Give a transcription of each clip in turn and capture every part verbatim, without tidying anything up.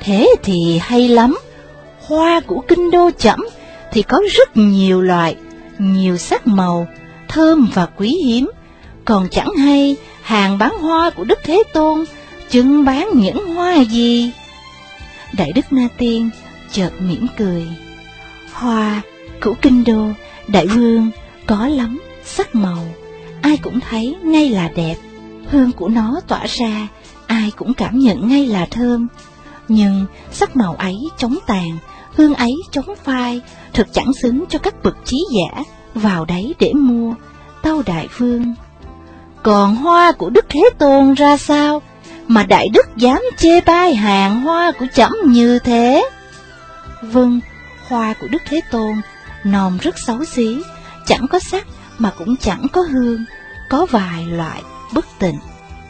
Thế thì hay lắm. Hoa của kinh đô trẫm thì có rất nhiều loại, nhiều sắc màu, thơm và quý hiếm. Còn chẳng hay hàng bán hoa của Đức Thế Tôn chừng bán những hoa gì? Đại đức Na Tiên chợt mỉm cười. Hoa của kinh đô, đại vương, có lắm sắc màu, ai cũng thấy ngay là đẹp. Hương của nó tỏa ra, ai cũng cảm nhận ngay là thơm. Nhưng sắc màu ấy chóng tàn, hương ấy chóng phai, thực chẳng xứng cho các bậc trí giả vào đấy để mua. Tâu đại vương, còn hoa của Đức Thế Tôn ra sao mà đại đức dám chê bai hàng hoa của trẫm như thế? Vâng, hoa của Đức Thế Tôn nòm rất xấu xí, chẳng có sắc mà cũng chẳng có hương, có vài loại bất tịnh.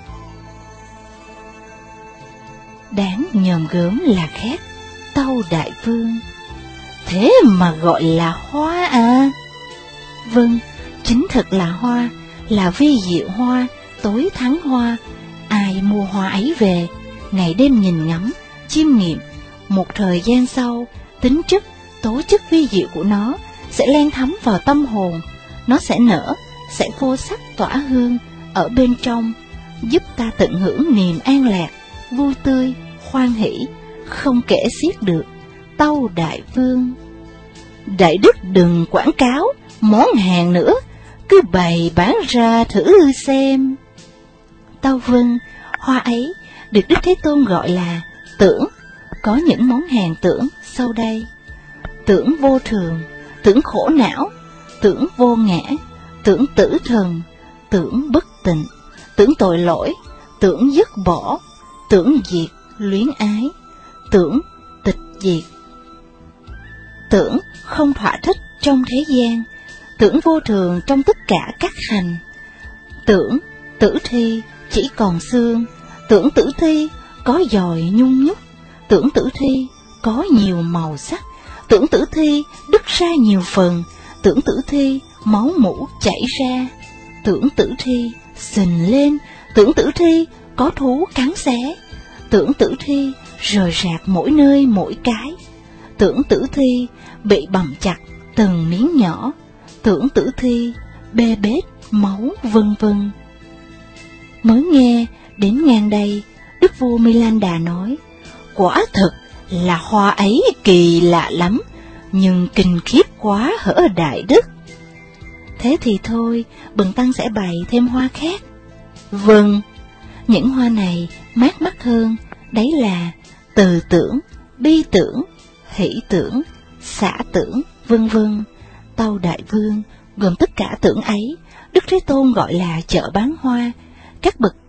Đáng nhòm gớm là khác. Tâu đại vương, thế mà gọi là hoa à? Vâng, chính thực là hoa, là vi diệu hoa, tối thắng hoa. Ai mua hoa ấy về, ngày đêm nhìn ngắm, chiêm nghiệm, một thời gian sau, tính chất, tố chất vi diệu của nó sẽ len thấm vào tâm hồn. Nó sẽ nở, sẽ vô sắc tỏa hương ở bên trong, giúp ta tận hưởng niềm an lạc, vui tươi, hoan hỷ, không kể xiết được. Tâu đại vương, đại đức đừng quảng cáo món hàng nữa, cứ bày bán ra thử xem. Tâu vâng, hoa ấy được Đức Thế Tôn gọi là tưởng. Có những món hàng tưởng sau đây: tưởng vô thường, tưởng khổ não, tưởng vô ngã, tưởng tử thần, tưởng bất tịnh, tưởng tội lỗi, tưởng dứt bỏ, tưởng diệt luyến ái, tưởng tịch diệt, tưởng không thỏa thích trong thế gian, tưởng vô thường trong tất cả các hành, tưởng tử thi chỉ còn xương, tưởng tử thi có dòi nhung nhúc, tưởng tử thi có nhiều màu sắc, tưởng tử thi đứt ra nhiều phần, tưởng tử thi máu mủ chảy ra, tưởng tử thi sình lên, tưởng tử thi có thú cắn xé, tưởng tử thi rời rạc mỗi nơi mỗi cái, tưởng tử thi bị bầm chặt từng miếng nhỏ, tưởng tử thi bê bết máu, vân vân. Mới nghe đến ngang đây, Đức vua Milanda nói: quả thực là hoa ấy kỳ lạ lắm, nhưng kinh khiếp quá hở đại đức. Thế thì thôi, bần tăng sẽ bày thêm hoa khác. Vâng, những hoa này mát mắt hơn, đấy là từ tưởng, bi tưởng, hỷ tưởng, xả tưởng, vân vân. Tâu đại vương, gồm tất cả tưởng ấy, Đức Thế Tôn gọi là chợ bán hoa. Các bậc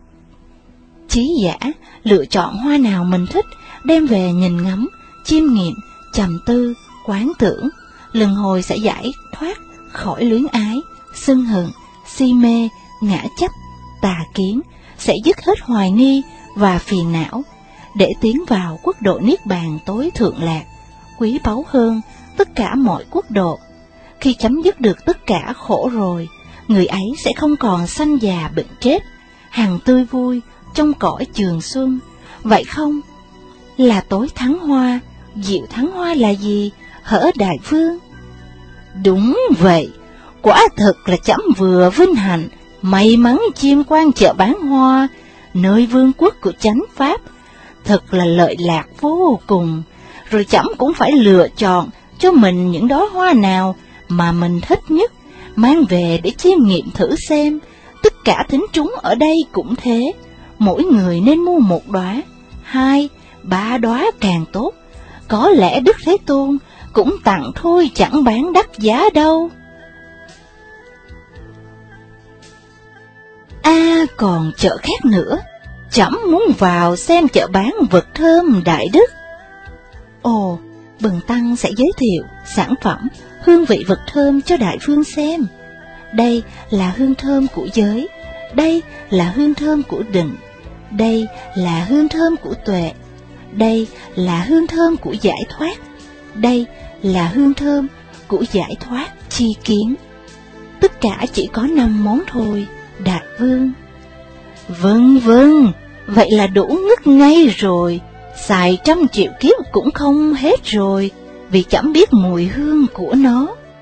trí giả lựa chọn hoa nào mình thích, đem về nhìn ngắm, chiêm nghiệm, trầm tư, quán tưởng, lần hồi sẽ giải thoát khỏi luyến ái, sân hận, si mê, ngã chấp, tà kiến, sẽ dứt hết hoài nghi và phiền não, để tiến vào quốc độ niết bàn tối thượng lạc, quý báu hơn tất cả mọi quốc độ. Khi chấm dứt được tất cả khổ rồi, người ấy sẽ không còn sanh già bệnh chết, hằng tươi vui trong cõi trường xuân. Vậy không? Là tối thắng hoa, diệu thắng hoa là gì, hở đại vương? Đúng vậy, quả thật là chấm vừa vinh hạnh, may mắn chiêm quan chợ bán hoa, nơi vương quốc của chánh pháp. Thật là lợi lạc vô cùng. Rồi chấm cũng phải lựa chọn cho mình những đóa hoa nào mà mình thích nhất, mang về để chiêm nghiệm thử xem. Tất cả thính chúng ở đây cũng thế, mỗi người nên mua một đóa, hai, ba đóa càng tốt. Có lẽ Đức Thế Tôn cũng tặng thôi, chẳng bán đắt giá đâu. À, còn chợ khác nữa, trẫm muốn vào xem chợ bán vật thơm đại đức. Ồ, bần tăng sẽ giới thiệu sản phẩm hương vị vật thơm cho đại vương xem. Đây là hương thơm của giới, đây là hương thơm của định, đây là hương thơm của tuệ, đây là hương thơm của giải thoát, đây là hương thơm của giải thoát chi kiến. Tất cả chỉ có năm món thôi, đại vương. Vâng vâng, vậy là đủ ngất ngay rồi. xài trăm triệu kiếp cũng không hết rồi, vì chẳng biết mùi hương của nó.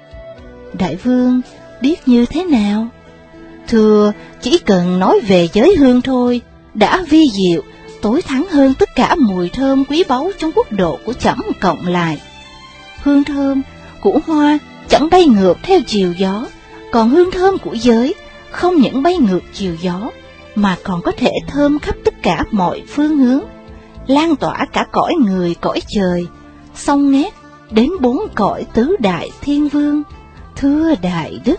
Đại vương biết như thế nào? Thưa, chỉ cần nói về giới hương thôi, đã vi diệu, tối thắng hơn tất cả mùi thơm quý báu trong quốc độ của trẫm cộng lại. Hương thơm của hoa chẳng bay ngược theo chiều gió, còn hương thơm của giới không những bay ngược chiều gió, mà còn có thể thơm khắp tất cả mọi phương hướng, lan tỏa cả cõi người cõi trời, song ngét đến bốn cõi tứ đại thiên vương. Thưa đại đức,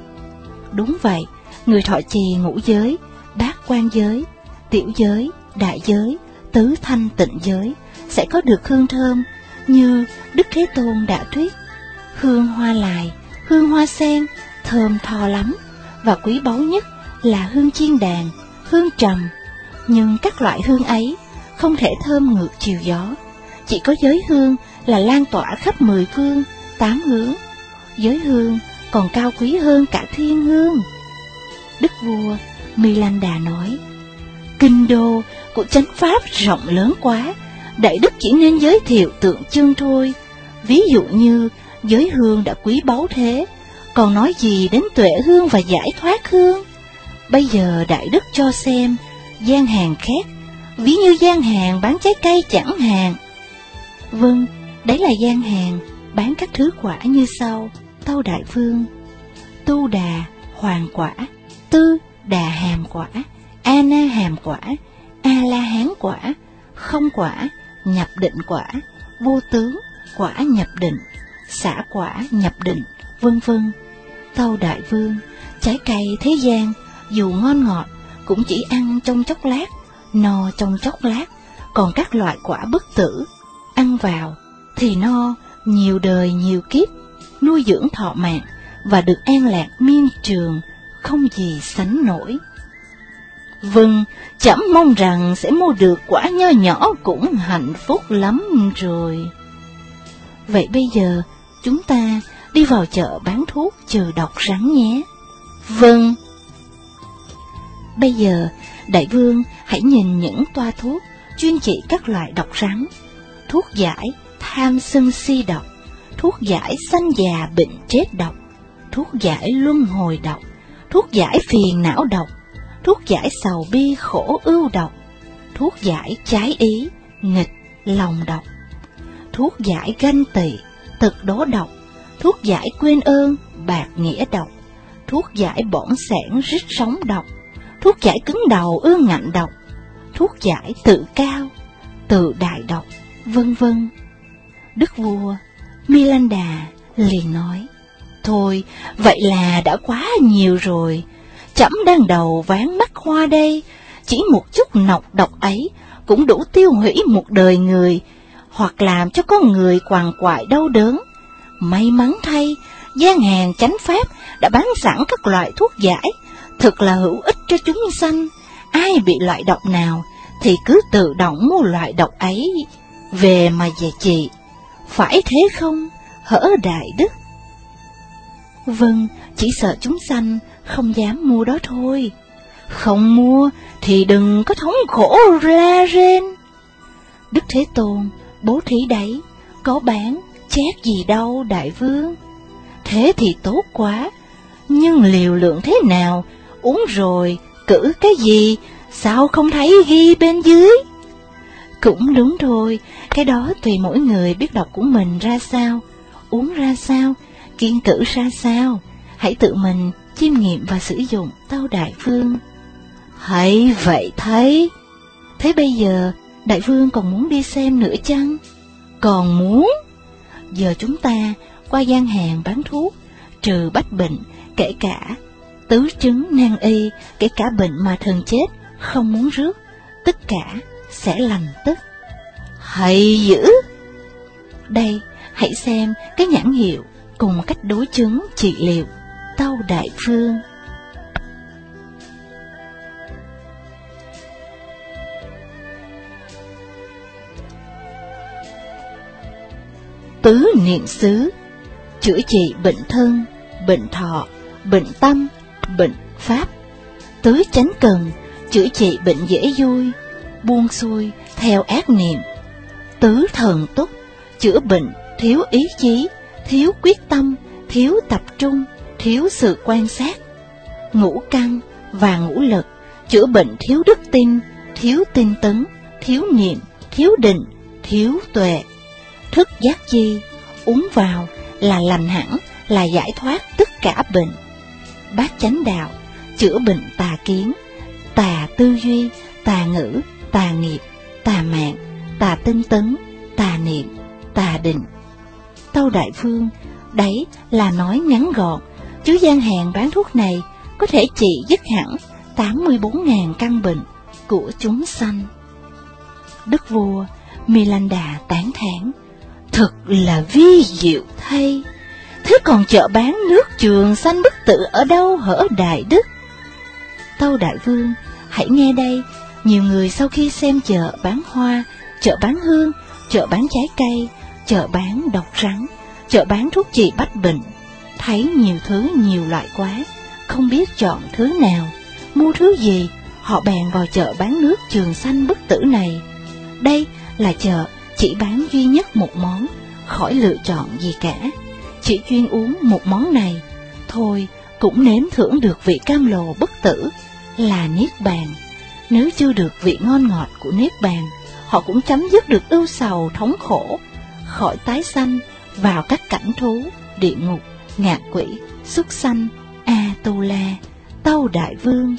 đúng vậy, người thọ trì ngũ giới, bát quan giới, tiểu giới, đại giới, tứ thanh tịnh giới sẽ có được hương thơm như Đức Thế Tôn đã thuyết. Hương hoa lài, hương hoa sen thơm tho lắm, và quý báu nhất là hương chiên đàn, hương trầm. Nhưng các loại hương ấy không thể thơm ngược chiều gió, chỉ có giới hương là lan tỏa khắp mười phương, tám hướng. Giới hương còn cao quý hơn cả thiên hương. Đức vua Milanda nói, kinh đô của chánh pháp rộng lớn quá, đại đức chỉ nên giới thiệu tượng trưng thôi. Ví dụ như giới hương đã quý báu thế, còn nói gì đến tuệ hương và giải thoát hương. Bây giờ đại đức cho xem gian hàng khác, ví như gian hàng bán trái cây chẳng hạn. Vâng, đấy là gian hàng bán các thứ quả như sau. Tâu đại vương: Tu đà hoàng quả, tư đà hàm quả, a na hàm quả, a la hán quả, không quả, nhập định quả, vô tướng quả nhập định, xả quả nhập định, vân vân. Tâu đại vương, trái cây thế gian dù ngon ngọt cũng chỉ ăn trong chốc lát, no trong chốc lát, còn các loại quả bất tử, ăn vào thì no nhiều đời nhiều kiếp, nuôi dưỡng thọ mạng và được an lạc miên trường, không gì sánh nổi. Vâng, trẫm mong rằng sẽ mua được quả nho nhỏ cũng hạnh phúc lắm rồi. Vậy bây giờ chúng ta đi vào chợ bán thuốc trừ độc rắn nhé. Vâng. Bây giờ đại vương hãy nhìn những toa thuốc chuyên trị các loại độc rắn: thuốc giải tham sân si độc, thuốc giải sanh già bệnh chết độc, thuốc giải luân hồi độc, thuốc giải phiền não độc, thuốc giải sầu bi khổ ưu độc, thuốc giải trái ý nghịch lòng độc, thuốc giải ganh tị tật đố độc, thuốc giải quên ơn bạc nghĩa độc, thuốc giải bỏng sẻn rít sống độc, thuốc giải cứng đầu ương ngạnh độc, thuốc giải tự cao tự đại độc, vân vân. Đức vua Milanda liền nói: Thôi, vậy là đã quá nhiều rồi. Trẫm đang đầu ván mắt hoa đây, chỉ một chút nọc độc ấy cũng đủ tiêu hủy một đời người, hoặc làm cho con người quằn quại đau đớn. May mắn thay, gian hàng chánh pháp đã bán sẵn các loại thuốc giải, thật là hữu ích cho chúng sanh. Ai bị loại độc nào thì cứ tự động mua loại độc ấy về mà về trị, phải thế không, hỡi đại đức? Vâng, chỉ sợ chúng sanh không dám mua đó thôi. Không mua thì đừng có thống khổ la rên. Đức Thế Tôn bố thí đấy, có bán chét gì đâu đại vương. Thế thì tốt quá, nhưng liều lượng thế nào, uống rồi cử cái gì, sao không thấy ghi bên dưới? Cũng đúng thôi, cái đó tùy mỗi người biết độc của mình ra sao, uống ra sao, kiêng cữ ra sao, hãy tự mình chiêm nghiệm và sử dụng, tâu đại vương. Hãy vậy thấy. Thế bây giờ đại vương còn muốn đi xem nữa chăng? Còn muốn. Giờ chúng ta qua gian hàng bán thuốc trừ bách bệnh, kể cả tứ chứng nan y, kể cả bệnh mà thần chết không muốn rước, tất cả sẽ lành tức. Hãy giữ. Đây, hãy xem cái nhãn hiệu cùng cách đối chứng trị liệu, tâu đại vương. Tứ niệm xứ chữa trị bệnh thân, bệnh thọ, bệnh tâm, bệnh pháp. Tứ chánh cần chữa trị bệnh dễ vui, buông xuôi theo ác niệm, Tứ thần túc, chữa bệnh thiếu ý chí, thiếu quyết tâm, thiếu tập trung, thiếu sự quan sát. Ngũ căn và ngũ lực, chữa bệnh thiếu đức tin, thiếu tinh tấn, thiếu niệm, thiếu định, thiếu tuệ. Thức giác chi, uống vào là lành hẳn, là giải thoát tất cả bệnh. Bát chánh đạo, chữa bệnh tà kiến, tà tư duy, tà ngữ, tà nghiệp, tà mạng, tà tinh tấn, tà niệm, tà định. Tâu Đại Vương, đấy là nói ngắn gọn, chứ gian hàng bán thuốc này có thể trị dứt hẳn tám mươi bốn nghìn căn bệnh của chúng sanh. Đức vua Milanda tán thán, thật là vi diệu thay. Thế còn chợ bán nước Trường Sanh Bất Tử ở đâu hở Đại Đức? Tâu Đại Vương, hãy nghe đây. Nhiều người sau khi xem chợ bán hoa, chợ bán hương, chợ bán trái cây, chợ bán độc rắn, chợ bán thuốc trị bách bệnh, thấy nhiều thứ nhiều loại quá, không biết chọn thứ nào, mua thứ gì, họ bèn vào chợ bán nước Trường Sanh Bất Tử này. Đây là chợ chỉ bán duy nhất một món, khỏi lựa chọn gì cả, chỉ chuyên uống một món này, thôi cũng nếm thưởng được vị cam lồ bất tử là Niết Bàn. Nếu chưa được vị ngon ngọt của Niết Bàn, họ cũng chấm dứt được ưu sầu thống khổ, khỏi tái sanh vào các cảnh thú, địa ngục, ngạ quỷ, súc sanh, A-tu-la. Tâu Đại Vương,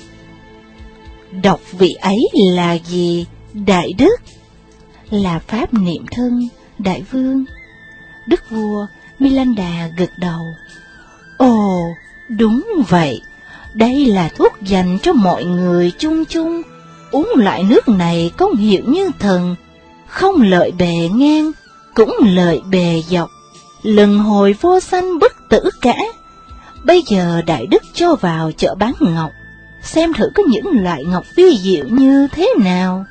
đọc vị ấy là gì, Đại Đức? Là pháp niệm thân, Đại Vương. Đức vua Milanda gật đầu. Ồ, đúng vậy, đây là thuốc dành cho mọi người chung chung. Uống loại nước này công hiệu như thần, không lợi bề ngang, cũng lợi bề dọc, lần hồi vô sanh bất tử cả. Bây giờ Đại Đức cho vào chợ bán ngọc, xem thử có những loại ngọc vi diệu như thế nào.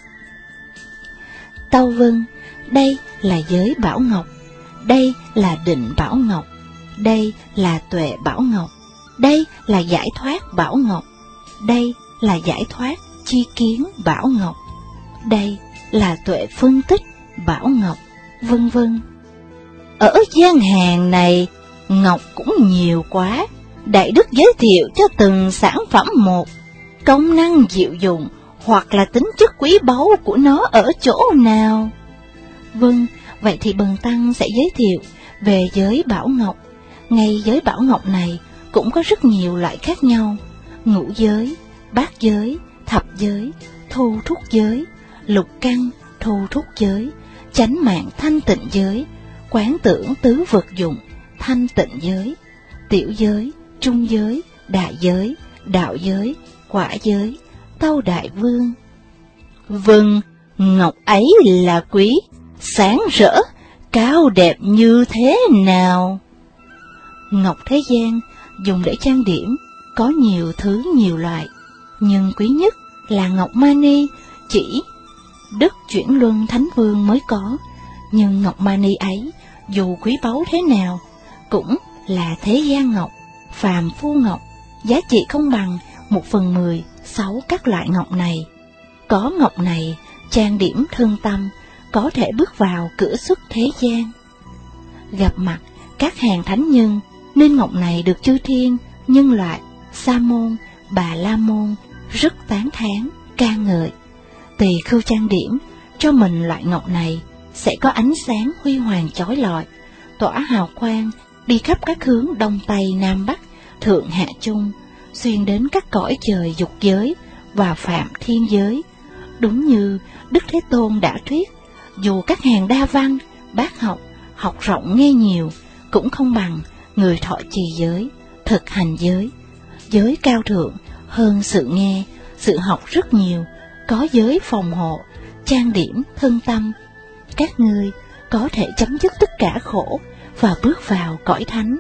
Tâu vâng, đây là giới bảo ngọc, đây là định bảo ngọc, đây là tuệ bảo ngọc, đây là giải thoát bảo ngọc, đây là giải thoát chi kiến bảo ngọc, đây là tuệ phân tích bảo ngọc, vân vân. Ở gian hàng này, ngọc cũng nhiều quá, Đại Đức giới thiệu cho từng sản phẩm một, công năng diệu dụng hoặc là tính chất quý báu của nó ở chỗ nào. Vâng, vậy thì bần tăng sẽ giới thiệu về giới bảo ngọc. Ngay giới bảo ngọc này cũng có rất nhiều loại khác nhau: ngũ giới, bát giới, thập giới, thu thúc giới, lục căn, thu thúc giới, chánh mạng thanh tịnh giới, quán tưởng tứ vật dụng, thanh tịnh giới, tiểu giới, trung giới, đại giới, đạo giới, quả giới. Tâu Đại Vương, vâng, ngọc ấy là quý, sáng rỡ, cao đẹp như thế nào? Ngọc thế gian dùng để trang điểm có nhiều thứ nhiều loại, nhưng quý nhất là ngọc mani, chỉ Đức Chuyển Luân Thánh Vương mới có. Nhưng ngọc mani ấy dù quý báu thế nào cũng là thế gian ngọc, phàm phu ngọc, giá trị không bằng một phần mười sáu các loại ngọc này. Có ngọc này trang điểm thân tâm, có thể bước vào cửa xuất thế gian. Gặp mặt các hàng thánh nhân nên ngọc này được chư thiên, nhân loại, sa môn, bà la môn rất tán thán, ca ngợi. Tỳ khưu trang điểm cho mình loại ngọc này sẽ có ánh sáng huy hoàng chói lọi, tỏa hào quang, đi khắp các hướng đông tây nam bắc, thượng hạ trung, xuyên đến các cõi trời dục giới và phạm thiên giới. Đúng như Đức Thế Tôn đã thuyết, dù các hàng đa văn, bác học, học rộng nghe nhiều, cũng không bằng người thọ trì giới, thực hành giới. Giới cao thượng hơn sự nghe, sự học rất nhiều, có giới phòng hộ, trang điểm thân tâm. Các ngươi có thể chấm dứt tất cả khổ và bước vào cõi thánh.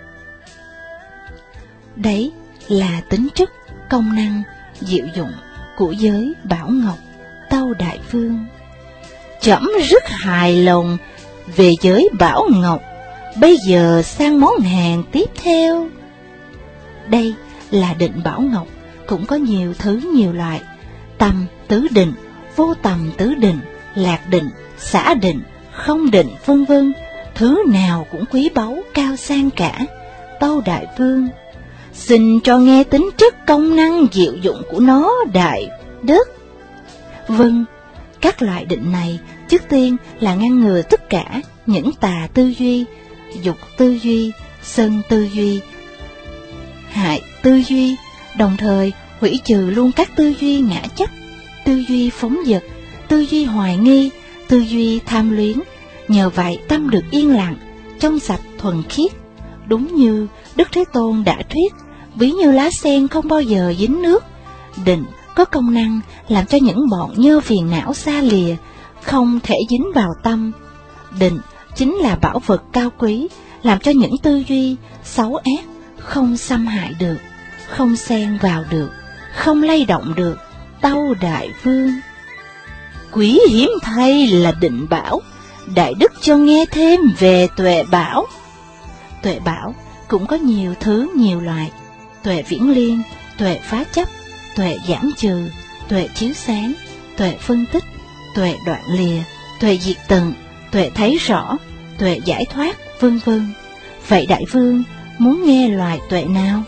Đấy là tính chất, công năng, diệu dụng của giới bảo ngọc. Tâu Đại Vương, trẫm rất hài lòng về giới bảo ngọc. Bây giờ sang món hàng tiếp theo. Đây là định bảo ngọc, cũng có nhiều thứ nhiều loại: tầm tứ định, vô tầm tứ định, lạc định, xả định, không định vân vân, thứ nào cũng quý báu cao sang cả. Tâu đại vương, xin cho nghe tính chất công năng diệu dụng của nó, đại đức. Vâng, các loại định này trước tiên là ngăn ngừa tất cả những tà tư duy, dục tư duy, sân tư duy, hại tư duy, đồng thời hủy trừ luôn các tư duy ngã chấp, tư duy phóng dật, tư duy hoài nghi, tư duy tham luyến. Nhờ vậy tâm được yên lặng, trong sạch thuần khiết. Đúng như Đức Thế Tôn đã thuyết, ví như lá sen không bao giờ dính nước. Định có công năng làm cho những bọn nhơ phiền não xa lìa, không thể dính vào tâm. Định chính là bảo vật cao quý, làm cho những tư duy xấu ác không xâm hại được, không xen vào được, không lay động được. Tâu đại vương, quý hiếm thay là định bảo, đại đức cho nghe thêm về tuệ bảo. Tuệ bảo cũng có nhiều thứ nhiều loại: tuệ viễn liên, tuệ phá chấp, tuệ giảm trừ, tuệ chiếu sáng, tuệ phân tích, tuệ đoạn lìa, tuệ diệt tận, tuệ thấy rõ, tuệ giải thoát, vân vân. Vậy đại vương muốn nghe loại tuệ nào?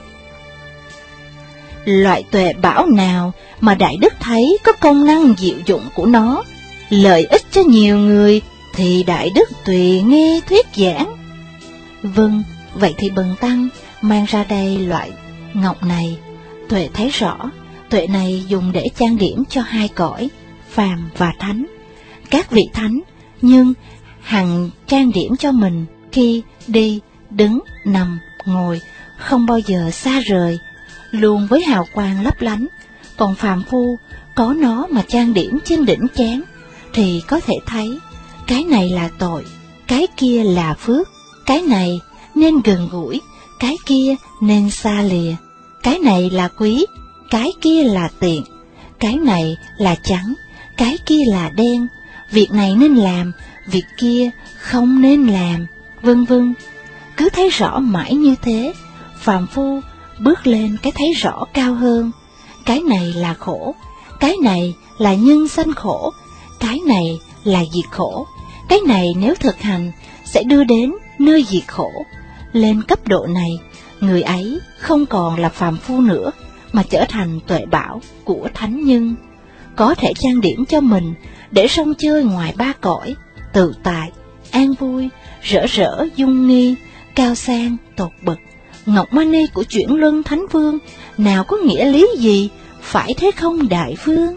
Loại tuệ bảo nào mà đại đức thấy có công năng diệu dụng của nó, lợi ích cho nhiều người, thì đại đức tùy nghe thuyết giảng. Vâng, vậy thì bần tăng mang ra đây loại ngọc này. Tuệ thấy rõ, tuệ này dùng để trang điểm cho hai cõi, phàm và thánh. Các vị thánh nhưng hằng trang điểm cho mình khi đi, đứng, nằm, ngồi, không bao giờ xa rời, luôn với hào quang lấp lánh. Còn phàm phu có nó mà trang điểm trên đỉnh trán thì có thể thấy cái này là tội, cái kia là phước, cái này nên gần gũi, cái kia nên xa lìa, cái này là quý, cái kia là tiện, cái này là trắng, cái kia là đen, việc này nên làm, việc kia không nên làm, vân vân. Cứ thấy rõ mãi như thế, phàm phu bước lên cái thấy rõ cao hơn. Cái này là khổ, cái này là nhân sanh khổ, cái này là diệt khổ, cái này nếu thực hành sẽ đưa đến nơi diệt khổ. Lên cấp độ này, người ấy không còn là phàm phu nữa, mà trở thành tuệ bảo của thánh nhân, có thể trang điểm cho mình để sông chơi ngoài ba cõi, tự tại, an vui, rỡ rỡ dung nghi, cao sang tột bậc. Ngọc Mani của chuyển luân thánh vương nào có nghĩa lý gì, phải thế không đại vương?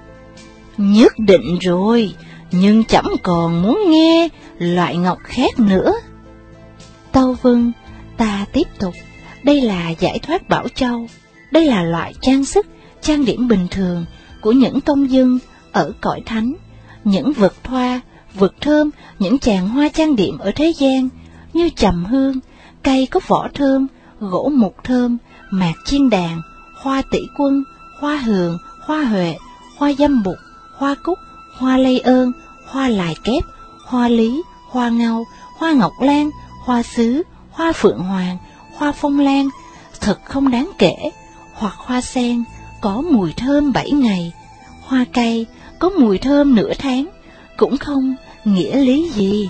Nhất định rồi, nhưng chấm còn muốn nghe loại ngọc khác nữa. Tâu vâng, ta tiếp tục. Đây là giải thoát bảo châu. Đây là loại trang sức, trang điểm bình thường của những công dân ở cõi thánh. Những vật thoa, vật thơm, những chàng hoa trang điểm ở thế gian, như trầm hương, cây có vỏ thơm, gỗ mục thơm, mạc chiên đàn, hoa tỷ quân, hoa hường, hoa huệ, hoa dâm bụt, hoa cúc, hoa lây ơn, hoa lài kép, hoa lý, hoa ngâu, hoa ngọc lan, hoa sứ, hoa phượng hoàng, hoa phong lan, thật không đáng kể. Hoặc hoa sen có mùi thơm bảy ngày, hoa cây có mùi thơm nửa tháng, cũng không nghĩa lý gì.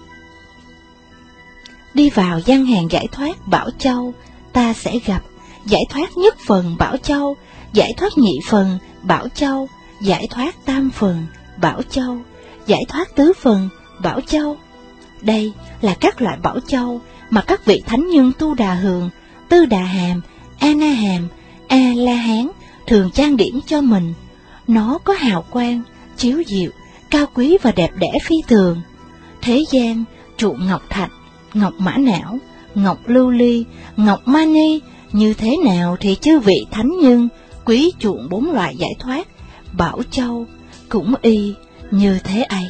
Đi vào gian hàng giải thoát Bảo Châu, ta sẽ gặp giải thoát nhất phần Bảo Châu, giải thoát nhị phần Bảo Châu, giải thoát tam phần Bảo Châu, giải thoát tứ phần Bảo Châu. Đây là các loại Bảo Châu mà các vị thánh nhân Tu Đà Hường, Tư Đà Hàm, A Na Hàm, A La Hán thường trang điểm cho mình. Nó có hào quang, chiếu diệu, cao quý và đẹp đẽ phi thường. Thế gian trụ ngọc thạch, ngọc mã não, ngọc lưu ly, ngọc mani, như thế nào thì chư vị thánh nhân quý chuộng bốn loại giải thoát Bảo Châu cũng y như thế ấy.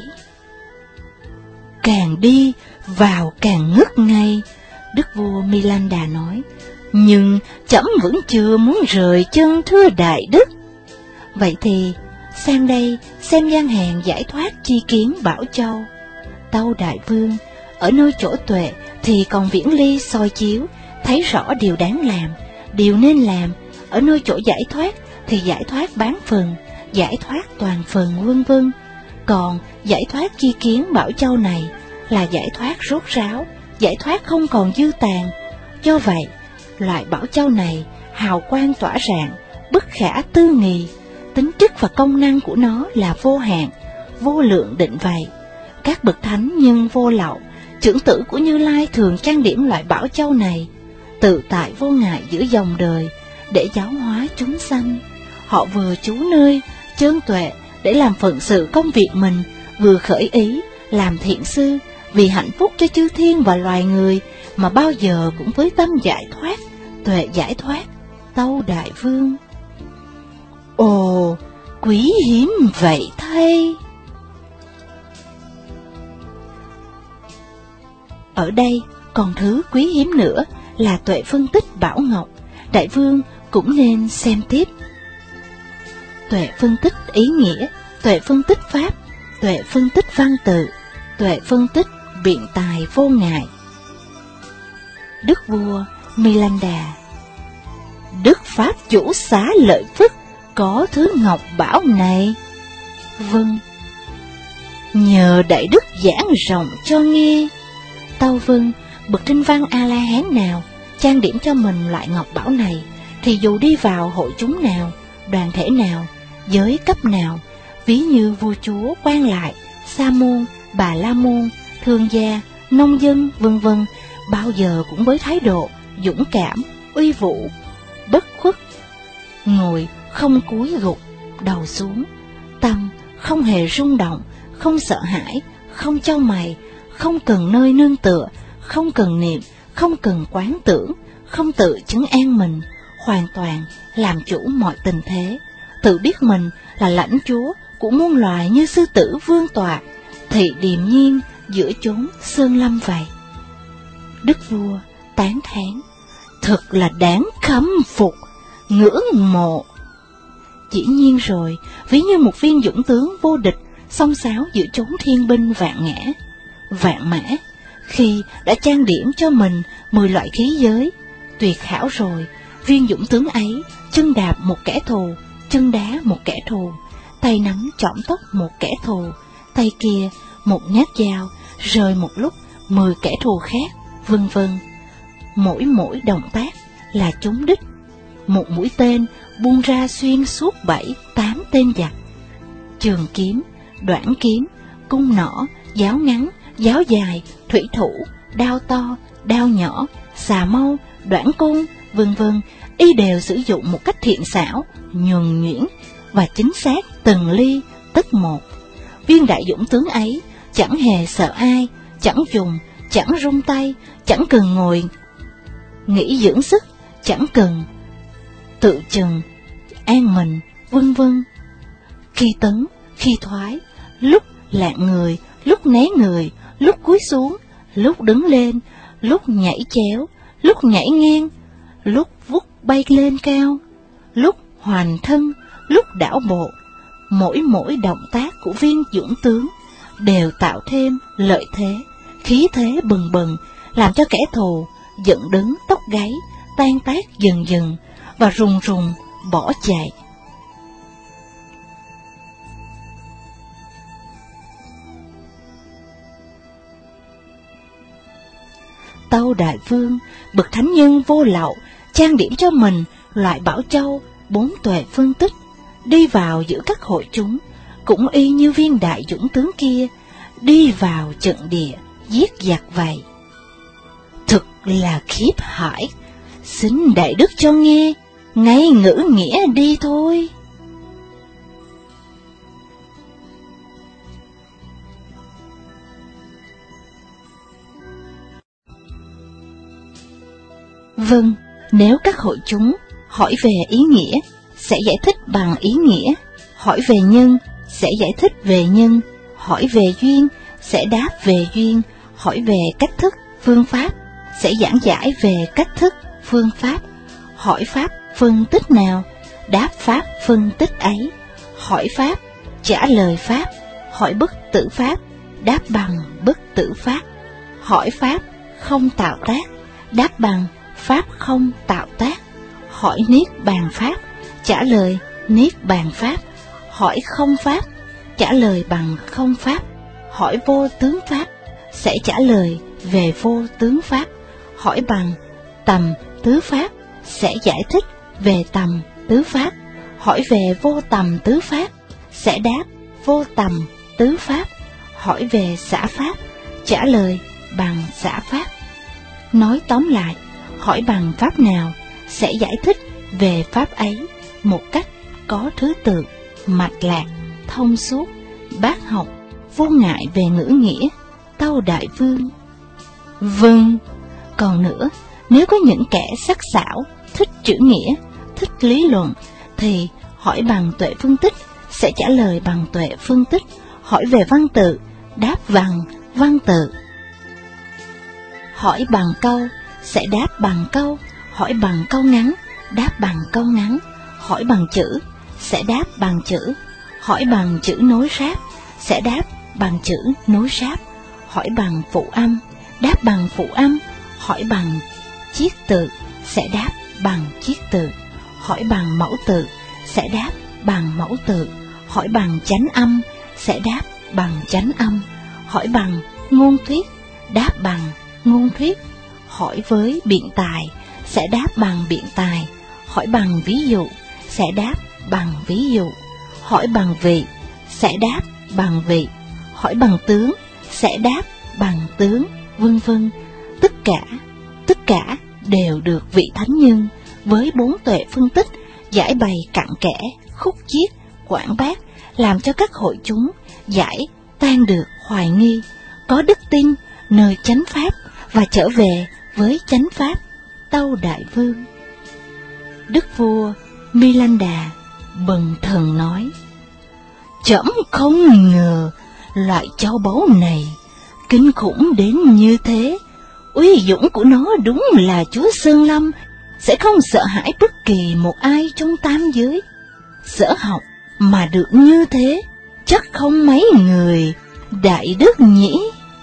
Càng đi vào càng ngất ngay, Đức vua Milanda nói, nhưng trẫm vẫn chưa muốn rời chân thưa đại đức. Vậy thì sang đây xem gian hàng giải thoát chi kiến Bảo Châu. Tâu đại vương, ở nơi chỗ tuệ thì còn viễn ly soi chiếu, thấy rõ điều đáng làm, điều nên làm. Ở nơi chỗ giải thoát thì giải thoát bán phần, giải thoát toàn phần, vân vân. Còn giải thoát chi kiến Bảo Châu này là giải thoát rốt ráo, giải thoát không còn dư tàn. Do vậy, loại Bảo Châu này hào quang tỏa rạng, bất khả tư nghì, tính chất và công năng của nó là vô hạn, vô lượng định vậy. Các bậc thánh nhân vô lậu, chưởng tử của Như Lai thường trang điểm loại Bảo Châu này, tự tại vô ngại giữa dòng đời, để giáo hóa chúng sanh. Họ vừa trú nơi chân tuệ để làm phận sự công việc mình, vừa khởi ý làm thiện sư vì hạnh phúc cho chư thiên và loài người, mà bao giờ cũng với tâm giải thoát, tuệ giải thoát, tâu đại vương. Ồ, quý hiếm vậy thay! Ở đây còn thứ quý hiếm nữa là tuệ phân tích Bảo Ngọc, đại vương cũng nên xem tiếp. Tuệ phân tích ý nghĩa, tuệ phân tích pháp, tuệ phân tích văn tự, tuệ phân tích biện tài vô ngại. Đức vua Milanda: Đức Pháp chủ xá lợi phất có thứ ngọc bảo này. Vâng. Nhờ đại đức giảng rộng cho nghe. Tâu vâng. Bậc Trinh Văn A-la-hán nào trang điểm cho mình loại ngọc bảo này, thì dù đi vào hội chúng nào, đoàn thể nào, giới cấp nào, ví như vua chúa, quan lại, sa môn, bà la môn, thương gia, nông dân, vân vân, bao giờ cũng với thái độ dũng cảm, uy vũ, bất khuất, ngồi không cúi gục đầu xuống, tâm không hề rung động, không sợ hãi, không chau mày, không cần nơi nương tựa, không cần niệm, không cần quán tưởng, không tự chứng an mình, hoàn toàn làm chủ mọi tình thế, tự biết mình là lãnh chúa của muôn loài như sư tử vương tọa, thị điềm nhiên giữa chốn sơn lâm vậy. Đức vua tán thán: Thật là đáng khâm phục, ngưỡng mộ. Dĩ nhiên rồi, ví như một viên dũng tướng vô địch, xông xáo giữa chốn thiên binh vạn ngã, vạn mã, khi đã trang điểm cho mình mười loại khí giới, tuyệt hảo rồi, viên dũng tướng ấy chân đạp một kẻ thù, chân đá một kẻ thù, tay nắm trõm tóc một kẻ thù, tay kia một nhát dao rời một lúc mười kẻ thù khác, vân vân. Mỗi mỗi động tác là trúng đích, một mũi tên buông ra xuyên suốt bảy tám tên giặc. Trường kiếm, đoạn kiếm, cung nỏ, giáo ngắn, giáo dài, thủy thủ, đao to, đao nhỏ, xà mâu, đoạn côn, vân vân, y đều sử dụng một cách thiện xảo, nhuần nhuyễn và chính xác từng ly tất một. Viên đại dũng tướng ấy chẳng hề sợ ai, chẳng dùng, chẳng rung tay, chẳng cần ngồi nghỉ dưỡng sức, chẳng cần tự chừng an mình, vân vân. Khi tấn, khi thoái, lúc lạng người, lúc né người, lúc cúi xuống, lúc đứng lên, lúc nhảy chéo, lúc nhảy ngang, lúc vút bay lên cao, lúc hoàn thân, lúc đảo bộ, mỗi mỗi động tác của viên dũng tướng đều tạo thêm lợi thế, khí thế bừng bừng, làm cho kẻ thù giận đứng tóc gáy, tan tác dần dần và rùng rùng bỏ chạy. Tâu đại vương, bậc thánh nhân vô lậu, trang điểm cho mình loại bảo châu bốn tuệ phân tích, đi vào giữa các hội chúng, cũng y như viên đại dũng tướng kia đi vào trận địa giết giặc vậy. Thực là khiếp hãi, xin đại đức cho nghe ngay ngữ nghĩa đi thôi. Vâng, nếu các hội chúng hỏi về ý nghĩa, sẽ giải thích bằng ý nghĩa, hỏi về nhân, sẽ giải thích về nhân, hỏi về duyên, sẽ đáp về duyên, hỏi về cách thức, phương pháp, sẽ giảng giải về cách thức, phương pháp, hỏi pháp phân tích nào, đáp pháp phân tích ấy, hỏi pháp, trả lời pháp, hỏi bất tử pháp, đáp bằng bất tử pháp, hỏi pháp không tạo tác, đáp bằng pháp không tạo tác, hỏi niết bàn pháp, trả lời niết bàn pháp, hỏi không pháp, trả lời bằng không pháp. Hỏi vô tướng pháp sẽ trả lời về vô tướng pháp. Hỏi bằng tầm tứ pháp sẽ giải thích về tầm tứ pháp. Hỏi về vô tầm tứ pháp sẽ đáp vô tầm tứ pháp. Hỏi về xã pháp trả lời bằng xã pháp. Nói tóm lại, hỏi bằng pháp nào sẽ giải thích về pháp ấy một cách có thứ tự, mạch lạc, thông suốt, bác học, vô ngại về ngữ nghĩa. Tâu Đại Vương: Vâng. Còn nữa, nếu có những kẻ sắc sảo, thích chữ nghĩa, thích lý luận, thì hỏi bằng tuệ phương tích sẽ trả lời bằng tuệ phương tích. Hỏi về văn tự, đáp bằng văn tự. Hỏi bằng câu sẽ đáp bằng câu. Hỏi bằng câu ngắn, đáp bằng câu ngắn. Hỏi bằng chữ sẽ đáp bằng chữ. Hỏi bằng chữ nối sáp sẽ đáp bằng chữ nối sáp. Hỏi bằng phụ âm, đáp bằng phụ âm. Hỏi bằng chiết tự sẽ đáp bằng chiết tự. Hỏi bằng mẫu tự sẽ đáp bằng mẫu tự. Hỏi bằng chánh âm sẽ đáp bằng chánh âm. Hỏi bằng ngôn thuyết, đáp bằng ngôn thuyết. Hỏi với biện tài sẽ đáp bằng biện tài. Hỏi bằng ví dụ sẽ đáp bằng ví dụ. Hỏi bằng vị sẽ đáp bằng vị. Hỏi bằng tướng sẽ đáp bằng tướng, vân vân. Tất cả, tất cả đều được vị thánh nhân với bốn tuệ phân tích giải bày cặn kẽ, khúc chiết, quảng bác, làm cho các hội chúng giải tan được hoài nghi, có đức tin nơi chánh pháp và trở về với chánh pháp. Tâu Đại Vương. Đức vua Milinda bần thần nói: Trẫm không ngờ loại châu báu này kinh khủng đến như thế. Uy dũng của nó đúng là chúa Sơn Lâm sẽ không sợ hãi bất kỳ một ai trong tam giới. Sở học mà được như thế, chắc không mấy người đại đức nhỉ?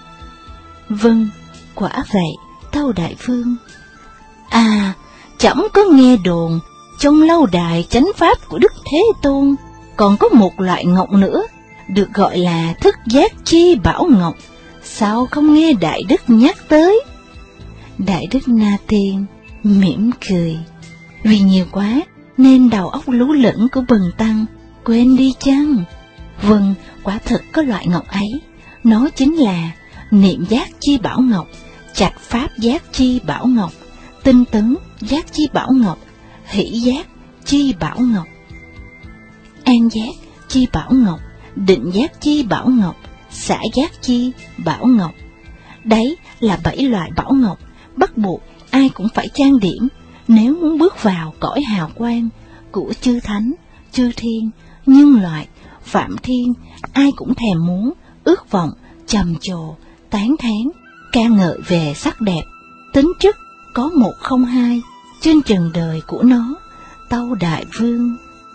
Vâng, quả vậy, Tâu Đại Vương. À, trẫm có nghe đồn trong lâu đài chánh pháp của Đức Thế Tôn còn có một loại ngọc nữa, được gọi là thức giác chi bảo ngọc. Sao không nghe đại đức nhắc tới? Đại đức Na Tiên mỉm cười. Vì nhiều quá nên đầu óc lú lẫn của bần tăng quên đi chăng? Vâng, quả thực có loại ngọc ấy. Nó chính là niệm giác chi bảo ngọc, trạch pháp giác chi bảo ngọc, tinh tấn giác chi bảo ngọc, hỷ giác chi bảo ngọc, an giác chi bảo ngọc, định giác chi bảo ngọc, xả giác chi bảo ngọc. Đấy là bảy loại bảo ngọc bắt buộc ai cũng phải trang điểm nếu muốn bước vào cõi hào quang của chư thánh, chư thiên, nhân loại, phạm thiên. Ai cũng thèm muốn, ước vọng, trầm trồ, tán thán, ca ngợi về sắc đẹp, tính chất có một không hai trên trần đời của nó. Tâu Đại Vương.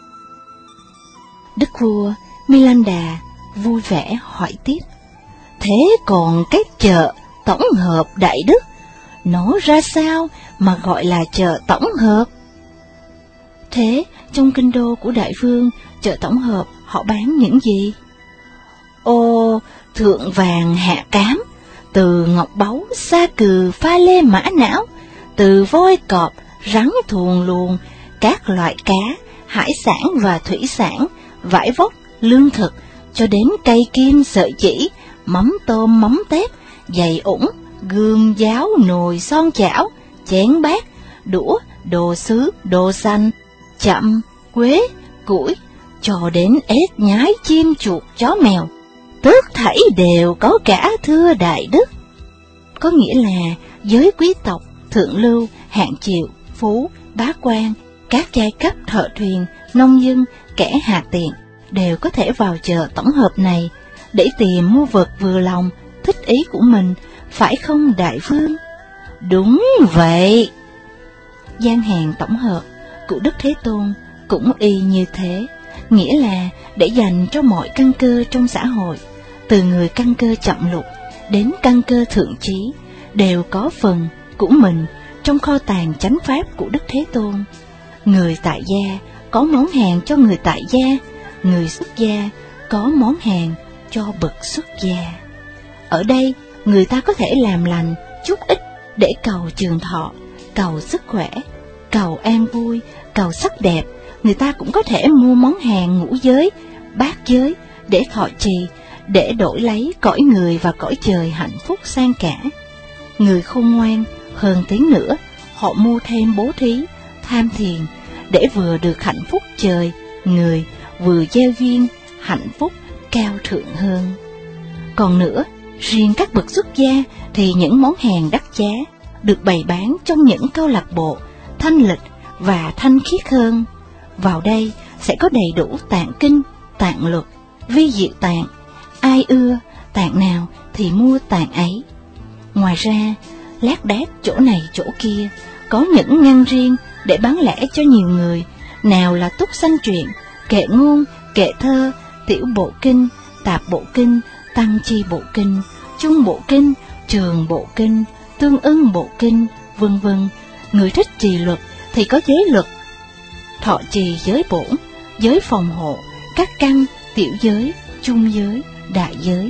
Đức vua Milinda vui vẻ hỏi tiếp: Thế còn cái chợ tổng hợp đại đức, nó ra sao mà gọi là chợ tổng hợp? Thế trong kinh đô của Đại Vương, chợ tổng hợp họ bán những gì? Ô, thượng vàng hạ cám, từ ngọc báu, sa cừ, pha lê mã não, từ voi cọp, rắn thuồng luồng, các loại cá, hải sản và thủy sản, vải vóc, lương thực, cho đến cây kim sợi chỉ, mắm tôm mắm tép, giày ủng, gươm giáo, nồi son chảo, chén bát, đũa, đồ sứ, đồ xanh, chậm, quế, củi, cho đến ếch nhái chim chuột chó mèo, tất thảy đều có cả, thưa đại đức. Có nghĩa là giới quý tộc, thượng lưu, hạng chịu, phú, bá quan, các giai cấp thợ thuyền, nông dân, kẻ hạ tiện đều có thể vào chợ tổng hợp này để tìm mua vật vừa lòng, thích ý của mình, phải không Đại Vương? Đúng vậy. Gian hàng tổng hợp của Đức Thế Tôn cũng y như thế, nghĩa là để dành cho mọi căn cơ trong xã hội, từ người căn cơ chậm lục đến căn cơ thượng trí, đều có phần của mình trong kho tàng chánh pháp của Đức Thế Tôn. Người tại gia có món hàng cho người tại gia, người xuất gia có món hàng cho bậc xuất gia. Ở đây, người ta có thể làm lành chút ít để cầu trường thọ, cầu sức khỏe, cầu an vui, cầu sắc đẹp. Người ta cũng có thể mua món hàng ngũ giới, bát giới để thọ trì, để đổi lấy cõi người và cõi trời hạnh phúc san cả. Người khôn ngoan hơn tí nữa, họ mua thêm bố thí, tham thiền, để vừa được hạnh phúc trời, người, vừa gieo duyên, hạnh phúc cao thượng hơn. Còn nữa, riêng các bậc xuất gia thì những món hàng đắt giá được bày bán trong những câu lạc bộ thanh lịch và thanh khiết hơn. Vào đây sẽ có đầy đủ tạng kinh, tạng luật, vi diệu tạng, ai ưa tạng nào thì mua tạng ấy. Ngoài ra, lác đác chỗ này chỗ kia, có những ngăn riêng để bán lẻ cho nhiều người, nào là túc sanh truyện, kệ ngôn, kệ thơ, tiểu bộ kinh, tạp bộ kinh, tăng chi bộ kinh, chung bộ kinh, trường bộ kinh, tương ưng bộ kinh, vân vân. Người thích trì luật thì có giới luật, thọ trì giới bổn, giới phòng hộ, các căn, tiểu giới, chung giới, đại giới.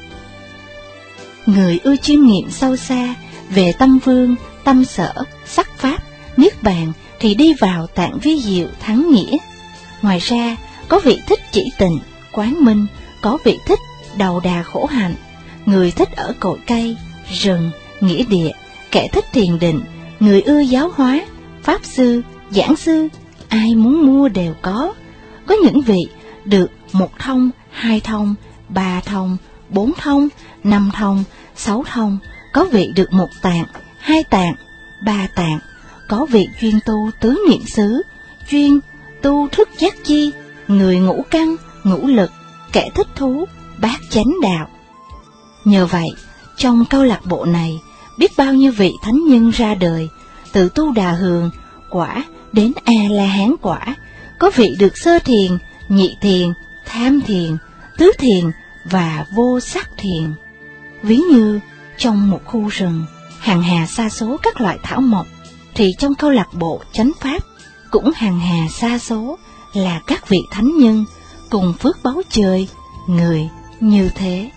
Người ưa chiêm nghiệm sâu xa về tâm vương, tâm sở, sắc pháp, niết bàn thì đi vào tạng vi diệu thắng nghĩa. Ngoài ra, có vị thích chỉ tịnh, quán minh, có vị thích đầu đà khổ hạnh, người thích ở cội cây, rừng, nghĩa địa, kẻ thích thiền định, người ưa giáo hóa, pháp sư, giảng sư, ai muốn mua đều có. Có những vị được một thông, hai thông, ba thông, bốn thông, năm thông, sáu thông, có vị được một tạng, hai tạng, ba tạng, có vị chuyên tu tứ niệm xứ, chuyên tu thức giác chi, người ngũ căn, ngũ lực, kẻ thích thú, bát chánh đạo. Nhờ vậy, trong câu lạc bộ này, biết bao nhiêu vị thánh nhân ra đời, từ Tu Đà Hường quả đến A-la-hán quả, có vị được sơ thiền, nhị thiền, tham thiền, tứ thiền và vô sắc thiền. Ví như trong một khu rừng, hàng hà sa số các loại thảo mộc, thì trong câu lạc bộ chánh pháp cũng hàng hà sa số là các vị thánh nhân cùng phước báu trời, người như thế.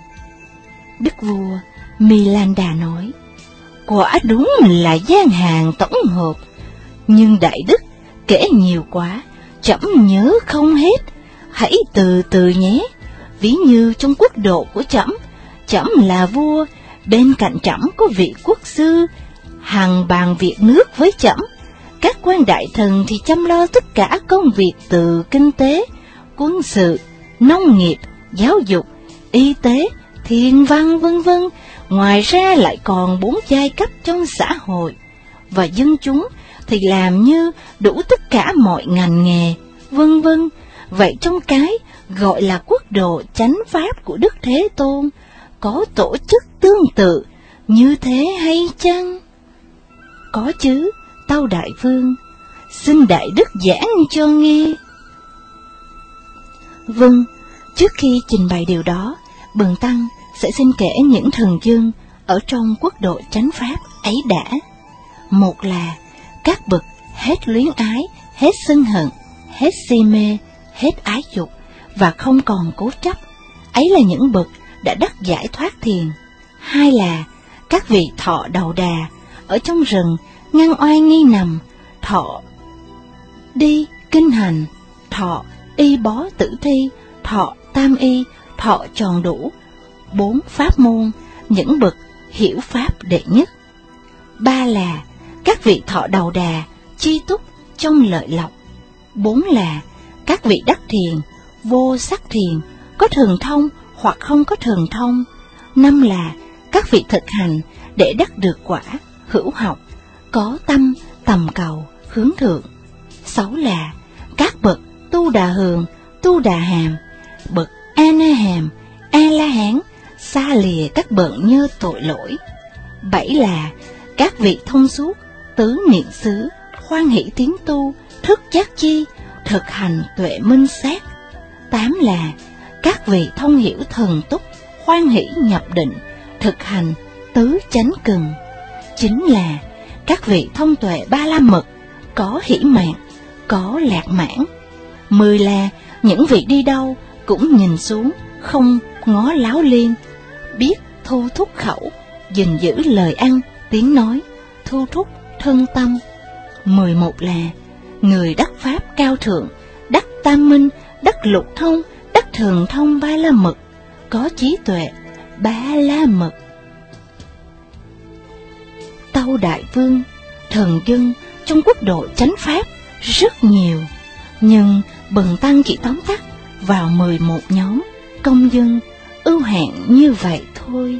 Đức vua Milanda nói, quả đúng là gian hàng tổng hợp, nhưng đại đức kể nhiều quá, trẫm nhớ không hết, hãy từ từ nhé. Ví như trong quốc độ của trẫm, trẫm là vua, bên cạnh trẫm có vị quốc sư, hằng bàn việc nước với trẫm. Các quan đại thần thì chăm lo tất cả công việc từ kinh tế, quân sự, nông nghiệp, giáo dục, y tế, thiên văn vân vân. Ngoài ra lại còn bốn giai cấp trong xã hội, và dân chúng thì làm như đủ tất cả mọi ngành nghề, vân vân. Vậy trong cái gọi là quốc độ chánh pháp của Đức Thế Tôn, có tổ chức tương tự như thế hay chăng? Có chứ, tâu đại vương, xin đại đức giảng cho nghe. Vâng, trước khi trình bày điều đó, bần tăng sẽ xin kể những thần dân ở trong quốc độ chánh pháp ấy đã. Một là các bậc hết luyến ái, hết sân hận, hết si mê, hết ái dục và không còn cố chấp, ấy là những bậc đã đắc giải thoát thiền. Hai là các vị thọ đầu đà ở trong rừng, ngăn oai nghi nằm, thọ đi kinh hành, thọ y bó tử thi, thọ tam y, thọ tròn đủ bốn pháp môn, những bậc hiểu pháp đệ nhất. Ba là các vị thọ đầu đà chi túc trong lợi lộc. Bốn là các vị đắc thiền, vô sắc thiền, có thần thông hoặc không có thần thông. Năm là các vị thực hành để đắc được quả hữu học, có tâm tầm cầu hướng thượng. Sáu là các bậc Tu Đà Hường, Tu Đà Hàm, bậc A Na Hàm, A La Hán, xa lìa các bận nhơ tội lỗi. Bảy là các vị thông suốt, tứ niệm xứ, hoan hỷ tiến tu, thức giác chi, thực hành tuệ minh sát. Tám là các vị thông hiểu thần túc, hoan hỷ nhập định, thực hành tứ chánh cần. Chín là các vị thông tuệ ba la mật, có hỷ mạng, có lạc mãn. Mười là những vị đi đâu cũng nhìn xuống, không ngó láo liên, biết thu thúc khẩu, gìn giữ lời ăn, tiếng nói, thu thúc thân tâm. Mười một là người đắc pháp cao thượng, đắc tam minh, đắc lục thông, đắc thường thông ba la mật, có trí tuệ ba la mật. Tâu Đại Vương, thần dân trong quốc độ chánh pháp rất nhiều, nhưng bần tăng chỉ tóm tắt vào mười một nhóm công dân ưu hạng như vậy thôi.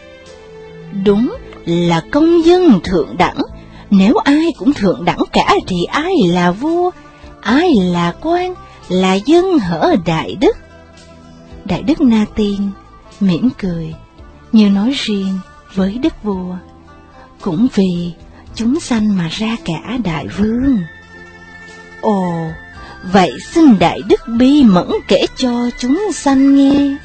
Đúng là công dân thượng đẳng, nếu ai cũng thượng đẳng cả thì ai là vua, ai là quan, là dân hở đại đức. Đại đức Na Tiên mỉm cười, như nói riêng với đức vua, cũng vì chúng sanh mà ra cả đại vương. Ồ, vậy xin đại đức bi mẫn kể cho chúng sanh nghe.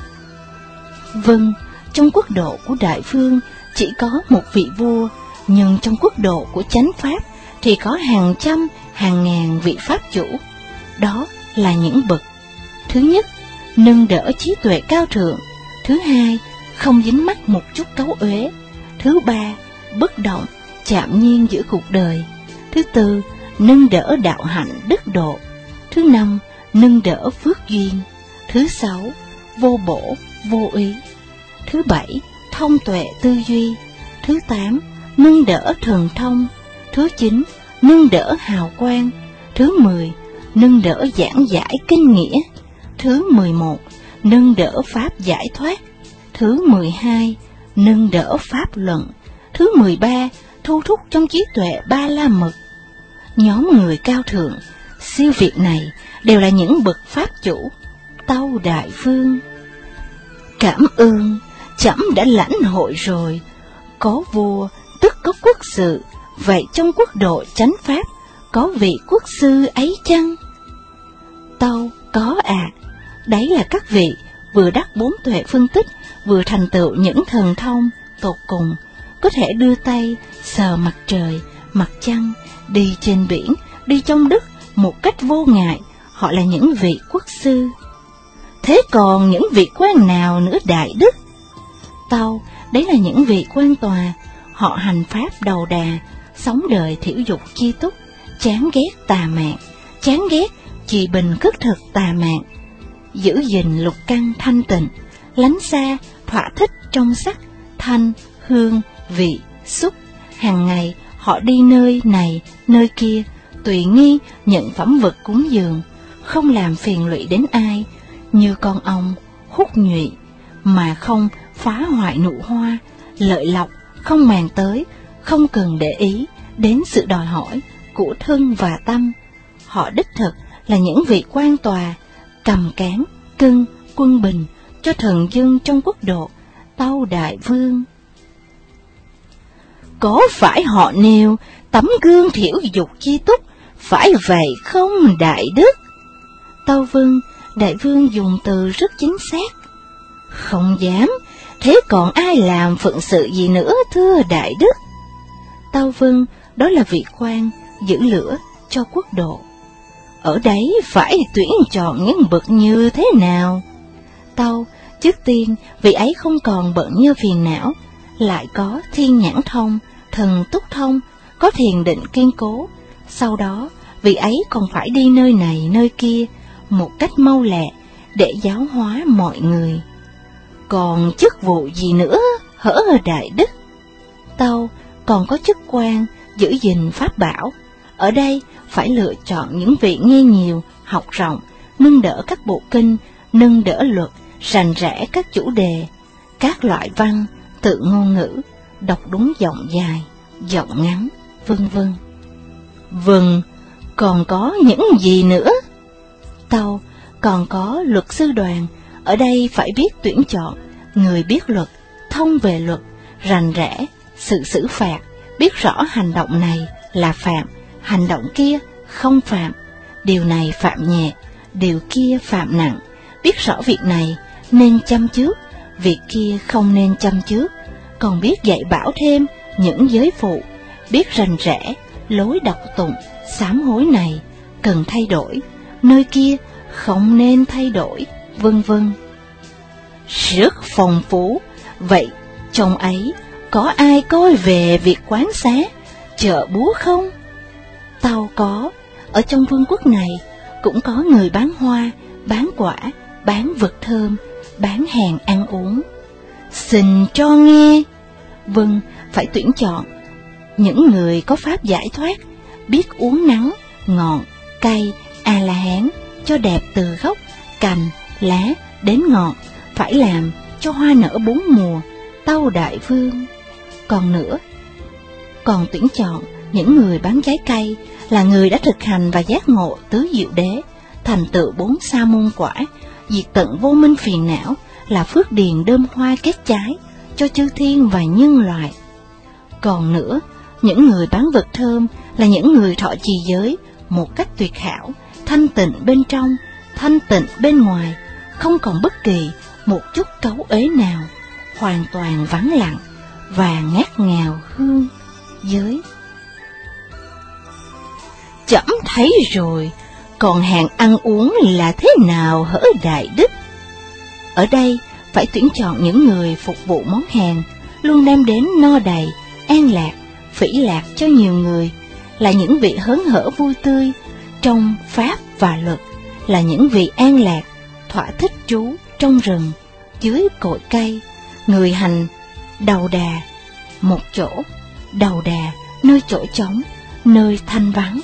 Vâng, trong quốc độ của đại vương chỉ có một vị vua, nhưng trong quốc độ của chánh pháp thì có hàng trăm, hàng ngàn vị pháp chủ. Đó là những bậc: thứ nhất, nâng đỡ trí tuệ cao thượng; thứ hai, không dính mắc một chút cấu uế; thứ ba, bất động, chạm nhiên giữa cuộc đời; thứ tư, nâng đỡ đạo hạnh đức độ; thứ năm, nâng đỡ phước duyên; thứ sáu, vô bổ, vô úy; thứ bảy, thông tuệ tư duy; thứ tám, nâng đỡ thần thông; thứ chín, nâng đỡ hào quang; thứ mười, nâng đỡ giảng giải kinh nghĩa; thứ mười một, nâng đỡ pháp giải thoát; thứ mười hai, nâng đỡ pháp luận; thứ mười ba, thu thúc trong trí tuệ ba la mật. Nhóm người cao thượng, siêu việt này đều là những bậc pháp chủ. Tâu Đại Vương, cảm ơn, trẫm đã lãnh hội rồi. Có vua tức có quốc sự, vậy trong quốc độ chánh pháp có vị quốc sư ấy chăng? Tâu, có ạ. À, đấy là các vị vừa đắc bốn tuệ phân tích, vừa thành tựu những thần thông tột cùng, có thể đưa tay sờ mặt trời, mặt trăng, đi trên biển, đi trong đất một cách vô ngại. Họ là những vị quốc sư. Thế còn những vị quan nào nữa đại đức? Tâu, đấy là những vị quan tòa, họ hành pháp đầu đà, sống đời thiểu dục chi túc, chán ghét tà mạn, chán ghét trì bình khất thực tà mạn, giữ gìn lục căn thanh tịnh, lánh xa thỏa thích trong sắc, thanh, hương, vị, xúc. Hàng ngày họ đi nơi này, nơi kia, tùy nghi nhận phẩm vật cúng dường, không làm phiền lụy đến ai, như con ong hút nhụy, mà không phá hoại nụ hoa, lợi lộc không màng tới, không cần để ý đến sự đòi hỏi của thân và tâm. Họ đích thực là những vị quan tòa, cầm cán, cân, quân bình cho thần dân trong quốc độ. Tâu Đại Vương, có phải họ nêu tấm gương thiểu dục chi túc, phải vậy không đại đức? Tâu Vâng, Đại Vương dùng từ rất chính xác. Không dám, thế còn ai làm phận sự gì nữa thưa đại đức? Tâu Vâng, đó là vị quan giữ lửa cho quốc độ. Ở đấy phải tuyển chọn những bậc như thế nào? Tâu, trước tiên vị ấy không còn bận như phiền não, lại có thiên nhãn thông, thần túc thông, có thiền định kiên cố. Sau đó vị ấy còn phải đi nơi này nơi kia một cách mau lẹ để giáo hóa mọi người. Còn chức vụ gì nữa hở đại đức? Tâu, còn có chức quan giữ gìn pháp bảo. Ở đây phải lựa chọn những vị nghe nhiều, học rộng, nâng đỡ các bộ kinh, nâng đỡ luật, rành rẽ các chủ đề, các loại văn, tự ngôn ngữ, đọc đúng giọng dài, giọng ngắn, vân vân. Vâng, còn có những gì nữa? Tâu, còn có luật sư đoàn. Ở đây phải biết tuyển chọn người biết luật, thông về luật, rành rẽ sự xử phạt, biết rõ hành động này là phạm, hành động kia không phạm, điều này phạm nhẹ, điều kia phạm nặng, biết rõ việc này nên chăm trước, việc kia không nên chăm trước, còn biết dạy bảo thêm những giới phụ, biết rành rẽ lối đọc tụng, sám hối này cần thay đổi, nơi kia không nên thay đổi, vân vân. Rất phong phú. Vậy trong ấy có ai coi về việc quán xá, chợ búa không? Tao có. Ở trong vương quốc này cũng có người bán hoa, bán quả, bán vật thơm, bán hàng ăn uống. Xin cho nghe. Vâng, phải tuyển chọn những người có pháp giải thoát, biết uống nắng, ngọn, cay, A-la-hán, cho đẹp từ gốc, cành, lá đến ngọn, phải làm cho hoa nở bốn mùa, tâu đại vương. Còn nữa, còn tuyển chọn những người bán trái cây, là người đã thực hành và giác ngộ tứ diệu đế, thành tựu bốn sa môn quả, diệt tận vô minh phiền não, là phước điền đơm hoa kết trái cho chư thiên và nhân loại. Còn nữa, những người bán vật thơm là những người thọ trì giới một cách tuyệt hảo, thanh tịnh bên trong, thanh tịnh bên ngoài, không còn bất kỳ một chút cấu uế nào, hoàn toàn vắng lặng và ngát ngào hương giới. Chấm thấy rồi, còn hàng ăn uống là thế nào hỡi đại đức? Ở đây phải tuyển chọn những người phục vụ món hàng, luôn đem đến no đầy, an lạc, phỉ lạc cho nhiều người, là những vị hớn hở vui tươi trong pháp và luật, là những vị an lạc, thỏa thích trú trong rừng, dưới cội cây, người hành đầu đà, một chỗ, đầu đà, nơi chỗ trống, nơi thanh vắng.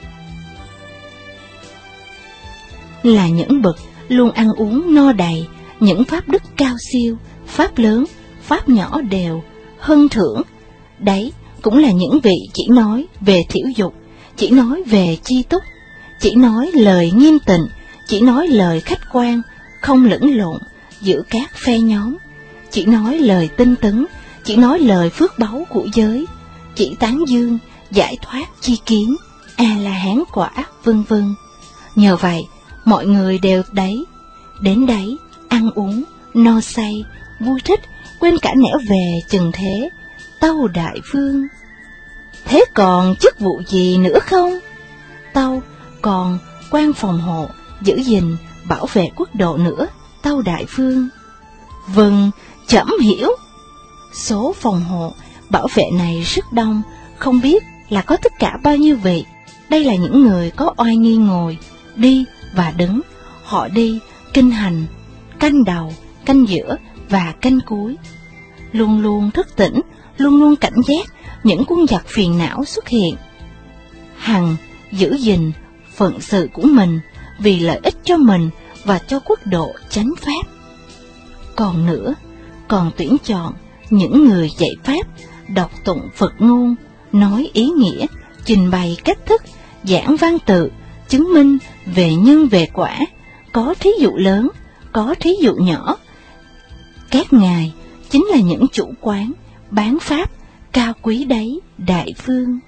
Là những bậc luôn ăn uống no đầy, những pháp đức cao siêu, pháp lớn, pháp nhỏ đều, hân thưởng. Đấy cũng là những vị chỉ nói về thiểu dục, chỉ nói về chi túc, chỉ nói lời nghiêm tịnh, chỉ nói lời khách quan, không lẫn lộn giữa các phe nhóm, chỉ nói lời tinh tấn, chỉ nói lời phước báu của giới, chỉ tán dương, giải thoát chi kiến, A-la-hán quả, vân vân. Nhờ vậy, mọi người đều đấy, đến đấy, ăn uống, no say, vui thích, quên cả nẻo về trần thế, tâu đại vương. Thế còn chức vụ gì nữa không? Tâu còn quan phòng hộ, giữ gìn, bảo vệ quốc độ nữa, tâu đại vương. Vâng, trẫm hiểu. Số phòng hộ, bảo vệ này rất đông, không biết là có tất cả bao nhiêu vị. Đây là những người có oai nghi ngồi, đi và đứng. Họ đi, kinh hành, canh đầu, canh giữa và canh cuối. Luôn luôn thức tỉnh, luôn luôn cảnh giác những quân giặc phiền não xuất hiện. Hằng giữ gìn phận sự của mình vì lợi ích cho mình và cho quốc độ chánh pháp. Còn nữa, còn tuyển chọn những người dạy pháp, đọc tụng Phật ngôn, nói ý nghĩa, trình bày cách thức, giảng văn tự, chứng minh về nhân về quả, có thí dụ lớn, có thí dụ nhỏ. Các ngài chính là những chủ quán, bán pháp, cao quý đấy, đại vương.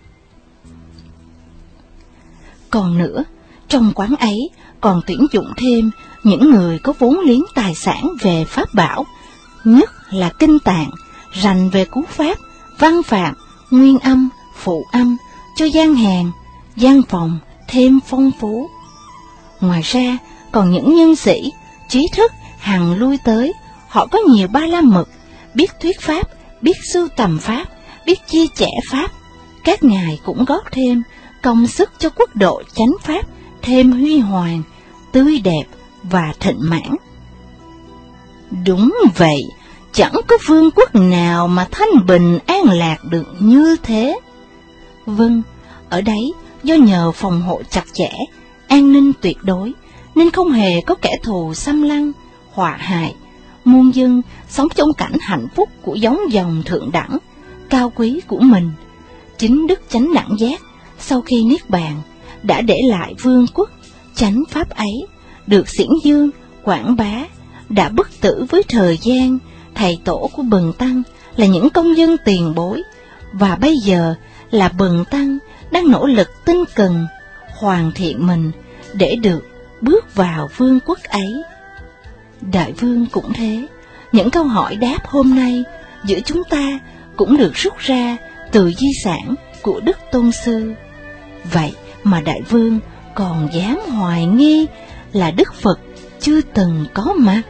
Còn nữa, trong quán ấy còn tuyển dụng thêm những người có vốn liếng tài sản về pháp bảo, nhất là kinh tạng, rành về cú pháp, văn phạm, nguyên âm, phụ âm, cho gian hàng, gian phòng thêm phong phú. Ngoài ra, còn những nhân sĩ, trí thức hằng lui tới, họ có nhiều ba la mật, biết thuyết pháp, biết sưu tầm pháp, biết chia sẻ pháp. Các ngài cũng góp thêm công sức cho quốc độ chánh pháp thêm huy hoàng, tươi đẹp và thịnh mãn. Đúng vậy, chẳng có vương quốc nào mà thanh bình an lạc được như thế. Vâng, ở đấy do nhờ phòng hộ chặt chẽ, an ninh tuyệt đối, nên không hề có kẻ thù xâm lăng, họa hại. Muôn dân sống trong cảnh hạnh phúc của giống dòng thượng đẳng, cao quý của mình. Chính đức chánh đẳng giác sau khi niết bàn đã để lại vương quốc chánh pháp ấy, được xiển dương quảng bá, đã bất tử với thời gian. Thầy tổ của bần tăng là những công dân tiền bối, và bây giờ là bần tăng đang nỗ lực tinh cần hoàn thiện mình để được bước vào vương quốc ấy. Đại vương cũng thế, những câu hỏi đáp hôm nay giữa chúng ta cũng được rút ra từ di sản của Đức Tôn Sư. Vậy mà đại vương còn dám hoài nghi là Đức Phật chưa từng có mặt.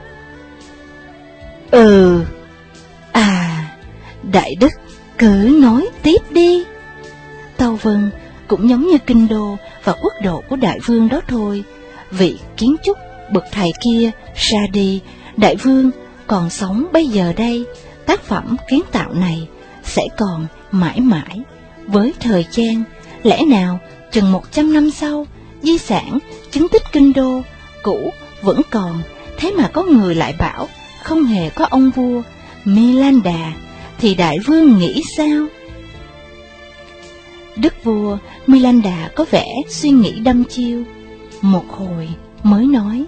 Ừ, à, Đại Đức cứ nói tiếp đi. Tâu Vân cũng giống như kinh đô và quốc độ của đại vương đó thôi. Vị kiến trúc bậc thầy kia ra đi, đại vương còn sống bây giờ đây, tác phẩm kiến tạo này sẽ còn mãi mãi với thời gian. Lẽ nào chừng một trăm năm sau, di sản chứng tích kinh đô cũ vẫn còn, thế mà có người lại bảo không hề có ông vua Milanda, thì đại vương nghĩ sao? Đức vua Milanda có vẻ suy nghĩ đăm chiêu, một hồi mới nói: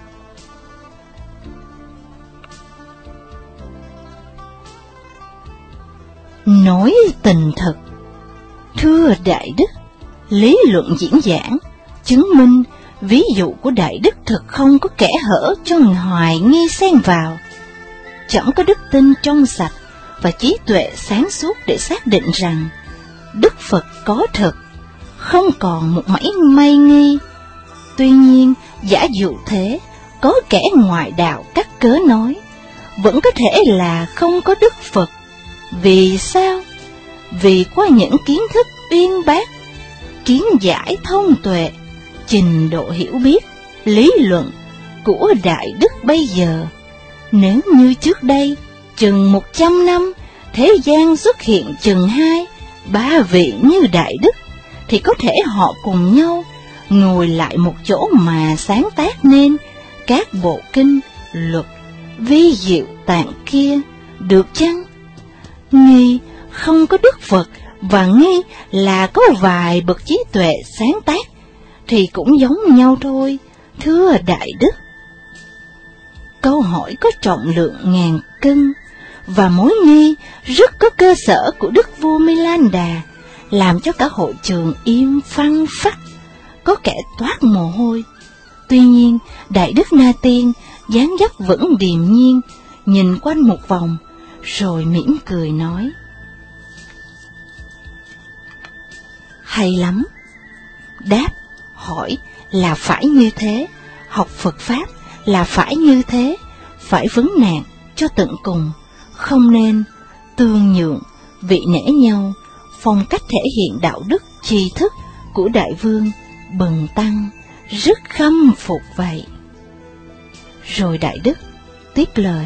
Nói tình thật, thưa Đại Đức, lý luận diễn giảng chứng minh ví dụ của Đại Đức thật không có kẽ hở cho người hoài nghi xen vào. Chẳng có đức tin trong sạch và trí tuệ sáng suốt để xác định rằng Đức Phật có thật, không còn một mảy may nghi. Tuy nhiên, giả dụ thế, có kẻ ngoại đạo cắt cớ nói, vẫn có thể là không có Đức Phật. Vì sao? Vì qua những kiến thức uyên bác, kiến giải thông tuệ, trình độ hiểu biết, lý luận của Đại Đức bây giờ. Nếu như trước đây, chừng một trăm năm, thế gian xuất hiện chừng hai, ba vị như Đại Đức, thì có thể họ cùng nhau ngồi lại một chỗ mà sáng tác nên các bộ kinh, luật, vi diệu tạng kia, được chăng? Nghi không có Đức Phật và nghi là có vài bậc trí tuệ sáng tác thì cũng giống nhau thôi, thưa Đại Đức. Câu hỏi có trọng lượng ngàn cân và mối nghi rất có cơ sở của Đức vua Milanda làm cho cả hội trường im phăng phắc, có kẻ toát mồ hôi. Tuy nhiên, Đại Đức Na Tiên dáng dấp vẫn điềm nhiên, nhìn quanh một vòng, rồi mỉm cười nói: Hay lắm. Đáp, hỏi là phải như thế, học Phật Pháp là phải như thế, phải vấn nạn cho tận cùng, không nên tương nhượng, vị nể nhau. Phong cách thể hiện đạo đức tri thức của đại vương Bần Tăng rất khâm phục vậy. Rồi Đại Đức tiếp lời: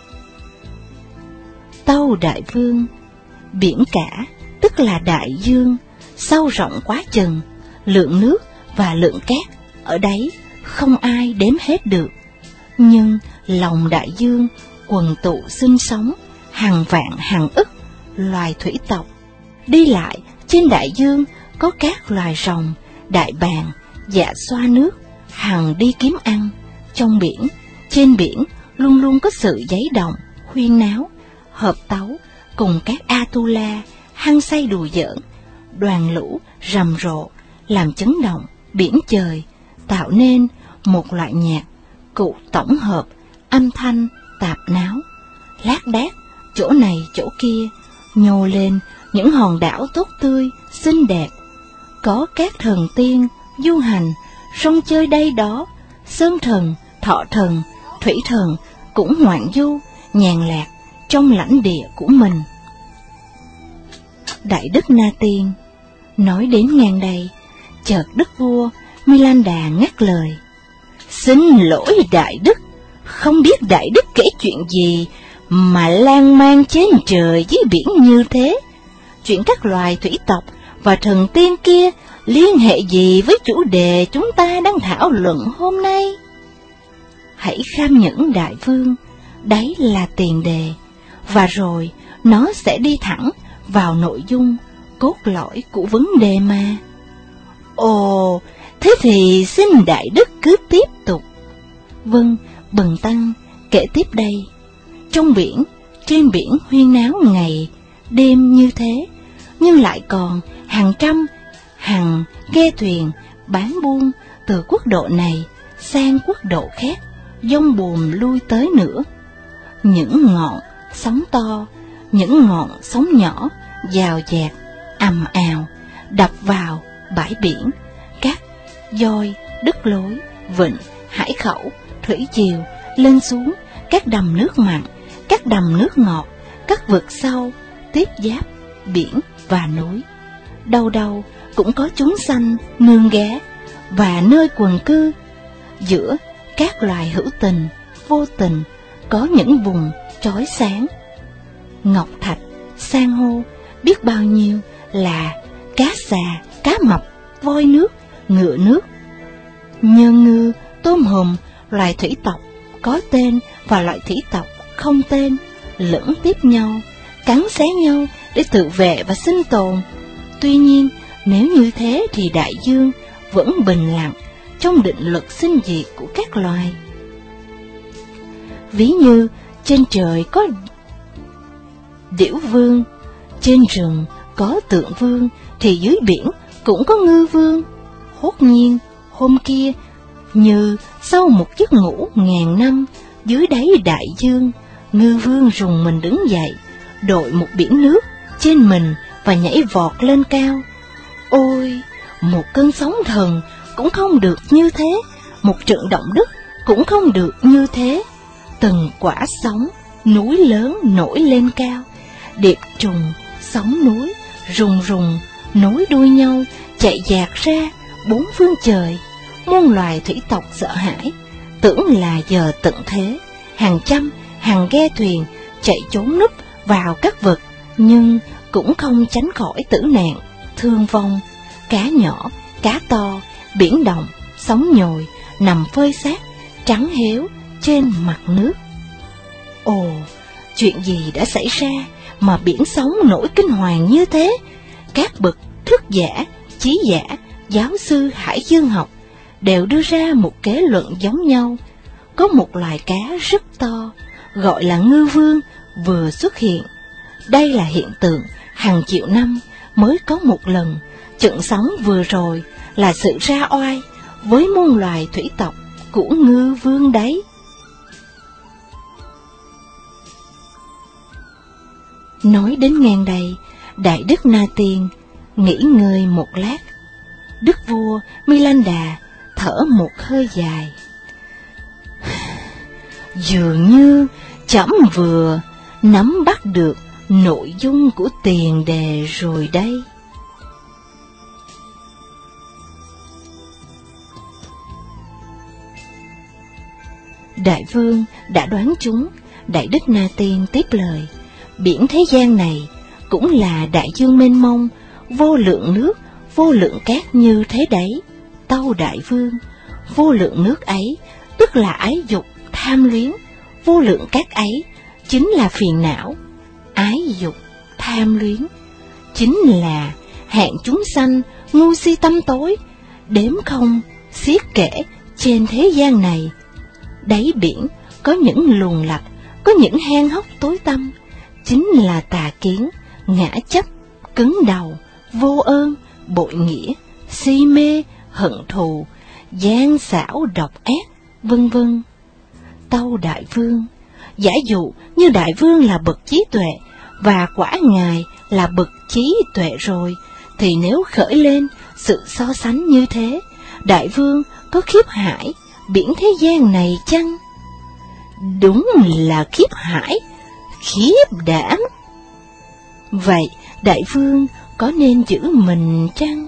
Tâu Đại Vương, biển cả tức là đại dương, sâu rộng quá chừng, lượng nước và lượng cát ở đấy không ai đếm hết được. Nhưng lòng đại dương quần tụ sinh sống hàng vạn hàng ức loài thủy tộc. Đi lại trên đại dương có các loài rồng, đại bàng, dạ xoa nước, hằng đi kiếm ăn. Trong biển, trên biển luôn luôn có sự giấy động, huyên náo, hợp tấu cùng các Atula hăng say đùa giỡn, đoàn lũ rầm rộ làm chấn động biển trời, tạo nên một loại nhạc cụ tổng hợp âm thanh tạp náo, lác đác chỗ này chỗ kia, nhô lên những hòn đảo tốt tươi xinh đẹp. Có các thần tiên du hành sông chơi đây đó, sơn thần, thọ thần, thủy thần cũng ngoạn du nhàn lạc trong lãnh địa của mình. Đại Đức Na Tiên nói đến ngang đây, chợt Đức vua Milanda ngắt lời: Xin lỗi Đại Đức, không biết Đại Đức kể chuyện gì mà lan man trên trời dưới biển như thế. Chuyện các loài thủy tộc và thần tiên kia liên hệ gì với chủ đề chúng ta đang thảo luận hôm nay? Hãy kham nhẫn Đại Vương, đấy là tiền đề, và rồi nó sẽ đi thẳng vào nội dung cốt lõi của vấn đề mà. Ồ, thế thì xin Đại Đức cứ tiếp tục. Vâng, Bần Tăng kể tiếp đây. Trong biển, trên biển huyên náo ngày đêm như thế, nhưng lại còn hàng trăm, hàng ghe thuyền bán buôn từ quốc độ này sang quốc độ khác, dông buồm lui tới nữa. Những ngọn sóng to, những ngọn sóng nhỏ dào dạt, ầm ào đập vào bãi biển. Các doi, đứt lối, vịnh, hải khẩu thủy triều lên xuống, các đầm nước mặn, các đầm nước ngọt, các vực sâu tiếp giáp biển và núi. Đâu đâu cũng có chúng sanh nương ghé và nơi quần cư. Giữa các loài hữu tình, vô tình có những vùng chói sáng. Ngọc thạch, san hô, biết bao nhiêu là cá xà, cá mập, voi nước, ngựa nước. Nhơn ngư, tôm hùm, loài thủy tộc có tên và loại thủy tộc không tên lẫn tiếp nhau, cắn xé nhau để tự vệ và sinh tồn. Tuy nhiên, nếu như thế thì đại dương vẫn bình lặng trong định luật sinh diệt của các loài. Ví như trên trời có điểu vương, trên rừng có tượng vương, thì dưới biển cũng có ngư vương. Hốt nhiên, hôm kia, như sau một giấc ngủ ngàn năm, dưới đáy đại dương, ngư vương rùng mình đứng dậy, đội một biển nước trên mình và nhảy vọt lên cao. Ôi, một cơn sóng thần cũng không được như thế, một trận động đất cũng không được như thế. Từng quả sóng, núi lớn nổi lên cao, điệp trùng, sóng núi, rùng rùng, nối đuôi nhau, chạy dạt ra bốn phương trời. Muôn loài thủy tộc sợ hãi, tưởng là giờ tận thế, hàng trăm, hàng ghe thuyền chạy trốn núp vào các vực, nhưng cũng không tránh khỏi tử nạn, thương vong. Cá nhỏ, cá to, biển động, sóng nhồi, nằm phơi xác, trắng héo trên mặt nước. Ồ, chuyện gì đã xảy ra mà biển sóng nổi kinh hoàng như thế? Các bậc thức giả, trí giả, giáo sư hải dương học đều đưa ra một kết luận giống nhau. Có một loài cá rất to, gọi là ngư vương, vừa xuất hiện. Đây là hiện tượng hàng triệu năm mới có một lần. Trận sóng vừa rồi là sự ra oai với muôn loài thủy tộc của ngư vương đấy. Nói đến ngang đây, Đại Đức Na Tiên nghỉ ngơi một lát. Đức vua Milanda thở một hơi dài. Dường như trẫm vừa nắm bắt được nội dung của tiền đề rồi đây. Đại vương đã đoán trúng. Đại Đức Na Tiên tiếp lời. Biển thế gian này cũng là đại dương mênh mông, vô lượng nước, vô lượng cát như thế đấy. Tâu đại vương, vô lượng nước ấy tức là ái dục, tham luyến. Vô lượng cát ấy chính là phiền não. Ái dục, tham luyến chính là hạng chúng sanh ngu si tâm tối, đếm không xiết kể trên thế gian này. Đáy biển có những luồng lạch, có những hang hốc tối tăm, chính là tà kiến, ngã chấp, cứng đầu, vô ơn, bội nghĩa, si mê, hận thù, gian xảo độc ác, vân vân. Tâu đại vương, giả dụ như đại vương là bậc trí tuệ và quả ngài là bậc trí tuệ rồi, thì nếu khởi lên sự so sánh như thế, đại vương có khiếp hải biển thế gian này chăng? Đúng là khiếp hải, khiếp đảm. Vậy đại vương có nên giữ mình chăng?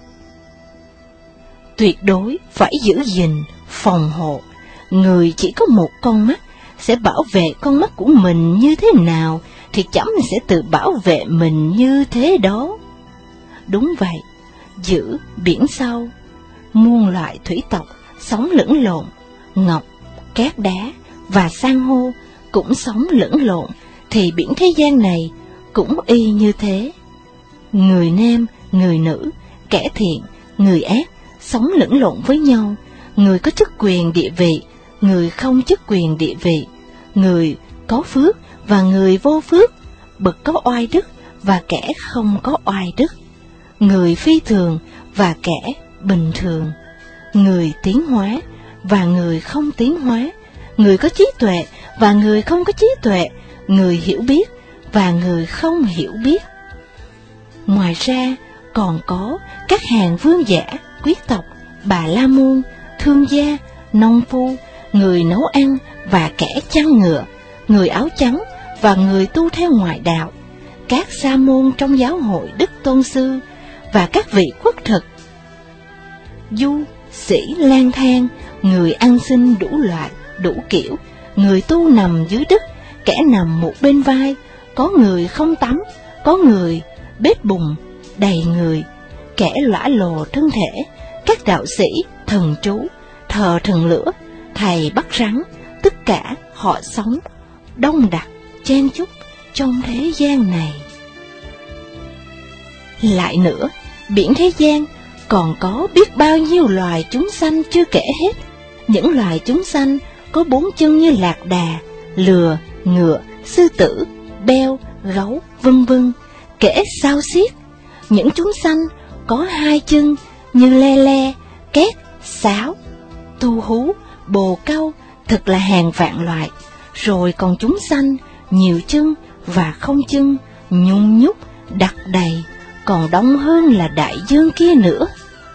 Tuyệt đối phải giữ gìn, phòng hộ. Người chỉ có một con mắt, sẽ bảo vệ con mắt của mình như thế nào thì trẫm sẽ tự bảo vệ mình như thế đó. Đúng vậy, giữ biển sâu, muôn loại thủy tộc sống lẫn lộn, ngọc, cát đá và san hô cũng sống lẫn lộn, thì biển thế gian này cũng y như thế. Người nam, người nữ, kẻ thiện, người ác sống lẫn lộn với nhau, người có chức quyền địa vị, người không chức quyền địa vị, người có phước và người vô phước, bậc có oai đức và kẻ không có oai đức, người phi thường và kẻ bình thường, người tiến hóa và người không tiến hóa, người có trí tuệ và người không có trí tuệ, người hiểu biết và người không hiểu biết. Ngoài ra còn có các hàng vương giả, quý tộc, bà la môn, thương gia, nông phu, người nấu ăn và kẻ chăn ngựa, người áo trắng và người tu theo ngoại đạo, các sa môn trong giáo hội Đức Tôn Sư và các vị khuất thực, du sĩ lang thang, người ăn xin đủ loại, đủ kiểu, người tu nằm dưới đất, kẻ nằm một bên vai, có người không tắm, có người bết bùn đầy người, kẻ lõa lồ thân thể, các đạo sĩ, thần chú, thờ thần lửa, thầy bắt rắn, tất cả họ sống đông đặc chen chúc trong thế gian này. Lại nữa, biển thế gian còn có biết bao nhiêu loài chúng sanh chưa kể hết. Những loài chúng sanh có bốn chân như lạc đà, lừa, ngựa, sư tử, beo, gấu, vân vân, kể sao xiết. Những chúng sanh có hai chân như le le, két, sáo, tu hú, bồ câu, thật là hàng vạn loại. Rồi còn chúng sanh nhiều chân và không chân, nhung nhúc, đặc đầy, còn đông hơn là đại dương kia nữa.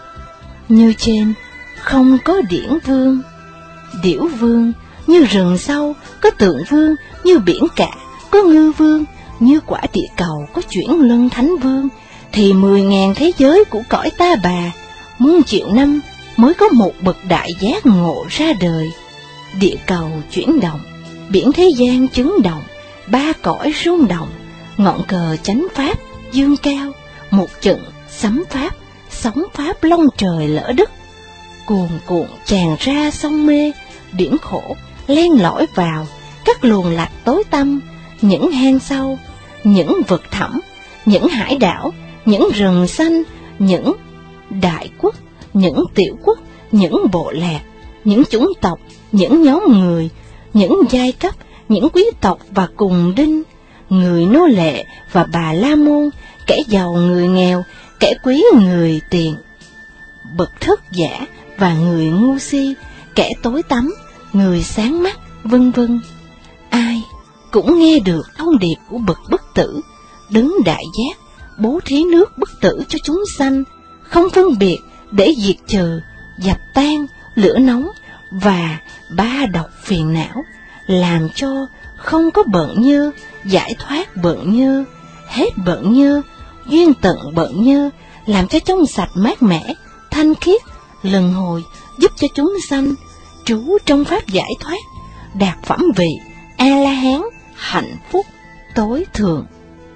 Như trên không có điển vương, điểu vương, như rừng sâu có tượng vương, như biển cả có ngư vương, như quả địa cầu có chuyển luân thánh vương, thì mười ngàn thế giới của cõi ta bà, muôn triệu năm mới có một bậc đại giác ngộ ra đời. Địa cầu chuyển động, biển thế gian chấn động, ba cõi rung động, ngọn cờ chánh pháp dương cao, một trận sấm pháp, sóng pháp long trời lỡ đất, cuồn cuộn tràn ra sông mê, biển khổ len lỏi vào các luồng lạch tối tăm, những hang sâu, những vực thẳm, những hải đảo, những rừng xanh, những đại quốc, những tiểu quốc, những bộ lạc, những chủng tộc, những nhóm người, những giai cấp, những quý tộc và cùng đinh, người nô lệ và bà la môn, kẻ giàu người nghèo, kẻ quý người tiền, bậc thất giả và người ngu si, kẻ tối tắm, người sáng mắt, vân vân. Ai cũng nghe được thông điệp của bậc bất tử, đấng đại giác, bố thí nước bất tử cho chúng sanh, không phân biệt để diệt trừ, dập tan lửa nóng và ba độc phiền não, làm cho không có bận nhơ, giải thoát bận nhơ, hết bận nhơ, duyên tận bận nhơ, làm cho trong sạch mát mẻ, thanh khiết, lần hồi, giúp cho chúng sanh trú trong pháp giải thoát, đạt phẩm vị A-la-hán, hạnh phúc tối thượng.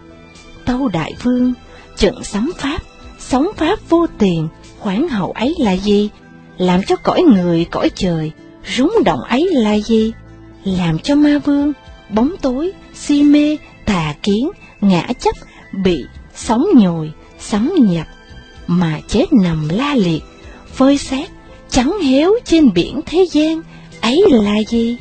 Tâu Đại Vương, trận sấm pháp, sóng pháp vô tiền, khoáng hậu ấy là gì? Làm cho cõi người cõi trời rúng động ấy là gì? Làm cho ma vương, bóng tối, si mê, tà kiến, ngã chấp, bị sóng nhồi, sấm nhập, mà chết nằm la liệt, phơi xác, trắng héo trên biển thế gian, ấy là gì?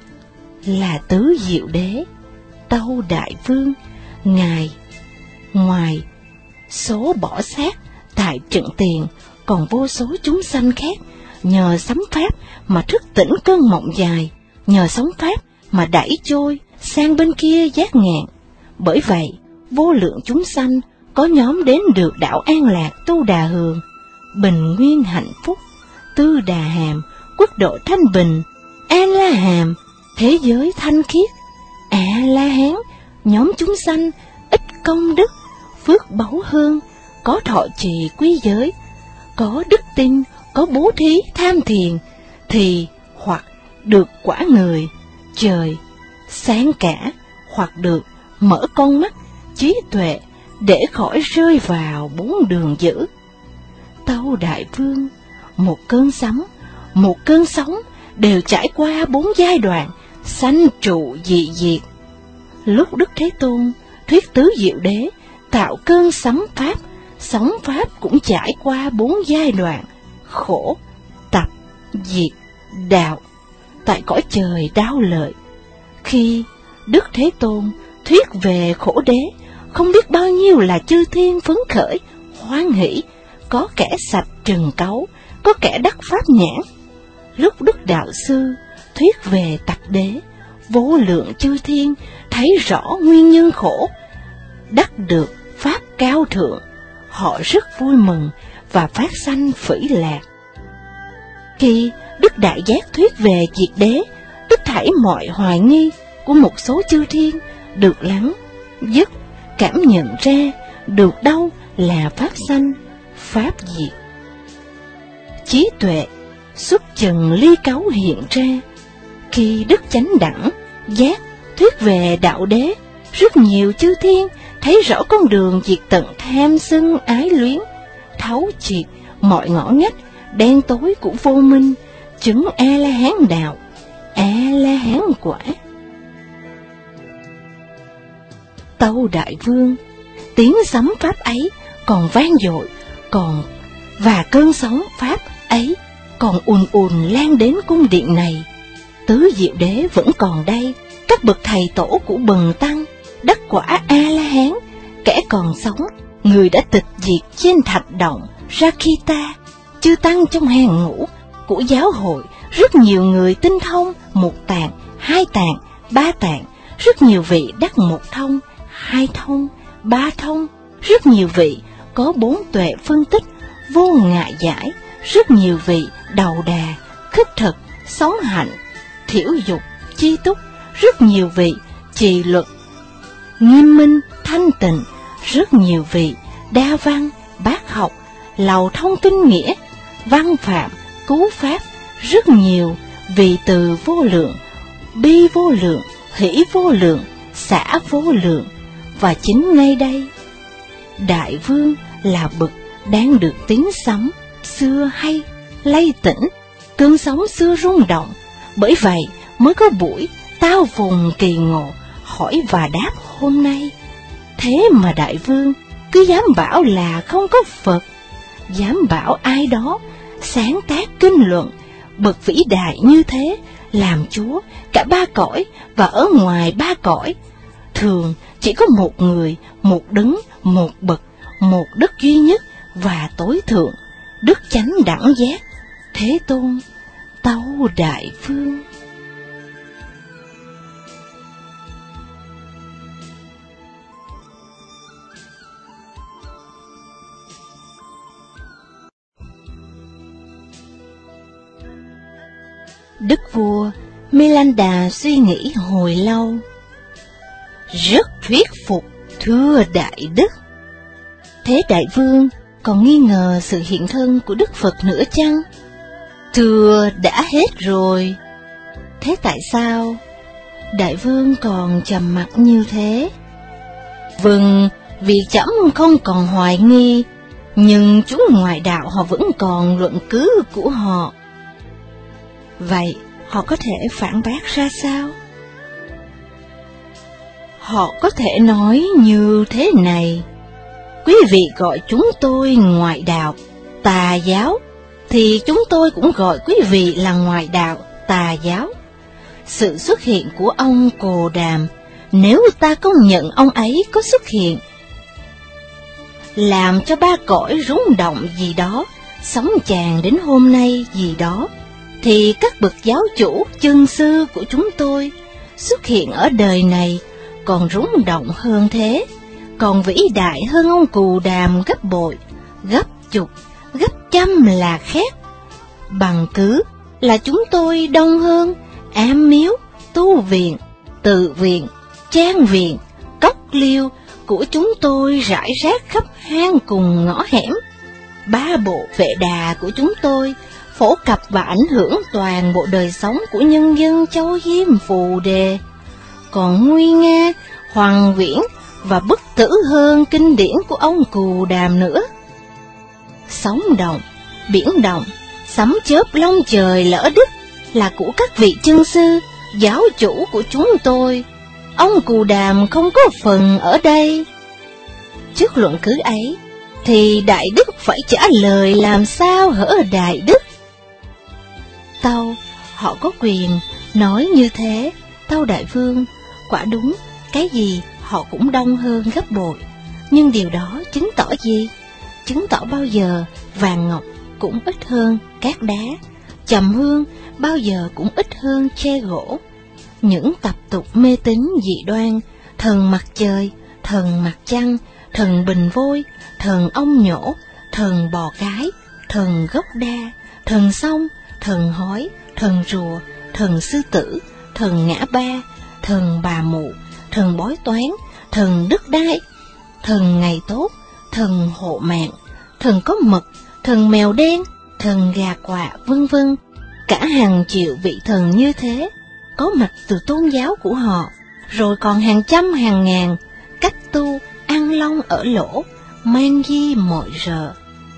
Là Tứ Diệu Đế, Tâu Đại Vương, Ngài ngoài số bỏ xác tại trận tiền, còn vô số chúng sanh khác, nhờ sấm pháp mà thức tỉnh cơn mộng dài, nhờ sóng pháp mà đẩy trôi sang bên kia giác ngạn. Bởi vậy, vô lượng chúng sanh có nhóm đến được đạo An Lạc, Tu Đà Hường, Bình Nguyên hạnh phúc, Tư Đà Hàm, quốc độ thanh bình, A La Hàm, thế giới thanh khiết, A La Hán, nhóm chúng sanh ít công đức, phước báu hơn, có thọ trì quý giới, có đức tin, có bố thí tham thiền, thì hoặc được quả người trời sáng cả, hoặc được mở con mắt trí tuệ để khỏi rơi vào bốn đường dữ. Tâu Đại Vương, một cơn sấm, một cơn sóng đều trải qua bốn giai đoạn sanh trụ dị diệt. Lúc Đức Thế Tôn thuyết Tứ Diệu Đế tạo cơn sấm pháp, sóng pháp cũng trải qua bốn giai đoạn khổ, tập, diệt, đạo tại cõi trời đau lợi. Khi Đức Thế Tôn thuyết về khổ đế, không biết bao nhiêu là chư thiên phấn khởi, hoan hỷ, có kẻ sạch trừng cấu, có kẻ đắc pháp nhãn. Lúc Đức Đạo Sư thuyết về tập đế, vô lượng chư thiên thấy rõ nguyên nhân khổ, đắc được pháp cao thượng, họ rất vui mừng và phát sanh phỉ lạc. Khi Đức Đại Giác thuyết về diệt đế, tất thảy mọi hoài nghi của một số chư thiên được lắng dứt, cảm nhận ra được đâu là pháp sanh, pháp diệt. Trí tuệ xuất trần ly cấu hiện ra. Khi Đức Chánh Đẳng Giác thuyết về đạo đế, rất nhiều chư thiên thấy rõ con đường diệt tận tham sân ái luyến, thấu triệt mọi ngõ ngách đen tối của vô minh, chứng A-la-hán đạo, A-la-hán quả. Tâu Đại Vương, tiếng sấm pháp ấy còn vang dội, còn và cơn sóng pháp ấy còn ùn ùn lan đến cung điện này. Tứ Diệu Đế vẫn còn đây, các bậc thầy tổ của Bần Tăng, đắc quả A-la-hán, kẻ còn sống, người đã tịch diệt trên thạch động Rakita, chư tăng trong hàng ngũ của giáo hội, rất nhiều người tinh thông một tạng, hai tạng, ba tạng, rất nhiều vị đắc một thông, hai thông, ba thông, rất nhiều vị có bốn tuệ phân tích, vô ngại giải, rất nhiều vị đầu đà, khích thực, sống hạnh, thiểu dục, chi túc, rất nhiều vị trì luật, nghiêm minh, thanh tịnh, rất nhiều vị đa văn, bác học, lầu thông kinh nghĩa, văn phạm, cứu pháp, rất nhiều vị từ vô lượng, bi vô lượng, hỷ vô lượng, xả vô lượng. Và chính ngay đây, Đại Vương là bậc đang được tiếng sấm xưa hay lay tỉnh, cơn sóng xưa rung động, bởi vậy mới có buổi tao vùng kỳ ngộ hỏi và đáp hôm nay. Thế mà Đại Vương cứ dám bảo là không có Phật, dám bảo ai đó sáng tác kinh luận, bậc vĩ đại như thế, làm Chúa cả ba cõi và ở ngoài ba cõi. Thường chỉ có một người, một đấng, một bậc, một đức duy nhất và tối thượng, Đức Chánh Đẳng Giác, Thế Tôn, Tâu Đại Vương. Đức vua Milanda suy nghĩ hồi lâu. Rất thuyết phục, thưa Đại Đức. Thế Đại Vương còn nghi ngờ sự hiện thân của Đức Phật nữa chăng? Thưa, đã hết rồi. Thế tại sao Đại Vương còn trầm mặc như thế? Vâng, vì trẫm không còn hoài nghi, nhưng chúng ngoại đạo họ vẫn còn luận cứ của họ. Vậy họ có thể phản bác ra sao? Họ có thể nói như thế này: quý vị gọi chúng tôi ngoại đạo, tà giáo, thì chúng tôi cũng gọi quý vị là ngoại đạo, tà giáo. Sự xuất hiện của ông Cồ Đàm, nếu ta công nhận ông ấy có xuất hiện, làm cho ba cõi rung động gì đó, sống tràn đến hôm nay gì đó, thì các bậc giáo chủ chân sư của chúng tôi xuất hiện ở đời này còn rung động hơn thế, còn vĩ đại hơn ông Cù Đàm gấp bội, gấp chục, gấp trăm là khác. Bằng cứ là chúng tôi đông hơn, am miếu, tu viện, tự viện, trang viện, cốc liêu của chúng tôi rải rác khắp hang cùng ngõ hẻm. Ba bộ Vệ Đà của chúng tôi phổ cập và ảnh hưởng toàn bộ đời sống của nhân dân Châu Diêm Phù Đề, còn nguy nga, hoàng viễn và bất tử hơn kinh điển của ông Cù Đàm nữa. Sóng động, biển động, sấm chớp long trời lỡ đất là của các vị chân sư, giáo chủ của chúng tôi. Ông Cù Đàm không có phần ở đây. Trước luận cứ ấy, thì Đại Đức phải trả lời làm sao hở Đại Đức? Tâu, họ có quyền nói như thế, Tâu Đại Vương. Quả đúng, cái gì họ cũng đông hơn gấp bội. Nhưng điều đó chứng tỏ gì? Chứng tỏ bao giờ vàng ngọc cũng ít hơn cát đá, trầm hương bao giờ cũng ít hơn tre gỗ. Những tập tục mê tín dị đoan, thần mặt trời, thần mặt trăng, thần bình vôi, thần ong nhổ, thần bò cái, thần gốc đa, thần sông, thần hói, thần rùa, thần sư tử, thần ngã ba, thần bà mụ, thần bói toán, thần đất đai, thần ngày tốt, thần hộ mạng, thần có mật, thần mèo đen, thần gà quạ, vân vân. Cả hàng triệu vị thần như thế, có mặt từ tôn giáo của họ, rồi còn hàng trăm hàng ngàn cách tu ăn long ở lỗ, mang di mọi rợ.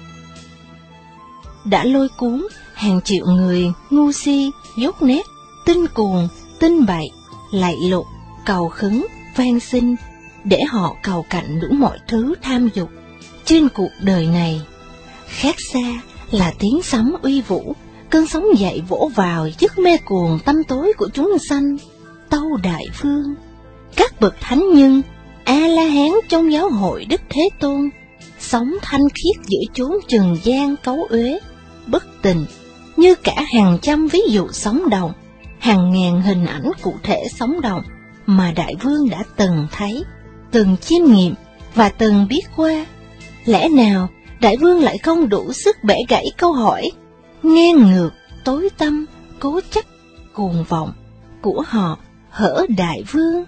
Đã lôi cuốn hàng triệu người ngu si, dốt nét, tin cuồng, tin bậy, lạy lục, cầu khấn, van xin, để họ cầu cạnh đủ mọi thứ tham dục trên cuộc đời này. Khác xa là tiếng sấm uy vũ, cơn sóng dậy vỗ vào giấc mê cuồng tâm tối của chúng sanh. Tâu Đại Vương, các bậc thánh nhân, A-la-hán trong giáo hội Đức Thế Tôn, sống thanh khiết giữa chốn trần gian cấu uế, bất tình, như cả hàng trăm ví dụ sống động, hàng ngàn hình ảnh cụ thể sống động mà Đại Vương đã từng thấy, từng chiêm nghiệm và từng biết qua. Lẽ nào Đại Vương lại không đủ sức bẻ gãy câu hỏi ngang ngược, tối tâm, cố chấp, cuồng vọng của họ hở Đại Vương?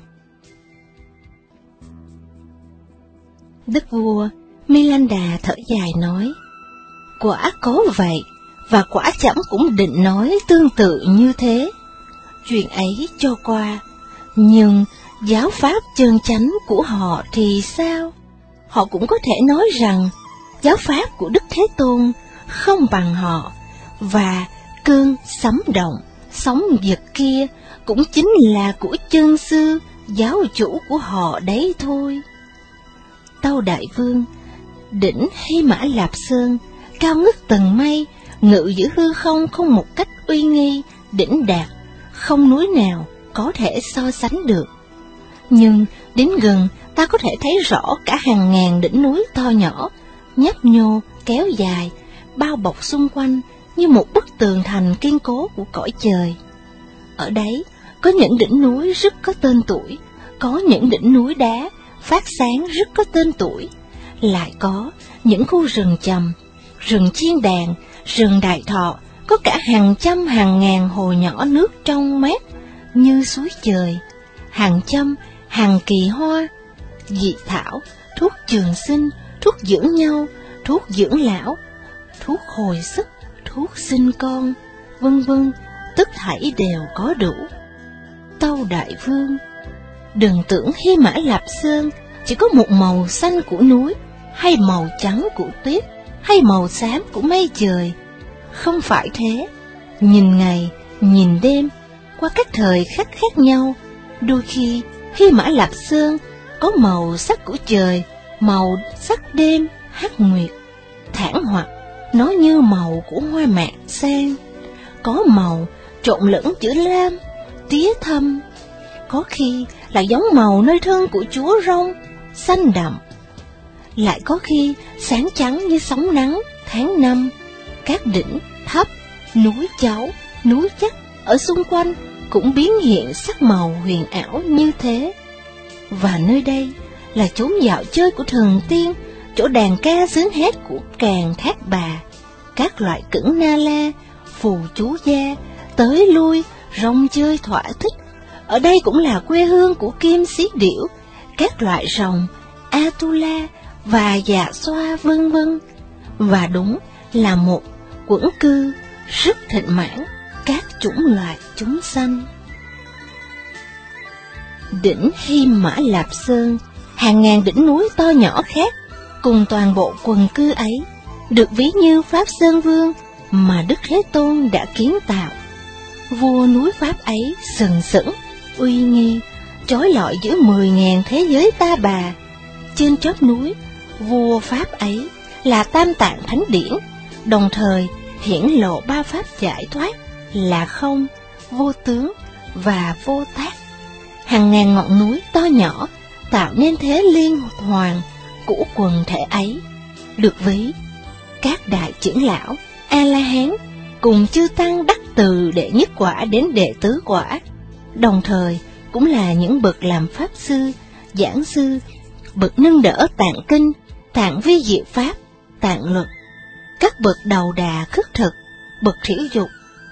Đức vua Milanda thở dài nói, quả có vậy, và quả chậm cũng định nói tương tự như thế. Chuyện ấy cho qua, nhưng giáo pháp chân chánh của họ thì sao? Họ cũng có thể nói rằng giáo pháp của Đức Thế Tôn không bằng họ, và cơn sấm động, sóng giật kia cũng chính là của chân sư, giáo chủ của họ đấy thôi. Tâu Đại Vương, đỉnh Hy Mã Lạp Sơn, cao ngất tầng mây, ngự giữa hư không không một cách uy nghi, đỉnh đạt, không núi nào có thể so sánh được. Nhưng đến gần ta có thể thấy rõ cả hàng ngàn đỉnh núi to nhỏ, nhấp nhô, kéo dài, bao bọc xung quanh như một bức tường thành kiên cố của cõi trời. Ở đấy có những đỉnh núi rất có tên tuổi, có những đỉnh núi đá phát sáng rất có tên tuổi, lại có những khu rừng trầm, rừng chiên đàn, rừng đại thọ, có cả hàng trăm hàng ngàn hồ nhỏ nước trong mát như suối trời, hàng trăm hàng kỳ hoa, dị thảo, thuốc trường sinh, thuốc dưỡng nhau, thuốc dưỡng lão, thuốc hồi sức, thuốc sinh con, vân vân, tất thảy đều có đủ. Tâu Đại Vương, đừng tưởng Hy Mã Lạp Sơn chỉ có một màu xanh của núi, hay màu trắng của tuyết, hay màu xám của mây trời. Không phải thế. Nhìn ngày, nhìn đêm, qua các thời khắc khác nhau, đôi khi Hy Mã Lạp Sơn có màu sắc của trời, màu sắc đêm, hắc nguyệt, thản hoặc nó như màu của hoa mạc sen, có màu trộn lẫn chữ lam, tía thâm, có khi là giống màu nơi thân của chúa rông, xanh đậm, lại có khi sáng trắng như sóng nắng tháng năm. Các đỉnh, thấp, núi cháo, núi chắc ở xung quanh cũng biến hiện sắc màu huyền ảo như thế. Và nơi đây là chốn dạo chơi của thần tiên, chỗ đàn ca sướng hát của Càn Thác Bà, các loại cửng na la, phù chú gia, tới lui, rong chơi thỏa thích. Ở đây cũng là quê hương của kim xí điểu, các loại rồng, Atula và dạ xoa vân vân. Và đúng là một quẫn cư rất thịnh mãn các chủng loại chúng sanh. Đỉnh Hy Mã Lạp Sơn, hàng ngàn đỉnh núi to nhỏ khác, cùng toàn bộ quần cư ấy, được ví như Pháp Sơn Vương mà Đức Thế Tôn đã kiến tạo. Vua núi Pháp ấy sừng sững, uy nghi, chói lọi giữa mười ngàn thế giới ta bà. Trên chóp núi, vua Pháp ấy là Tam Tạng Thánh Điển, đồng thời hiển lộ ba pháp giải thoát là không, vô tướng và vô tác. Hàng ngàn ngọn núi to nhỏ tạo nên thế liên hoàn của quần thể ấy, được ví các đại trưởng lão, A-la-hán cùng chư tăng đắc từ đệ nhất quả đến đệ tứ quả, đồng thời cũng là những bậc làm pháp sư, giảng sư, bậc nâng đỡ tạng kinh, tạng vi diệu pháp, tạng luật, các bậc đầu đà khất thực, bậc thiểu dục,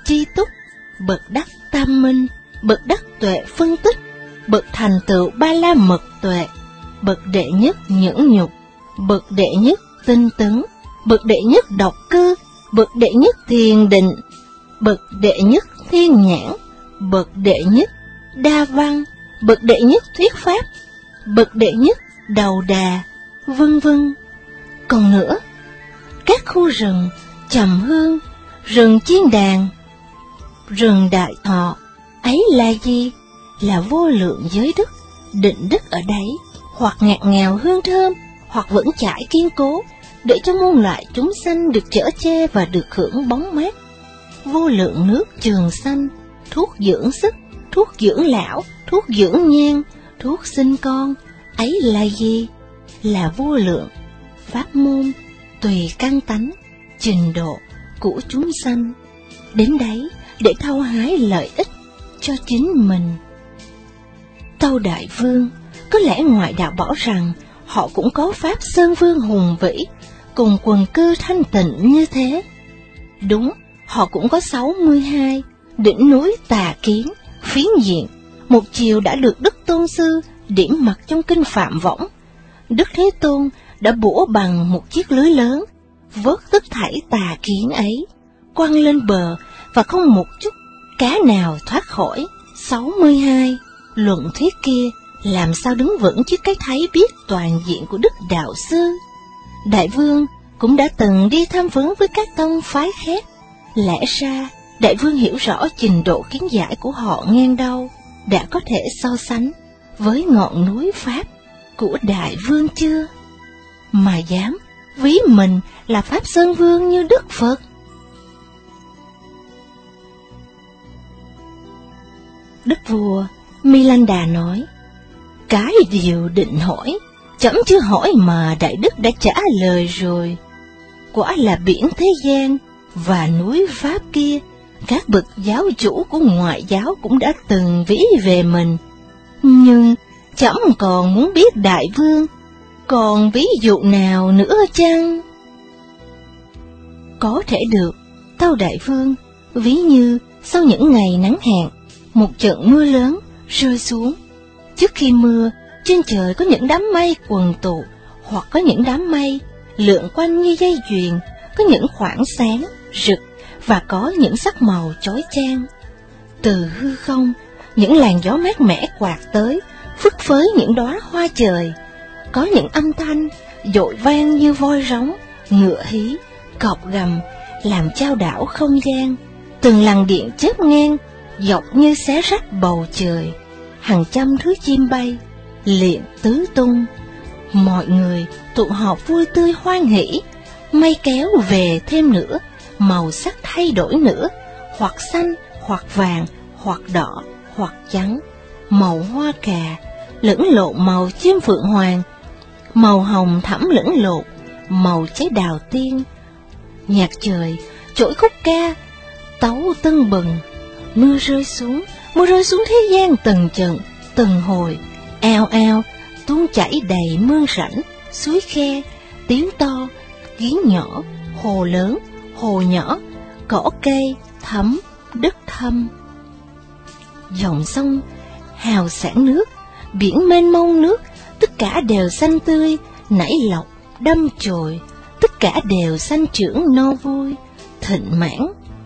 chi túc, bậc đắc tam minh, bậc đắc tuệ phân tích, bậc thành tựu ba la mật tuệ, bậc đệ nhất nhẫn nhục, bậc đệ nhất tinh tấn, bậc đệ nhất độc cư, bậc đệ nhất thiền định, bậc đệ nhất thiên nhãn, bậc đệ nhất đa văn, bậc đệ nhất thuyết pháp, bậc đệ nhất đầu đà, vân vân. Còn nữa, các khu rừng trầm hương, rừng chiên đàn, rừng đại thọ, ấy là gì? Là vô lượng giới đức, định đức ở đấy, hoặc ngạt ngào hương thơm, hoặc vững chãi kiên cố, để cho muôn loại chúng sanh được chở che và được hưởng bóng mát. Vô lượng nước trường sanh, thuốc dưỡng sức, thuốc dưỡng lão, thuốc dưỡng nhan, thuốc sinh con, ấy là gì? Là vô lượng pháp môn, tùy căn tánh, trình độ của chúng sanh, đến đấy để thâu hái lợi ích cho chính mình. Tâu Đại Vương có lẽ ngoại đạo bảo rằng họ cũng có pháp sơn vương hùng vĩ, cùng quần cư thanh tịnh như thế. Đúng, họ cũng có sáu mươi hai đỉnh núi tà kiến, phiến diện, một chiều đã được Đức Tôn Sư điểm mặt trong kinh Phạm Võng. Đức Thế Tôn đã bủa bằng một chiếc lưới lớn, vớt tất thảy tà kiến ấy, quăng lên bờ, và không một chút cá nào thoát khỏi. Sáu mươi hai luận thuyết kia làm sao đứng vững trước cái thấy biết toàn diện của Đức Đạo Sư. Đại Vương cũng đã từng đi tham vấn với các tông phái khác, lẽ ra Đại Vương hiểu rõ trình độ kiến giải của họ ngang đâu, đã có thể so sánh với ngọn núi Pháp của Đại Vương chưa? Mà dám ví mình là Pháp Sơn Vương như Đức Phật. Đức vua Milanda nói, cái điều định hỏi, chấm chưa hỏi mà Đại Đức đã trả lời rồi. Quả là biển thế gian và núi Pháp kia, các bậc giáo chủ của ngoại giáo cũng đã từng ví về mình. Nhưng chấm còn muốn biết Đại Vương còn ví dụ nào nữa chăng? Có thể được, Tâu Đại Vương ví như sau những ngày nắng hạn, một trận mưa lớn rơi xuống. Trước khi mưa, trên trời có những đám mây quần tụ, hoặc có những đám mây lượn quanh như dây chuyền, có những khoảng sáng rực và có những sắc màu chói chang. Từ hư không, những làn gió mát mẻ quạt tới, phất phới những đóa hoa trời. Có những âm thanh dội vang như voi rống, ngựa hí, cọp gầm, làm chao đảo không gian. Từng làn điện chớp ngang, dọc như xé rách bầu trời. Hàng trăm thứ chim bay, liệng tứ tung. Mọi người tụ họp vui tươi hoan hỉ. Mây kéo về thêm nữa, màu sắc thay đổi nữa, hoặc xanh, hoặc vàng, hoặc đỏ, hoặc trắng. Màu hoa cà lẫn lộn màu chim phượng hoàng, màu hồng thẫm lẫn lộn màu trái đào tiên. Nhạc trời trỗi khúc ca, tấu tưng bừng. Mưa rơi xuống, mưa rơi xuống thế gian từng trận, từng hồi, ào ào tuôn chảy đầy mương rãnh, suối khe, tiếng to, giếng nhỏ, hồ lớn, hồ nhỏ, cỏ cây thấm, đất thâm. Dòng sông hào sảng nước, biển mênh mông nước, tất cả đều xanh tươi, nảy lọc, đâm chồi, tất cả đều sanh trưởng no vui, thịnh mãn.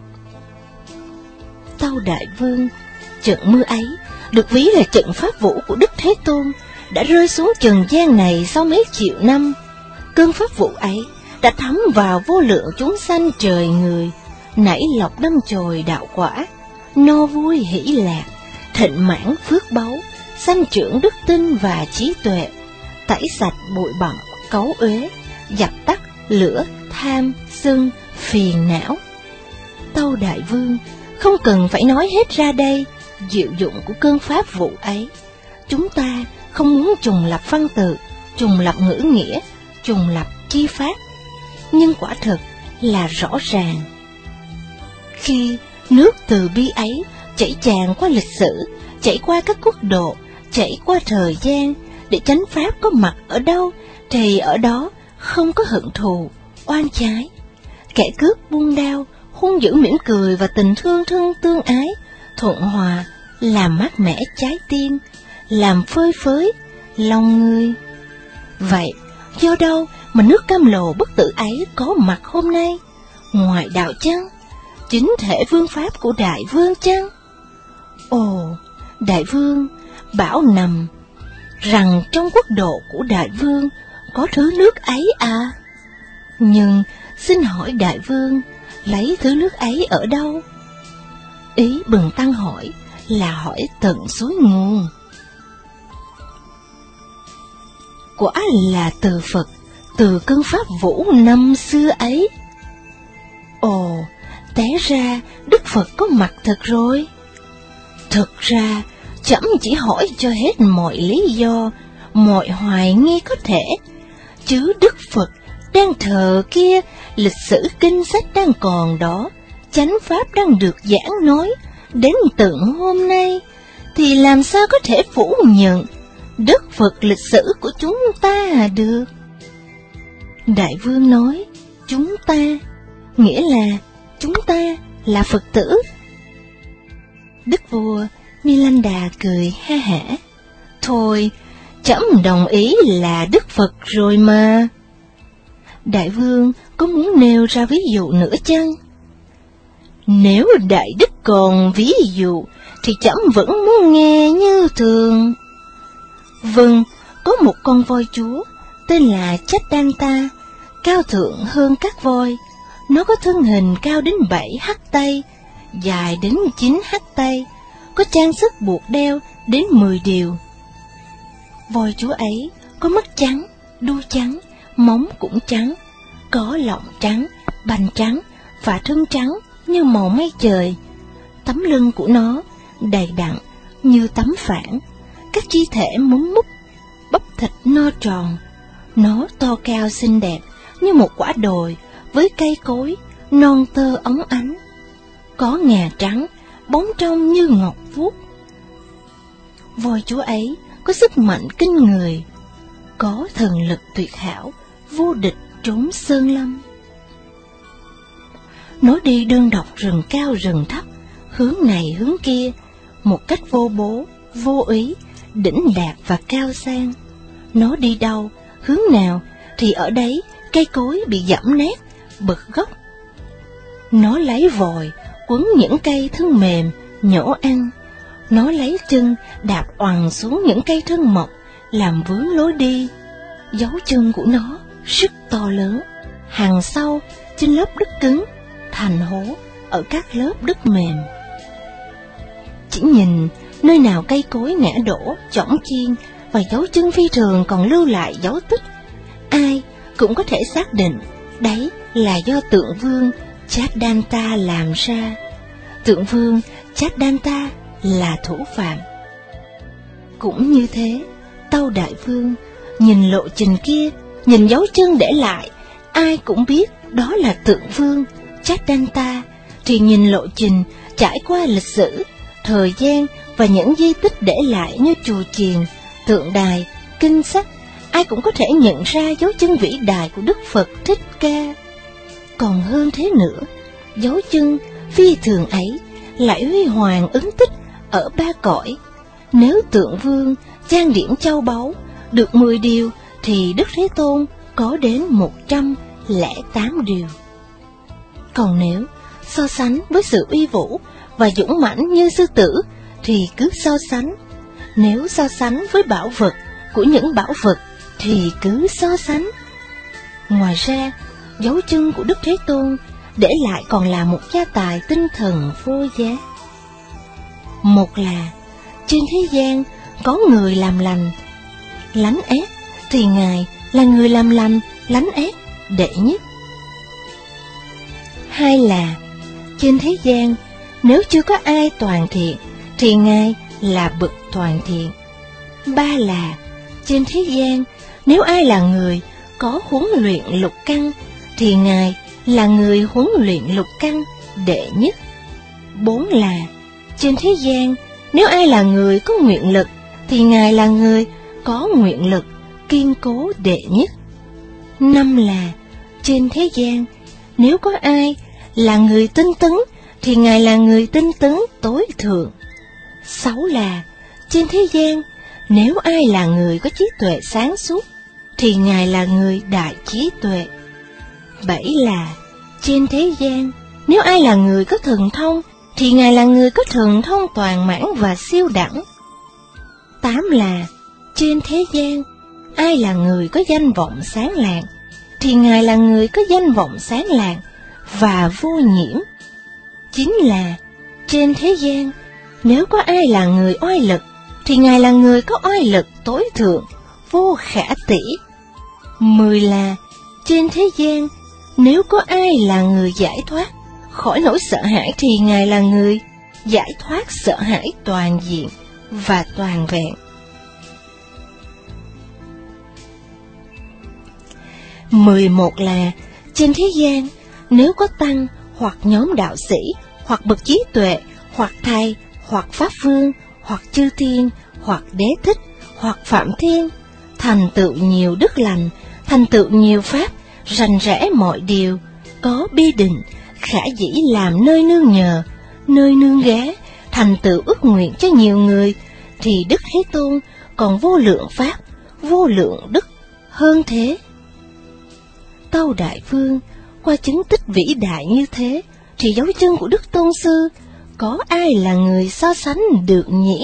Tâu Đại Vương, trận mưa ấy được ví là trận pháp vũ của Đức Thế Tôn đã rơi xuống trần gian này sau mấy triệu năm. Cơn pháp vũ ấy đã thấm vào vô lượng chúng sanh trời người, nảy lọc đâm chồi đạo quả, no vui hỷ lạc, thịnh mãn phước báu, sanh trưởng đức tin và trí tuệ, tẩy sạch bụi bặm cấu uế, dập tắt lửa tham sân phiền não. Tâu Đại Vương không cần phải nói hết ra đây diệu dụng của cơn pháp vụ ấy. Chúng ta không muốn trùng lập văn tự, trùng lập ngữ nghĩa, trùng lập chi pháp, nhưng quả thực là rõ ràng. Khi nước từ bi ấy chảy tràn qua lịch sử, chảy qua các quốc độ, chảy qua thời gian, để chánh pháp có mặt ở đâu thì ở đó không có hận thù, oan trái. Kẻ cướp buôn đao, hung dữ mỉm cười và tình thương thân tương ái, thuận hòa, làm mát mẻ trái tim, làm phơi phới lòng người. Vậy, do đâu mà nước cam lồ bất tử ấy có mặt hôm nay? Ngoài đạo chăng? Chính thể vương pháp của đại vương chăng? Ồ, đại vương, bảo nằm rằng trong quốc độ của đại vương có thứ nước ấy à? Nhưng xin hỏi đại vương, lấy thứ nước ấy ở đâu? Ý Bần Tăng hỏi là hỏi tận suối nguồn. Quả là từ Phật, từ cơn pháp vũ năm xưa ấy. Ồ, té ra Đức Phật có mặt thật rồi. Thực ra, chấm chỉ hỏi cho hết mọi lý do, mọi hoài nghi có thể, chứ Đức Phật đang thờ kia, lịch sử kinh sách đang còn đó, chánh pháp đang được giảng nói, đến tận hôm nay, thì làm sao có thể phủ nhận Đức Phật lịch sử của chúng ta được? Đại vương nói, chúng ta, nghĩa là chúng ta là Phật tử. Đức vua Milanda cười ha hả. Thôi, chấm đồng ý là Đức Phật rồi mà. Đại vương có muốn nêu ra ví dụ nữa chăng? Nếu đại đức còn ví dụ, thì chấm vẫn muốn nghe như thường. Vâng, có một con voi chúa, tên là Chaddanta, cao thượng hơn các voi. Nó có thân hình cao đến bảy hắc tay, dài đến chín hắc tay, có trang sức buộc đeo đến mười điều. Voi chúa ấy có mắt trắng, đuôi trắng, móng cũng trắng, có lọng trắng, bành trắng và thân trắng như màu mây trời. Tấm lưng của nó đầy đặn như tấm phản, các chi thể múm mút, bắp thịt no tròn. Nó to cao xinh đẹp như một quả đồi với cây cối non tơ óng ánh, có ngà trắng bóng trong như ngọc vuốt. Voi chúa ấy có sức mạnh kinh người, có thần lực tuyệt hảo, vô địch trốn sơn lâm. Nó đi đơn độc rừng cao rừng thấp, hướng này hướng kia, một cách vô bố, vô ý, đỉnh đạt và cao sang. Nó đi đâu, hướng nào, thì ở đấy cây cối bị giẫm nát, bật gốc. Nó lấy vòi quấn những cây thân mềm, nhổ ăn. Nó lấy chân đạp oằn xuống những cây thân mọc, làm vướng lối đi. Dấu chân của nó rất to lớn, hằn sâu trên lớp đất cứng, thành hố ở các lớp đất mềm. Chỉ nhìn nơi nào cây cối ngã đổ, chõng chiên và dấu chân phi thường còn lưu lại dấu tích, ai cũng có thể xác định đấy là do tượng vương Chaddanta làm ra. Tượng vương Chaddanta là thủ phạm. Cũng như thế, Tâu Đại Vương nhìn lộ trình kia, nhìn dấu chân để lại, ai cũng biết đó là tượng vương Chaddanta, thì nhìn lộ trình trải qua lịch sử, thời gian và những di tích để lại như chùa chiền, tượng đài, kinh sách, ai cũng có thể nhận ra dấu chân vĩ đại của Đức Phật Thích Ca. Còn hơn thế nữa, dấu chân phi thường ấy lại huy hoàng ứng tích ở ba cõi. Nếu tượng vương trang điểm châu báu được mười điều, thì Đức Thế Tôn có đến một trăm lẻ tám điều. Còn nếu so sánh với sự uy vũ và dũng mãnh như sư tử, thì cứ so sánh. Nếu so sánh với bảo vật của những bảo vật, thì cứ so sánh. Ngoài ra, dấu chân của Đức Thế Tôn để lại còn là một gia tài tinh thần vô giá. Một là, trên thế gian có người làm lành, lánh ác, thì Ngài là người làm lành, lánh ác đệ nhất. Hai là, trên thế gian nếu chưa có ai toàn thiện, thì Ngài là bậc toàn thiện. Ba là, trên thế gian nếu ai là người có huấn luyện lục căn, thì Ngài là người huấn luyện lục căn đệ nhất. Bốn là, trên thế gian nếu ai là người có nguyện lực, thì Ngài là người có nguyện lực kiên cố đệ nhất. Năm là, trên thế gian nếu có ai là người tinh tấn, thì Ngài là người tinh tấn tối thượng. Sáu là, trên thế gian, nếu ai là người có trí tuệ sáng suốt, thì Ngài là người đại trí tuệ. Bảy là, trên thế gian, nếu ai là người có thần thông, thì Ngài là người có thần thông toàn mãn và siêu đẳng. Tám là, trên thế gian, ai là người có danh vọng sáng lạng, thì Ngài là người có danh vọng sáng lạng và vô nhiễm. Chín là, trên thế gian, nếu có ai là người oai lực, thì Ngài là người có oai lực tối thượng, vô khả tỷ. Mười là, trên thế gian, nếu có ai là người giải thoát khỏi nỗi sợ hãi, thì Ngài là người giải thoát sợ hãi toàn diện và toàn vẹn. Mười một là, trên thế gian, nếu có tăng hoặc nhóm đạo sĩ, hoặc bậc trí tuệ, hoặc thầy, hoặc pháp vương, hoặc chư thiên, hoặc đế thích, hoặc phạm thiên, thành tựu nhiều đức lành, thành tựu nhiều pháp, rành rẽ mọi điều, có bi định, khả dĩ làm nơi nương nhờ, nơi nương ghé, thành tựu ước nguyện cho nhiều người, thì Đức Thế Tôn còn vô lượng pháp, vô lượng đức hơn thế. Tâu Đại Vương, qua chứng tích vĩ đại như thế, thì dấu chân của Đức Tôn Sư, có ai là người so sánh được nhỉ?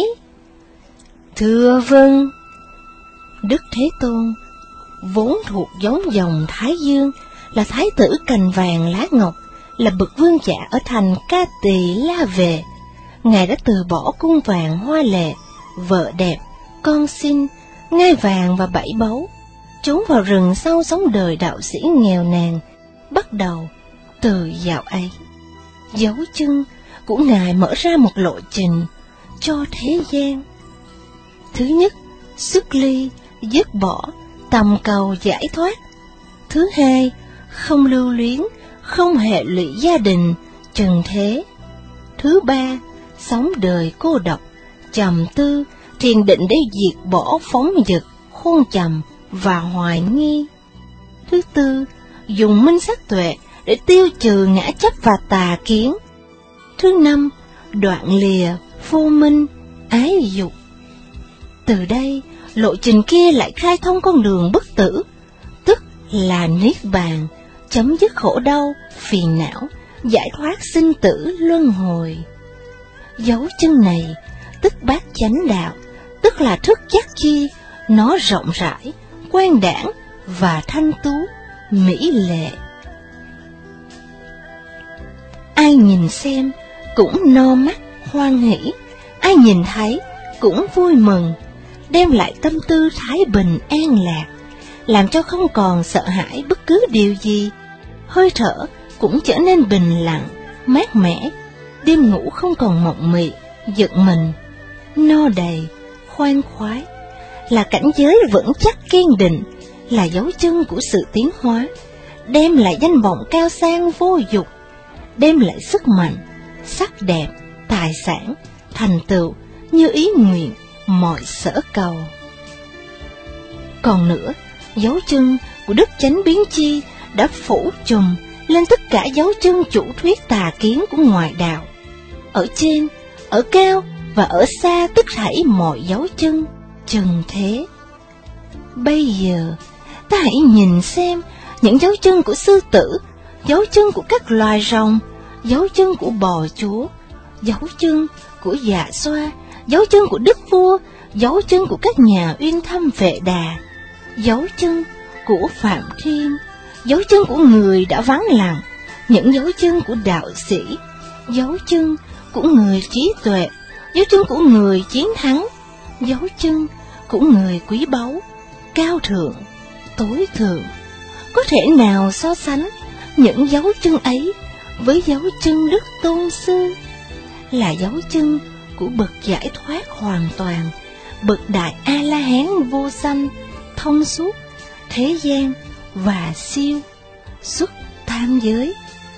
Thưa vâng. Đức Thế Tôn, vốn thuộc giống dòng Thái Dương, là Thái tử cành vàng lá ngọc, là bậc vương giả ở thành Ca Tỳ La Về. Ngài đã từ bỏ cung vàng hoa lệ, vợ đẹp, con xinh, ngai vàng và bảy báu, trốn vào rừng sâu sống đời đạo sĩ nghèo nàn. Bắt đầu từ dạo ấy, dấu chân của Ngài mở ra một lộ trình cho thế gian. Thứ nhất, xuất ly, dứt bỏ, tầm cầu giải thoát. Thứ hai, không lưu luyến, không hệ lụy gia đình, trần thế. Thứ ba, sống đời cô độc, trầm tư, thiền định để diệt bỏ phóng dật, khôn trầm và hoài nghi. Thứ tư, dùng minh sát tuệ để tiêu trừ ngã chấp và tà kiến. Thứ năm, đoạn lìa vô minh, ái dục. Từ đây, lộ trình kia lại khai thông con đường bất tử, tức là niết bàn, chấm dứt khổ đau, phiền não, giải thoát sinh tử luân hồi. Dấu chân này, tức bát chánh đạo, tức là thức giác chi, nó rộng rãi, quang đãng và thanh tú, mỹ lệ. Ai nhìn xem cũng no mắt hoan hỷ, ai nhìn thấy cũng vui mừng, đem lại tâm tư thái bình an lạc, làm cho không còn sợ hãi bất cứ điều gì. Hơi thở cũng trở nên bình lặng, mát mẻ, đêm ngủ không còn mộng mị, giật mình, no đầy, khoan khoái, là cảnh giới vững chắc kiên định, là dấu chân của sự tiến hóa, đem lại danh vọng cao sang vô dục, đem lại sức mạnh, sắc đẹp, tài sản, thành tựu như ý nguyện, mọi sở cầu. Còn nữa, dấu chân của Đức Chánh Biến Chi đã phủ trùm lên tất cả dấu chân chủ thuyết tà kiến của ngoại đạo. Ở trên, ở cao và ở xa tất thảy mọi dấu chân trần thế. Bây giờ, ta hãy nhìn xem những dấu chân của sư tử, dấu chân của các loài rồng, dấu chân của bò chúa, dấu chân của dạ xoa, dấu chân của đức vua, dấu chân của các nhà uyên thâm vệ đà, dấu chân của Phạm Thiên, dấu chân của người đã vắng lặng, những dấu chân của đạo sĩ, dấu chân của người trí tuệ, dấu chân của người chiến thắng, dấu chân của người quý báu, cao thượng, tối thượng. Có thể nào so sánh những dấu chân ấy với dấu chân Đức Tôn Sư? Là dấu chân của bậc giải thoát hoàn toàn, bậc đại A-la-hán vô sanh, thông suốt thế gian và siêu xuất tam giới.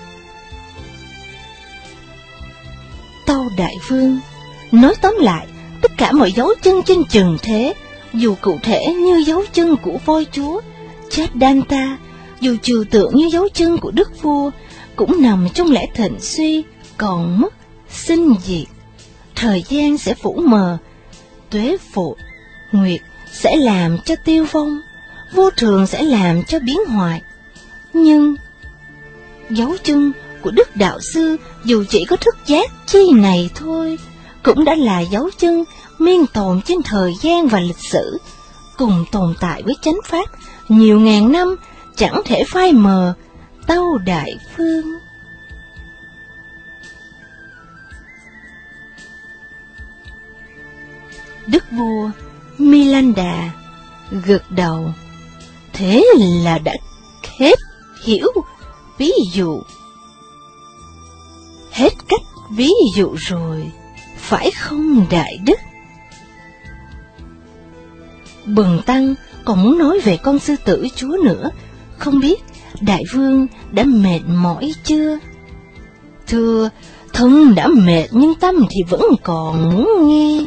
Tâu Đại Vương, nói tóm lại, tất cả mọi dấu chân trên trần thế, dù cụ thể như dấu chân của voi chúa Chadanta, dù trừu tượng như dấu chân của đức vua, cũng nằm trong lẽ thịnh suy, còn mất, sinh diệt. Thời gian sẽ phủ mờ, tuế phụ, nguyệt sẽ làm cho tiêu vong, vô thường sẽ làm cho biến hoại. Nhưng dấu chân của Đức Đạo Sư dù chỉ có thức giác chi này thôi, cũng đã là dấu chân miên tồn trên thời gian và lịch sử, cùng tồn tại với chánh pháp nhiều ngàn năm, chẳng thể phai mờ. Tâu Đại Phương. Đức vua Milanda gật đầu. Thế là đã hết hiểu ví dụ, hết cách ví dụ rồi, phải không Đại Đức? Bần tăng còn muốn nói về con sư tử chúa nữa, không biết Đại Vương đã mệt mỏi chưa? Thưa, thân đã mệt nhưng tâm thì vẫn còn muốn nghe.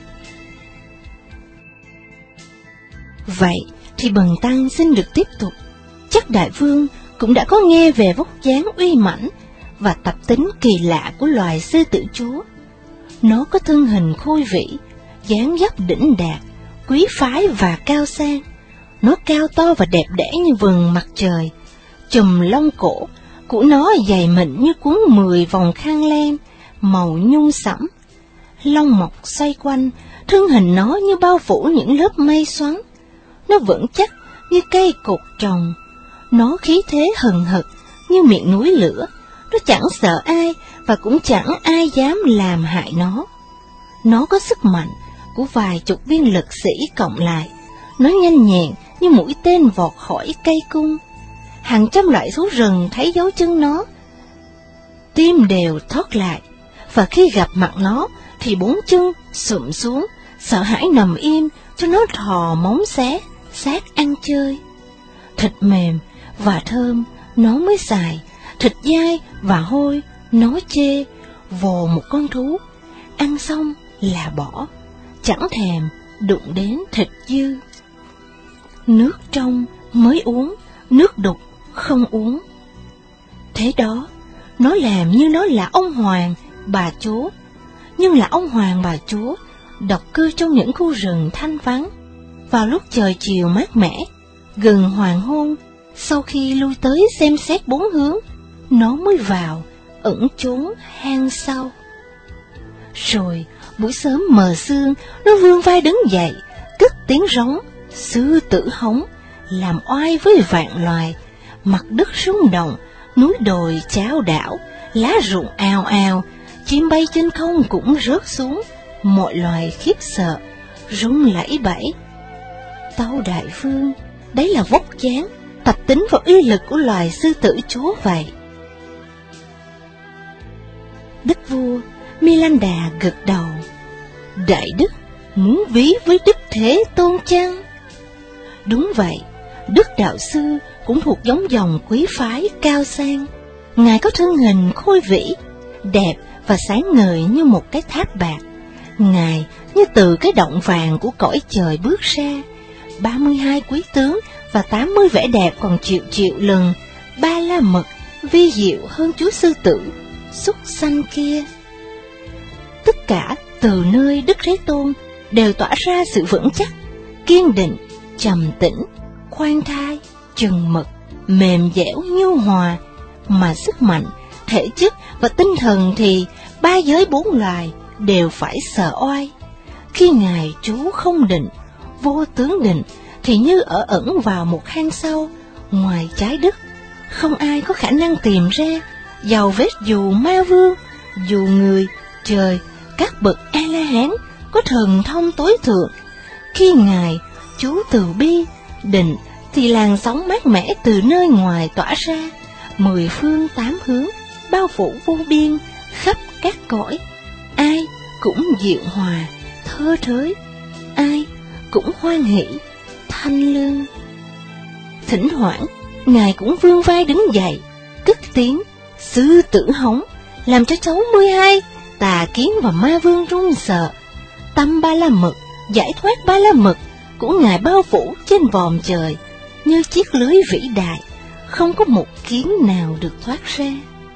Vậy thì bần tăng xin được tiếp tục. Chắc Đại Vương cũng đã có nghe về vóc dáng uy mãnh và tập tính kỳ lạ của loài sư tử chúa. Nó có thân hình khôi vĩ, dáng dấp đỉnh đạt, quý phái và cao sang. Nó cao to và đẹp đẽ như vầng mặt trời. Chùm lông cổ của nó dày mịn như cuốn mười vòng khăn len, màu nhung sẫm. Lông mọc xoay quanh, thân hình nó như bao phủ những lớp mây xoắn. Nó vững chắc như cây cột trồng. Nó khí thế hừng hực như miệng núi lửa. Nó chẳng sợ ai và cũng chẳng ai dám làm hại nó. Nó có sức mạnh của vài chục viên lực sĩ cộng lại. Nó nhanh nhẹn như mũi tên vọt khỏi cây cung. Hàng trăm loại thú rừng thấy dấu chân nó, tim đều thót lại, và khi gặp mặt nó thì bốn chân sụm xuống, sợ hãi nằm im cho nó thò móng xé, xác ăn chơi. Thịt mềm và thơm nó mới xài, thịt dai và hôi nó chê. Vồ một con thú, ăn xong là bỏ, chẳng thèm đụng đến thịt dư. Nước trong mới uống, nước đục không uống. Thế đó, nó làm như nó là ông hoàng, bà chúa, nhưng là ông hoàng bà chúa độc cư trong những khu rừng thanh vắng. Vào lúc trời chiều mát mẻ, gần hoàng hôn, sau khi lui tới xem xét bốn hướng, nó mới vào ẩn trốn hang sau. Rồi buổi sớm mờ sương, nó vươn vai đứng dậy, cất tiếng rống sư tử hống, làm oai với vạn loài. Mặt đất rung động, núi đồi chao đảo, lá rụng ào ào, chim bay trên không cũng rớt xuống, mọi loài khiếp sợ, rung lẫy bẫy. Tâu Đại Vương, đấy là vóc dáng, tập tính và uy lực của loài sư tử chúa vậy. Đức vua Milanda gật đầu. Đại Đức muốn ví với Đức Thế Tôn chăng? Đúng vậy, Đức Đạo Sư cũng thuộc giống dòng quý phái cao sang. Ngài có thân hình khôi vĩ, đẹp và sáng ngời như một cái tháp bạc. Ngài như từ cái động vàng của cõi trời bước ra. Ba mươi hai quý tướng và tám mươi vẻ đẹp còn triệu triệu lần ba la mật vi diệu hơn chúa sư tử súc sanh kia. Tất cả từ nơi Đức Thế Tôn đều tỏa ra sự vững chắc, kiên định, trầm tĩnh, khoan thai, chừng mực, mềm dẻo, nhu hòa, mà sức mạnh, thể chất và tinh thần thì ba giới bốn loài đều phải sợ oai. Khi Ngài trú không định, vô tướng định, thì như ở ẩn vào một hang sâu ngoài trái đất, không ai có khả năng tìm ra, dầu vết dù ma vương, dù người, trời, các bậc A-la-hán có thần thông tối thượng. Khi Ngài trú từ bi, định, thì làn sóng mát mẻ từ nơi ngoài tỏa ra, mười phương tám hướng, bao phủ vô biên, khắp các cõi. Ai cũng dịu hòa, thơ thới, ai cũng hoan hỷ, thanh lương. Thỉnh thoảng, Ngài cũng vươn vai đứng dậy, cất tiếng sư tử hống, làm cho sáu mươi hai tà kiến và ma vương run sợ. Tâm ba la mật, giải thoát ba la mật của Ngài bao phủ trên vòm trời như chiếc lưới vĩ đại, không có một kiến nào được thoát ra.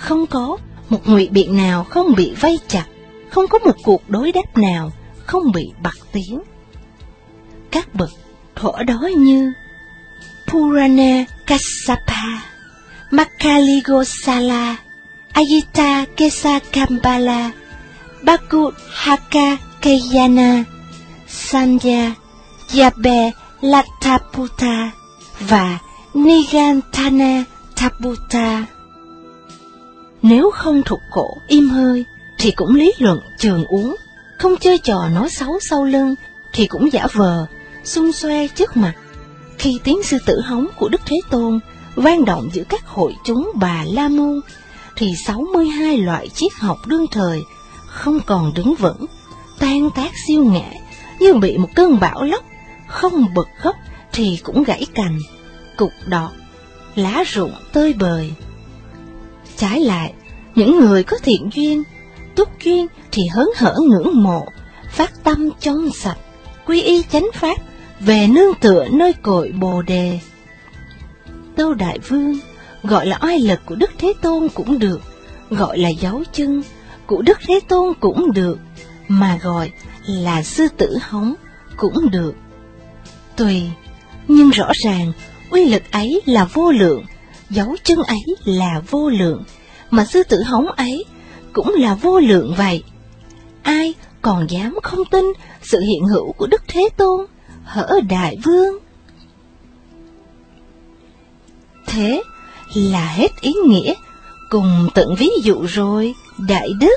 Không có một ngụy biện nào không bị vây chặt, không có một cuộc đối đáp nào không bị bặt tiếng. Các bậc thuở đó như Purana Kassapa, Makaligosala, Ayita Kesa Kambala, Bakudhaka Kayana, Sanya, Yabe Lataputa và Nigantana Taputa. Nếu không thuộc cổ im hơi thì cũng lý luận trường uống, không chơi trò nói xấu sau lưng thì cũng giả vờ xung xoe trước mặt. Khi tiếng sư tử hống của Đức Thế Tôn vang động giữa các hội chúng Bà La Môn, thì sáu mươi hai loại triết học đương thời không còn đứng vững, tan tác siêu ngã như bị một cơn bão lốc, không bật gốc thì cũng gãy cành, cục đọt, lá rụng tơi bời. Trái lại, những người có thiện duyên, túc duyên thì hớn hở ngưỡng mộ, phát tâm trong sạch, quy y chánh pháp, về nương tựa nơi cội Bồ Đề. Tâu Đại Vương gọi là oai lực của Đức Thế Tôn cũng được, gọi là dấu chân của Đức Thế Tôn cũng được, mà gọi là sư tử hống cũng được. Tùy, nhưng rõ ràng uy lực ấy là vô lượng, dấu chân ấy là vô lượng, mà sư tử hống ấy cũng là vô lượng vậy. Ai còn dám không tin sự hiện hữu của Đức Thế Tôn, hỡi Đại Vương? Thế là hết ý nghĩa, cùng tận ví dụ rồi, Đại Đức.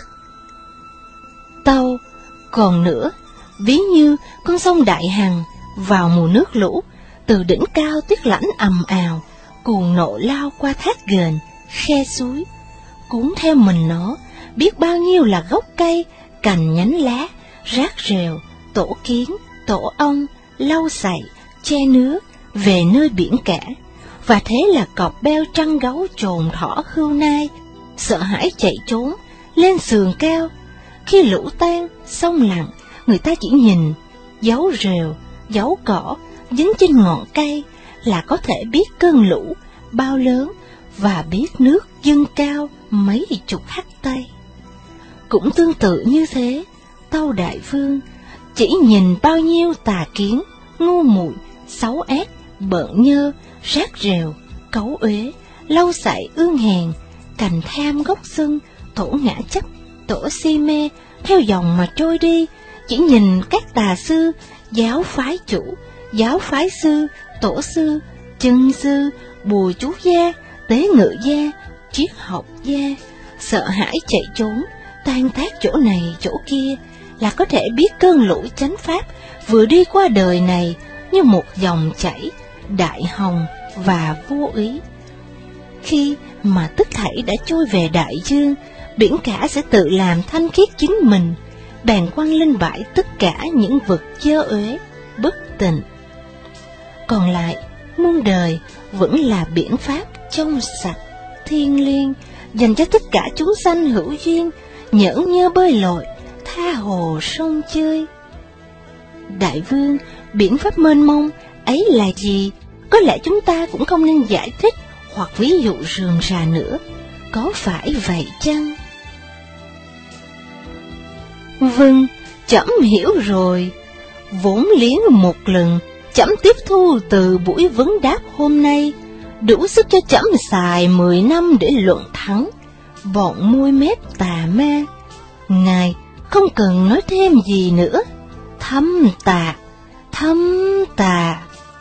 Tâu, còn nữa, ví như con sông Đại Hằng vào mùa nước lũ, từ đỉnh cao tuyết lãnh ầm ào, cuồng nộ lao qua thác ghềnh, khe suối, cuốn theo mình nó biết bao nhiêu là gốc cây, cành nhánh lá, rác rêu, tổ kiến, tổ ong, lau sậy, che nứa về nơi biển cả. Và thế là cọp beo trăng gấu trồn thỏ hươu nai sợ hãi chạy trốn lên sườn cao. Khi lũ tan sông lặng, người ta chỉ nhìn dấu rêu, dấu cỏ dính trên ngọn cây là có thể biết cơn lũ bao lớn và biết nước dâng cao mấy chục hắt tay. Cũng tương tự như thế, Tâu Đại Vương chỉ nhìn bao nhiêu tà kiến, ngu muội, xấu ác, bợn nhơ, rác rêu, cấu uế, lau sậy ương hèn, cành tham gốc sưng, tổ ngã chấp, tổ si mê, theo dòng mà trôi đi. Chỉ nhìn các tà sư, giáo phái chủ, giáo phái sư, tổ sư, chân sư, bùa chú gia, tế ngự gia, triết học gia, sợ hãi chạy trốn, tan tác chỗ này chỗ kia, là có thể biết cơn lũ chánh pháp vừa đi qua đời này như một dòng chảy đại hồng và vô ý. Khi mà tất thảy đã trôi về đại dương, biển cả sẽ tự làm thanh khiết chính mình, bèn quăng lên bãi tất cả những vật dơ uế, bất tịnh. Còn lại, muôn đời vẫn là biển pháp trong sạch, thiên liêng, dành cho tất cả chúng sanh hữu duyên, nhởn nhơ bơi lội, tha hồ sông chơi. Đại Vương, biển pháp mênh mông ấy là gì? Có lẽ chúng ta cũng không nên giải thích hoặc ví dụ rườm rà nữa, có phải vậy chăng? Vâng, trẫm hiểu rồi. Vốn liếng một lần, trẫm tiếp thu từ buổi vấn đáp hôm nay, đủ sức cho trẫm xài mười năm để luận thắng bọn môi mép tà ma. Ngài không cần nói thêm gì nữa. Thâm tà, thâm tà.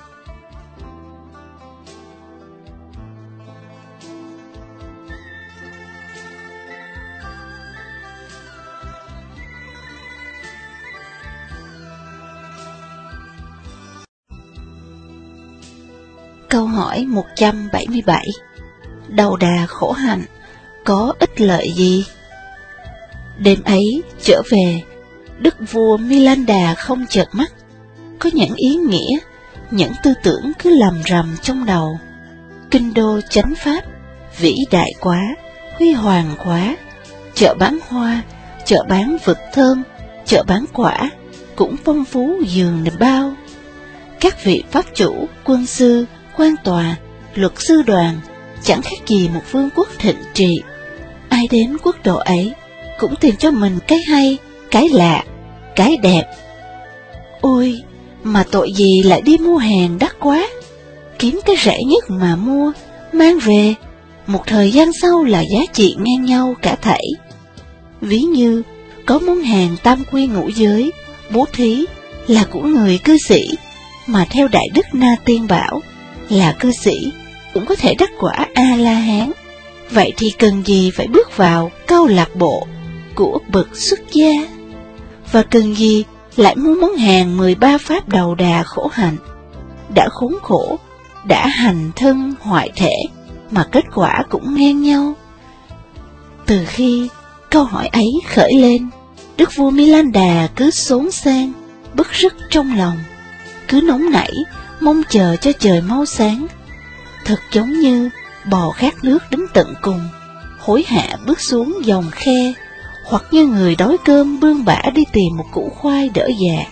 Câu hỏi một trăm bảy mươi bảy. Đầu đà khổ hạnh, có ích lợi gì? Đêm ấy trở về, đức vua Milanda không chợp mắt, có những ý nghĩa, những tư tưởng cứ lầm rầm trong đầu. Kinh đô chánh pháp, vĩ đại quá, huy hoàng quá, chợ bán hoa, chợ bán vật thơm, chợ bán quả, cũng phong phú giường bao. Các vị pháp chủ, quân sư, quan tòa, luật sư đoàn, chẳng khác gì một vương quốc thịnh trị. ai đến quốc độ ấy cũng tìm cho mình cái hay, cái lạ, cái đẹp. Ôi, mà tội gì lại đi mua hàng đắt quá, kiếm cái rẻ nhất mà mua, mang về, một thời gian sau là giá trị ngang nhau cả thảy. Ví như có món hàng tam quy ngũ giới, bố thí là của người cư sĩ, mà theo Đại Đức Na Tiên bảo là cư sĩ cũng có thể đắc quả A-la-hán. Vậy thì cần gì phải bước vào câu lạc bộ của bậc xuất gia? Và cần gì lại mua món hàng mười ba pháp đầu đà khổ hạnh? Đã khốn khổ, đã hành thân hoại thể, mà kết quả cũng ngang nhau. Từ khi câu hỏi ấy khởi lên, Đức vua Milanda cứ xốn xang, bức rứt trong lòng, cứ nóng nảy, mong chờ cho trời mau sáng. Thật giống như bò khát nước đến tận cùng, hối hả bước xuống dòng khe, hoặc như người đói cơm bươn bả đi tìm một củ khoai đỡ già.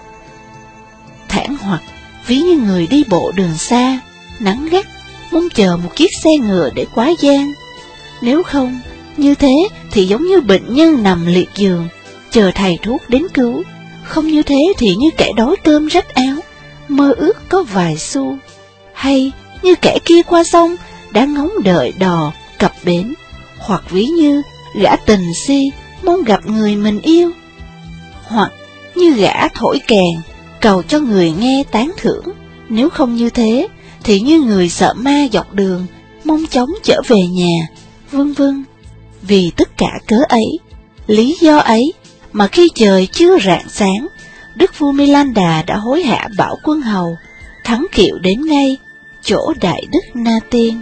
Thản hoặc ví như người đi bộ đường xa, nắng gắt, mong chờ một chiếc xe ngựa để quá gian. Nếu không như thế thì giống như bệnh nhân nằm liệt giường, chờ thầy thuốc đến cứu. Không như thế thì như kẻ đói cơm rách áo, mơ ước có vài xu. Hay như kẻ kia qua sông, đã ngóng đợi đò cập bến. Hoặc ví như gã tình si, mong gặp người mình yêu. Hoặc như gã thổi kèn, cầu cho người nghe tán thưởng. Nếu không như thế thì như người sợ ma dọc đường, mong chóng trở về nhà, vân vân. Vì tất cả cớ ấy, lý do ấy, mà khi trời chưa rạng sáng, Đức vua Milanda đã hối hả bảo quân hầu thắng kiệu đến ngay chỗ Đại Đức Na Tiên.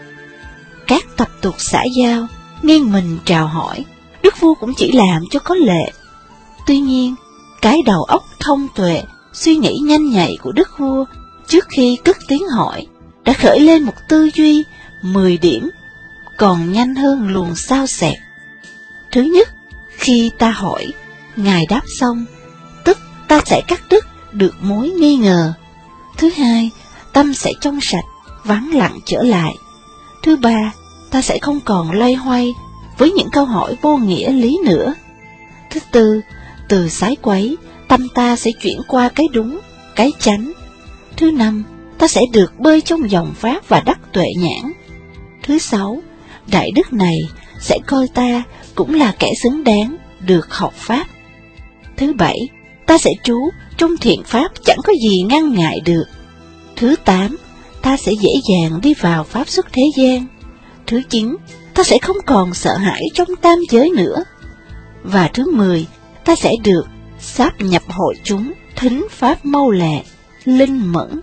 Các tập tục xã giao nghiêng mình chào hỏi, Đức vua cũng chỉ làm cho có lệ. Tuy nhiên, cái đầu óc thông tuệ, suy nghĩ nhanh nhạy của Đức vua trước khi cất tiếng hỏi đã khởi lên một tư duy mười điểm, còn nhanh hơn luồng sao xẹt. Thứ nhất, khi ta hỏi, Ngài đáp xong, tức ta sẽ cắt đứt được mối nghi ngờ. Thứ hai, tâm sẽ trong sạch, vắng lặng trở lại. Thứ ba, ta sẽ không còn loay hoay với những câu hỏi vô nghĩa lý nữa. Thứ tư, từ sái quấy, tâm ta sẽ chuyển qua cái đúng, cái chánh. Thứ năm, ta sẽ được bơi trong dòng pháp và đắc tuệ nhãn. Thứ sáu, Đại Đức này sẽ coi ta cũng là kẻ xứng đáng được học pháp. Thứ bảy, ta sẽ trú trong thiện pháp chẳng có gì ngăn ngại được. Thứ tám, ta sẽ dễ dàng đi vào pháp xuất thế gian. Thứ chín, ta sẽ không còn sợ hãi trong tam giới nữa. Và thứ mười, ta sẽ được sáp nhập hội chúng, thính pháp mau lẹ, linh mẫn.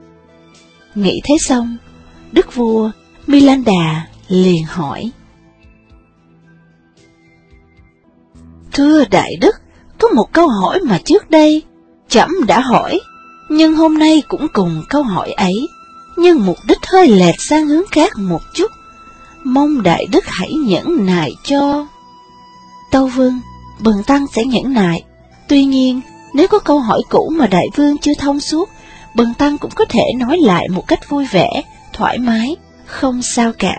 Nghĩ thế xong, Đức vua Milanda liền hỏi: Thưa Đại Đức, có một câu hỏi mà trước đây trẫm đã hỏi, nhưng hôm nay cũng cùng câu hỏi ấy, nhưng mục đích hơi lệch sang hướng khác một chút. Mong Đại Đức hãy nhẫn nại cho. Tâu Vương, bần tăng sẽ nhẫn nại. Tuy nhiên, nếu có câu hỏi cũ mà Đại Vương chưa thông suốt, bần tăng cũng có thể nói lại một cách vui vẻ, thoải mái, không sao cả.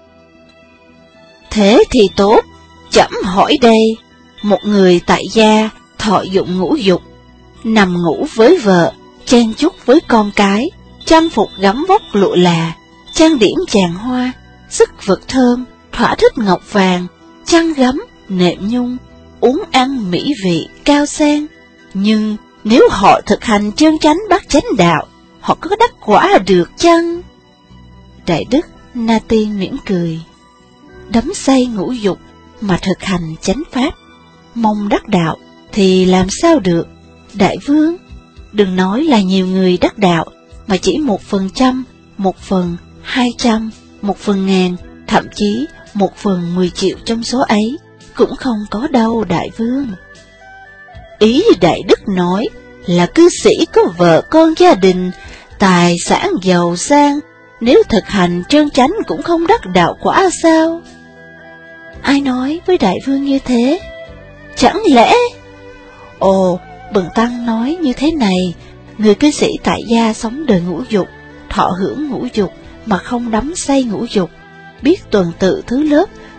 Thế thì tốt, trẫm hỏi đây. Một người tại gia thọ dụng ngũ dục, nằm ngủ với vợ, chen chúc với con cái, trang phục gấm vóc lụa là, trang điểm chàng hoa, sức vật thơm, thỏa thích ngọc vàng, chăn gấm, nệm nhung, uống ăn mỹ vị, cao sang. Nhưng nếu họ thực hành chân chánh bát chánh đạo, họ có đắc quả được chăng? Đại Đức Na Tiên mỉm cười. Đắm say ngũ dục mà thực hành chánh pháp, mong đắc đạo thì làm sao được? Đại Vương, đừng nói là nhiều người đắc đạo, mà chỉ một phần trăm, một phần hai trăm, một phần ngàn, thậm chí một phần mười triệu trong số ấy cũng không có đâu Đại Vương. Ý Đại Đức nói là cư sĩ có vợ con gia đình, tài sản giàu sang, nếu thực hành trơn chánh cũng không đắc đạo quả sao? Ai nói với Đại Vương như thế? Chẳng lẽ... Ồ, bần tăng nói như thế này, người cư sĩ tại gia sống đời ngũ dục, thọ hưởng ngũ dục mà không đắm say ngũ dục, biết tuần tự thứ lớp,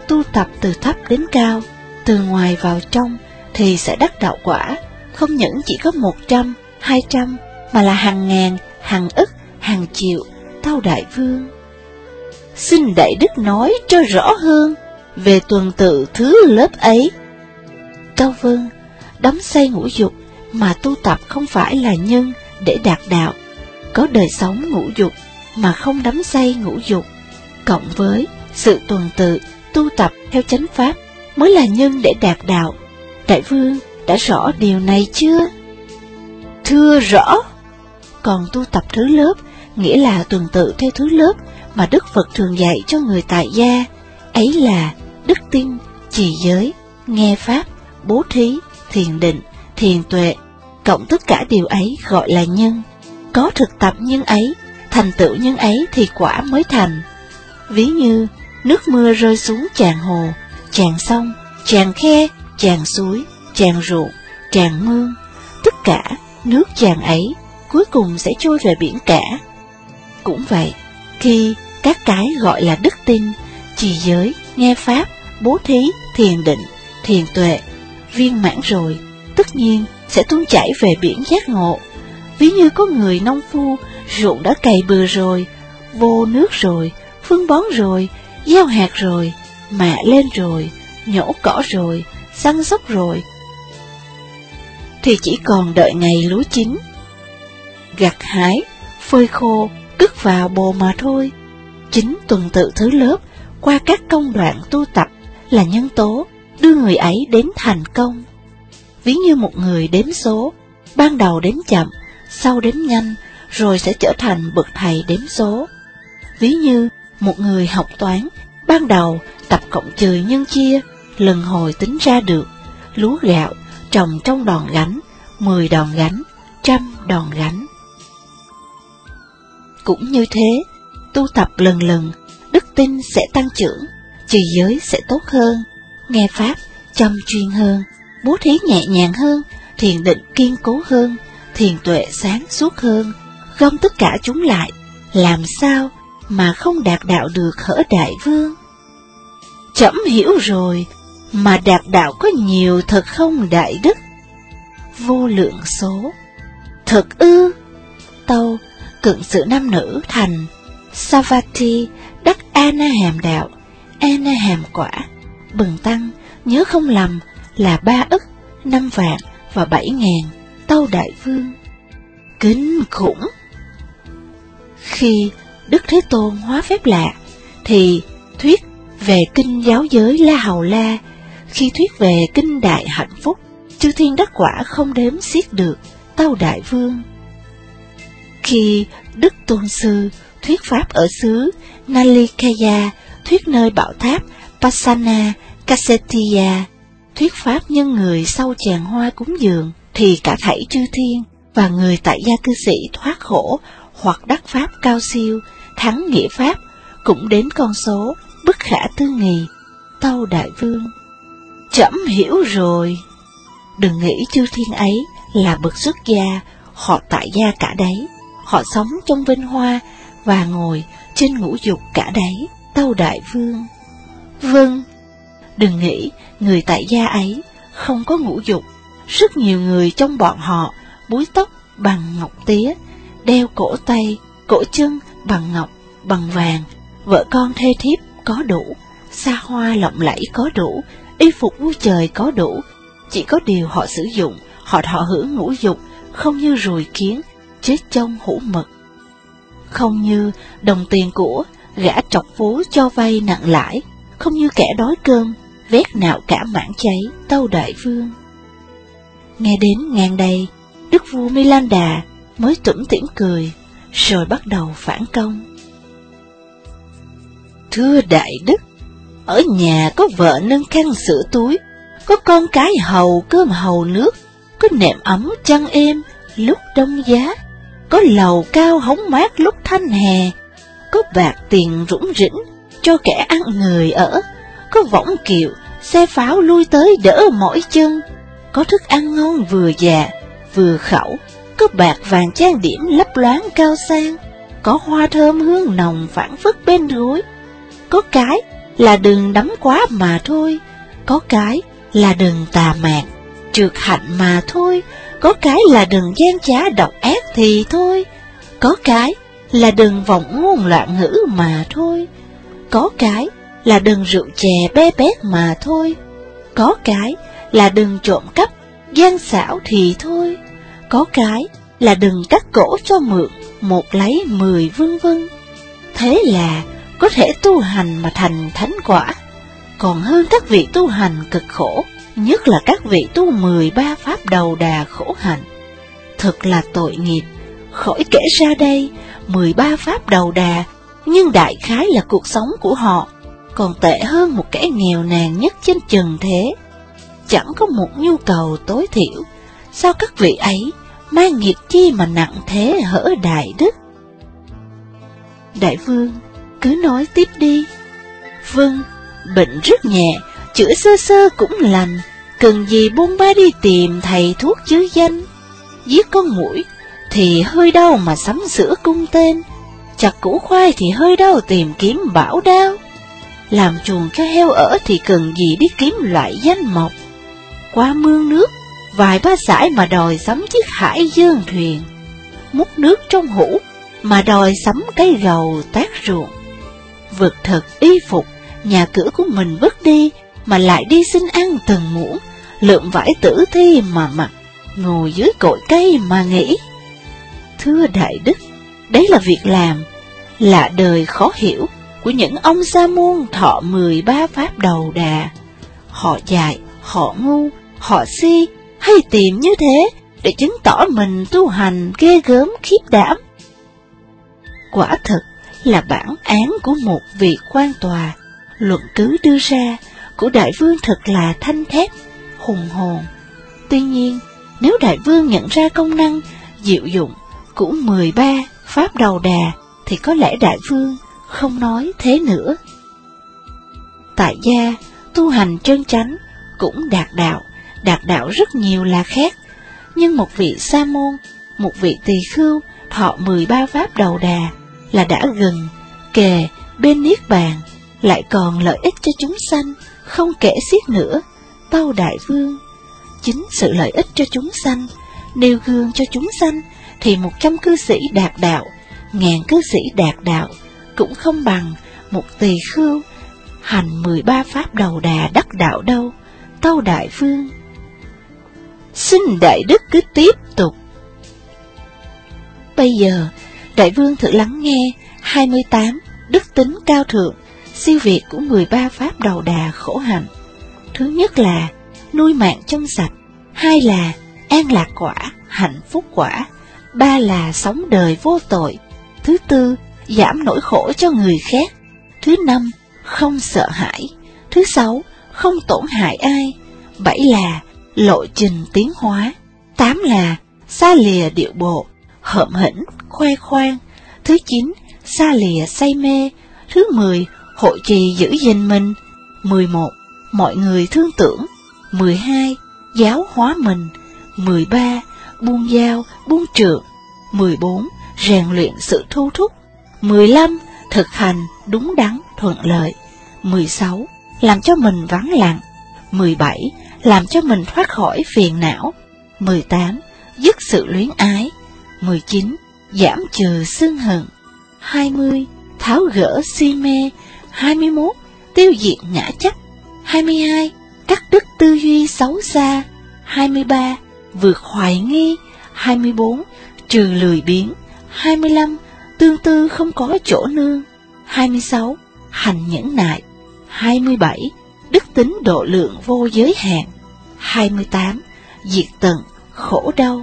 tu tập từ thấp đến cao, từ ngoài vào trong, thì sẽ đắc đạo quả, không những chỉ có một trăm, hai trăm, mà là hàng ngàn, hàng ức, hàng triệu, tâu đại vương. Xin đại đức nói cho rõ hơn về tuần tự thứ lớp ấy. Tâu vâng, đắm say ngũ dục mà tu tập không phải là nhân để đạt đạo, có đời sống ngũ dục mà không đắm say ngũ dục, cộng với sự tuần tự tu tập theo chánh pháp mới là nhân để đạt đạo. Đại vương đã rõ điều này chưa? Thưa rõ. Còn tu tập thứ lớp nghĩa là tuần tự theo thứ lớp mà Đức Phật thường dạy cho người tại gia, ấy là đức tin, trì giới, nghe pháp, bố thí, thiền định, thiền tuệ, cộng tất cả điều ấy gọi là nhân. Có thực tập nhân ấy, thành tựu nhân ấy thì quả mới thành. Ví như nước mưa rơi xuống tràn hồ, tràn sông, tràn khe, tràn suối, tràn ruộng, tràn mương, tất cả nước tràn ấy cuối cùng sẽ trôi về biển cả. Cũng vậy, khi các cái gọi là đức tin, trì giới, nghe pháp, bố thí, thiền định, thiền tuệ viên mãn rồi, tất nhiên sẽ tuôn chảy về biển giác ngộ. Ví như có người nông phu, ruộng đã cày bừa rồi, vô nước rồi, phân bón rồi, gieo hạt rồi, mạ lên rồi, nhổ cỏ rồi, săn sóc rồi, thì chỉ còn đợi ngày lúa chín, gặt hái, phơi khô, cất vào bồ mà thôi. Chính tuần tự thứ lớp qua các công đoạn tu tập là nhân tố đưa người ấy đến thành công. Ví như một người đếm số, ban đầu đếm chậm, sau đếm nhanh, rồi sẽ trở thành bậc thầy đếm số. Ví như một người học toán, ban đầu tập cộng trừ nhân chia, lần hồi tính ra được lúa gạo trồng trong đòn gánh, mười đòn gánh, trăm đòn gánh. Cũng như thế, tu tập lần lần, đức tin sẽ tăng trưởng, trì giới sẽ tốt hơn, nghe pháp chăm chuyên hơn, bố thí nhẹ nhàng hơn, thiền định kiên cố hơn, thiền tuệ sáng suốt hơn. Gom tất cả chúng lại, làm sao mà không đạt đạo được hỡi đại vương? Trẫm hiểu rồi, mà đạt đạo có nhiều thật không đại đức? Vô lượng số. Thật ư? Tâu, cận sự nam nữ thành Savatthi đắc A Na Hàm đạo, A Na Hàm quả. Bần tăng nhớ không lầm là ba ức, năm vạn và bảy ngàn. Tâu đại vương. Kinh khủng. Khi Đức Thế Tôn hóa phép lạ, thì thuyết về kinh giáo giới La Hầu La, khi thuyết về kinh Đại Hạnh Phúc, chư thiên đắc quả không đếm xiết được. Tâu đại vương. Khi Đức Tôn Sư thuyết pháp ở xứ Nalikaya, thuyết nơi bảo tháp Pasana Kasetiya, thuyết pháp nhân người sau tràng hoa cúng dường, thì cả thảy chư thiên và người tại gia cư sĩ thoát khổ hoặc đắc pháp cao siêu, thắng nghĩa pháp, cũng đến con số bất khả tư nghì. Tâu đại vương. Trẫm hiểu rồi. Đừng nghĩ chư thiên ấy là bậc xuất gia, họ tại gia cả đấy, họ sống trong vinh hoa và ngồi trên ngũ dục cả đấy. Tâu đại vương. Vâng. Đừng nghĩ người tại gia ấy không có ngũ dục. Rất nhiều người trong bọn họ búi tóc bằng ngọc tía, đeo cổ tay, cổ chân bằng ngọc, bằng vàng, vợ con thê thiếp có đủ, xa hoa lộng lẫy có đủ, y phục vui trời có đủ. Chỉ có điều họ sử dụng, họ thọ hưởng ngũ dục, không như ruồi kiến, chết trong hũ mật. Không như đồng tiền của gã trọc phú cho vay nặng lãi, không như kẻ đói cơm, vét nạo cả mảng cháy. Tâu đại vương. Nghe đến ngang đây, đức vua Milanda mới tủm tỉm cười, rồi bắt đầu phản công. Thưa đại đức, ở nhà có vợ nâng khăn sữa túi, có con cái hầu cơm hầu nước, có nệm ấm chăn êm lúc đông giá, có lầu cao hóng mát lúc thanh hè, có bạc tiền rủng rỉnh cho kẻ ăn người ở, có võng kiệu, xe pháo lui tới đỡ mỏi chân, có thức ăn ngon vừa già, vừa khẩu, có bạc vàng trang điểm lấp loáng cao sang, có hoa thơm hương nồng phảng phất bên gối, có cái là đừng đắm quá mà thôi, có cái là đừng tà mạt, trượt hạnh mà thôi, có cái là đừng gian trá độc ác thì thôi, có cái là đừng vọng ngôn loạn ngữ mà thôi, có cái là đừng rượu chè be bét mà thôi, có cái là đừng trộm cắp gian xảo thì thôi, có cái là đừng cắt cổ cho mượn, một lấy mười vân vân. Thế là có thể tu hành mà thành thánh quả, còn hơn các vị tu hành cực khổ, nhất là các vị tu mười ba pháp đầu đà khổ hạnh. Thật là tội nghiệp, khỏi kể ra đây, mười ba pháp đầu đà, nhưng đại khái là cuộc sống của họ còn tệ hơn một kẻ nghèo nàn nhất trên trần thế. Chẳng có một nhu cầu tối thiểu, sao các vị ấy mang nghiệp chi mà nặng thế hở đại đức? Đại vương cứ nói tiếp đi. Vâng, bệnh rất nhẹ, chữa sơ sơ cũng lành, cần gì buông ba đi tìm thầy thuốc chứ danh. Giết con muỗi thì hơi đau mà sắm sửa cung tên, chặt củ khoai thì hơi đau tìm kiếm bảo đao. Làm chuồng cho heo ở thì cần gì đi kiếm loại danh mộc. Qua mương nước vài ba sải mà đòi sắm chiếc hải dương thuyền, múc nước trong hũ mà đòi sắm cây gầu tác ruộng. Vật thực y phục nhà cửa của mình vứt đi mà lại đi xin ăn từng muỗng, lượm vải tử thi mà mặc, ngồi dưới cội cây mà nghĩ. Thưa đại đức, đấy là việc làm lạ đời khó hiểu của những ông sa môn thọ mười ba pháp đầu đà. Họ dại, họ ngu, họ si, hay tìm như thế để chứng tỏ mình tu hành ghê gớm khiếp đảm? Quả thực là bản án của một vị quan tòa, luận cứ đưa ra của đại vương thật là thanh thép, hùng hồn. Tuy nhiên, nếu đại vương nhận ra công năng diệu dụng của mười ba pháp đầu đà, thì có lẽ đại vương không nói thế nữa. Tại gia, tu hành chân chánh cũng đạt đạo, đạt đạo rất nhiều là khác, nhưng một vị sa môn, một vị tỳ khưu thọ mười ba pháp đầu đà là đã gần, kề, bên niết bàn, lại còn lợi ích cho chúng sanh, không kể xiết nữa. Tâu đại vương, chính sự lợi ích cho chúng sanh, nêu gương cho chúng sanh, thì một trăm cư sĩ đạt đạo, ngàn cư sĩ đạt đạo, cũng không bằng một tỳ khưu hành mười ba pháp đầu đà đắc đạo đâu. Tâu đại vương. Xin đại đức cứ tiếp tục. Bây giờ, đại vương thử lắng nghe hai mươi tám đức tính cao thượng, siêu việt của mười ba pháp đầu đà khổ hạnh. Thứ nhất là nuôi mạng trong sạch, hai là an lạc quả, hạnh phúc quả, ba là sống đời vô tội, thứ tư giảm nỗi khổ cho người khác, thứ năm không sợ hãi, thứ sáu không tổn hại ai, bảy là lộ trình tiến hóa, tám là xa lìa điệu bộ, hợm hĩnh, khoe khoang, thứ chín xa lìa say mê, thứ mười hội trì giữ gìn mình, mười một mọi người thương tưởng, mười hai giáo hóa mình, mười ba buông dao buông trượng, mười bốn rèn luyện sự thu thúc, mười lăm thực hành đúng đắn thuận lợi, mười sáu làm cho mình vắng lặng, mười bảy làm cho mình thoát khỏi phiền não, mười tám dứt sự luyến ái, mười chín giảm trừ sân hận, hai mươi tháo gỡ si mê, hai mươi mốt tiêu diệt ngã chấp, hai mươi hai cắt đứt tư duy xấu xa, hai mươi ba vượt hoài nghi, hai mươi bốn trừ lười biếng, hai mươi lăm tương tư không có chỗ nương, hai mươi sáu hành nhẫn nại, hai mươi bảy đức tính độ lượng vô giới hạn, hai mươi tám diệt tận khổ đau.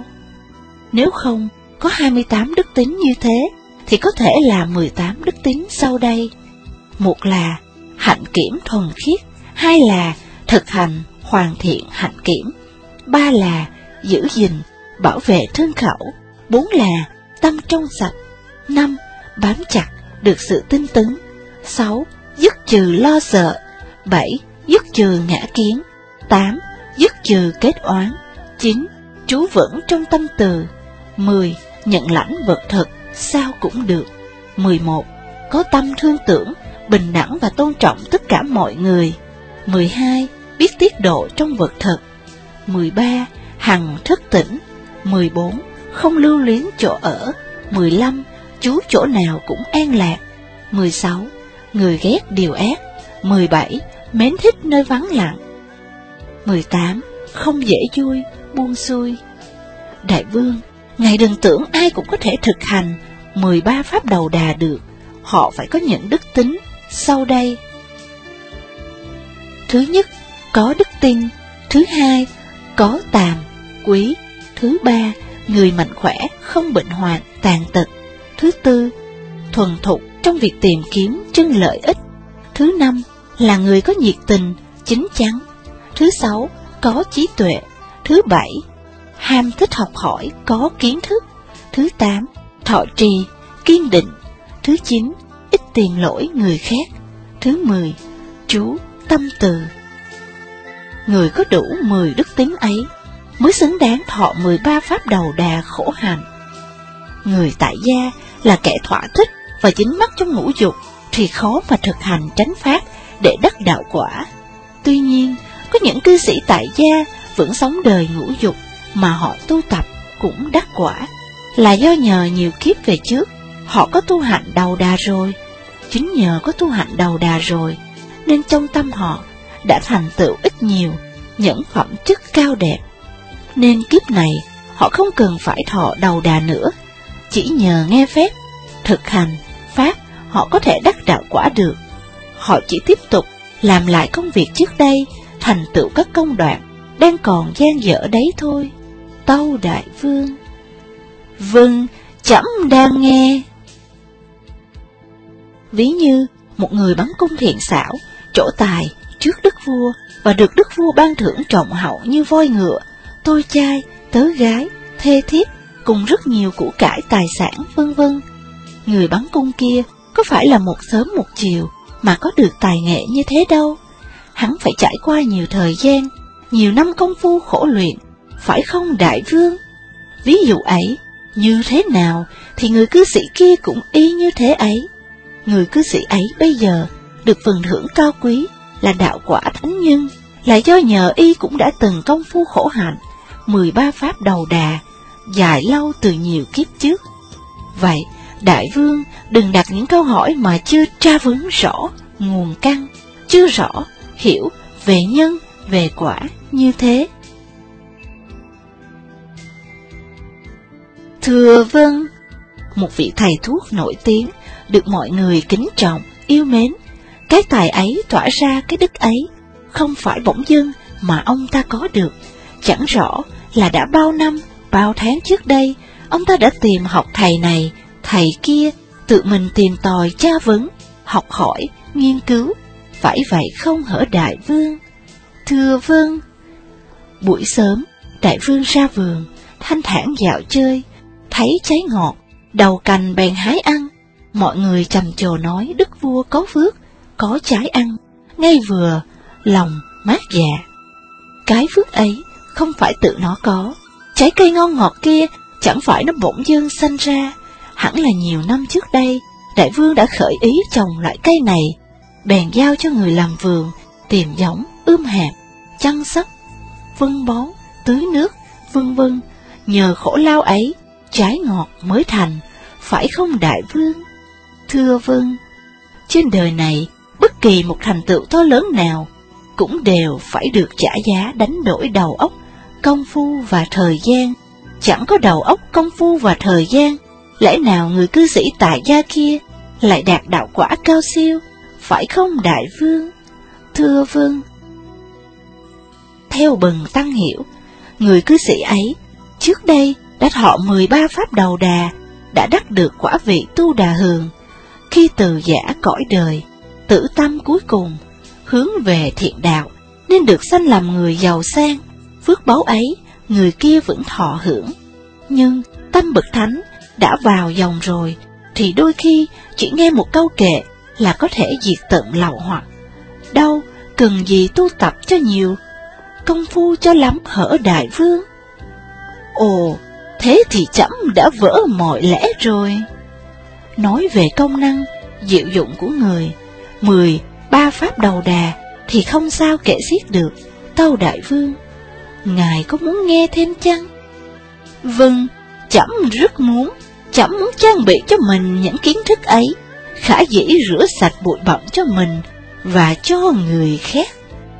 Nếu không có hai mươi tám đức tính như thế, thì có thể là mười tám đức tính sau đây. Một là hạnh kiểm thuần khiết, hai là thực hành hoàn thiện hạnh kiểm, ba là giữ gìn bảo vệ thân khẩu, bốn là tâm trong sạch, năm bám chặt được sự tinh tấn, sáu dứt trừ lo sợ, bảy dứt trừ ngã kiến, tám dứt trừ kết oán, chín trú vững trong tâm từ, mười nhận lãnh vật thực sao cũng được, mười một có tâm thương tưởng, bình đẳng và tôn trọng tất cả mọi người. mười hai. Biết tiết độ trong vật thực. mười ba. Hằng thức tỉnh. mười bốn. Không lưu luyến chỗ ở. mười lăm. Trú chỗ nào cũng an lạc. mười sáu. Người ghét điều ác. mười bảy. Mến thích nơi vắng lặng. mười tám. Không dễ vui, buông xuôi. Đại vương, ngài đừng tưởng ai cũng có thể thực hành mười ba pháp đầu đà được. Họ phải có những đức tính sau đây. Thứ nhất, có đức tin. Thứ hai, có tàm, quý. Thứ ba, người mạnh khỏe, không bệnh hoạn, tàn tật. Thứ tư, thuần thục trong việc tìm kiếm chân lợi ích. Thứ năm, là người có nhiệt tình, chín chắn. Thứ sáu, có trí tuệ. Thứ bảy, ham thích học hỏi, có kiến thức. Thứ tám, thọ trì, kiên định. Thứ chín, ít tìm lỗi người khác. Thứ mười, chú, tâm từ. Người có đủ mười đức tính ấy mới xứng đáng thọ mười ba pháp đầu đà khổ hạnh. Người tại gia là kẻ thỏa thích và dính mắc trong ngũ dục thì khó mà thực hành chánh pháp để đắc đạo quả. Tuy nhiên, có những cư sĩ tại gia vẫn sống đời ngũ dục mà họ tu tập cũng đắc quả, là do nhờ nhiều kiếp về trước họ có tu hạnh đầu đà rồi. Chính nhờ có tu hạnh đầu đà rồi nên trong tâm họ đã thành tựu ít nhiều những phẩm chất cao đẹp, nên kiếp này họ không cần phải thọ đầu đà nữa. Chỉ nhờ nghe phép, thực hành pháp họ có thể đắc đạo quả được. Họ chỉ tiếp tục làm lại công việc trước đây, thành tựu các công đoạn đang còn dang dở đấy thôi. Tâu đại vương: Vâng, trẫm đang nghe. Ví như một người bắn cung thiện xảo, trổ tài trước đức vua và được đức vua ban thưởng trọng hậu như voi ngựa, tôi trai, tớ gái, thê thiếp cùng rất nhiều củ cải tài sản vân vân. Người bắn cung kia có phải là một sớm một chiều mà có được tài nghệ như thế đâu. Hắn phải trải qua nhiều thời gian, nhiều năm công phu khổ luyện, phải không đại vương? Ví dụ ấy, như thế nào thì người cư sĩ kia cũng y như thế ấy. Người cư sĩ ấy bây giờ được phần thưởng cao quý là đạo quả thánh nhân, là do nhờ y cũng đã từng công phu khổ hạnh mười ba pháp đầu đà, dài lâu từ nhiều kiếp trước. Vậy, đại vương đừng đặt những câu hỏi mà chưa tra vấn rõ nguồn căn, chưa rõ hiểu về nhân, về quả như thế. Thưa vâng, một vị thầy thuốc nổi tiếng, được mọi người kính trọng, yêu mến. Cái tài ấy tỏa ra cái đức ấy, không phải bỗng dưng mà ông ta có được. Chẳng rõ là đã bao năm, bao tháng trước đây, ông ta đã tìm học thầy này, thầy kia, tự mình tìm tòi tra vấn, học hỏi, nghiên cứu. Phải vậy không hở đại vương? Thưa vâng. Buổi sớm, đại vương ra vườn, thanh thản dạo chơi, thấy trái ngọt, đầu cành bèn hái ăn. Mọi người trầm trồ nói đức vua có phước, có trái ăn, ngay vừa lòng mát dạ. Cái phước ấy không phải tự nó có, trái cây ngon ngọt kia chẳng phải nó bỗng dưng sanh ra. Hẳn là nhiều năm trước đây, đại vương đã khởi ý trồng loại cây này, bèn giao cho người làm vườn tìm giống, ươm hạt, chăm sóc, phân bón, tưới nước, vân vân. Nhờ khổ lao ấy, trái ngọt mới thành, phải không đại vương? Thưa vâng. Trên đời này, bất kỳ một thành tựu to lớn nào cũng đều phải được trả giá đánh đổi đầu óc, công phu và thời gian. Chẳng có đầu óc, công phu và thời gian, lẽ nào người cư sĩ tại gia kia lại đạt đạo quả cao siêu, phải không đại vương? Thưa vâng. Theo bần tăng hiểu, người cư sĩ ấy trước đây đã thọ mười ba pháp đầu đà, đã đắc được quả vị tu đà hường. Khi từ giã cõi đời, tử tâm cuối cùng hướng về thiện đạo, nên được sanh làm người giàu sang. Phước báu ấy người kia vẫn thọ hưởng, nhưng tâm bậc thánh đã vào dòng rồi thì đôi khi chỉ nghe một câu kệ là có thể diệt tận lậu hoặc. Đâu cần gì tu tập cho nhiều, công phu cho lắm hở đại vương? Ồ, thế thì trẫm đã vỡ mọi lẽ rồi. Nói về công năng, diệu dụng của người, mười ba pháp đầu đà thì không sao kể xiết được. Tâu đại vương, ngài có muốn nghe thêm chăng? Vâng, trẫm rất muốn. Trẫm muốn trang bị cho mình những kiến thức ấy, khả dĩ rửa sạch bụi bặm cho mình và cho người khác.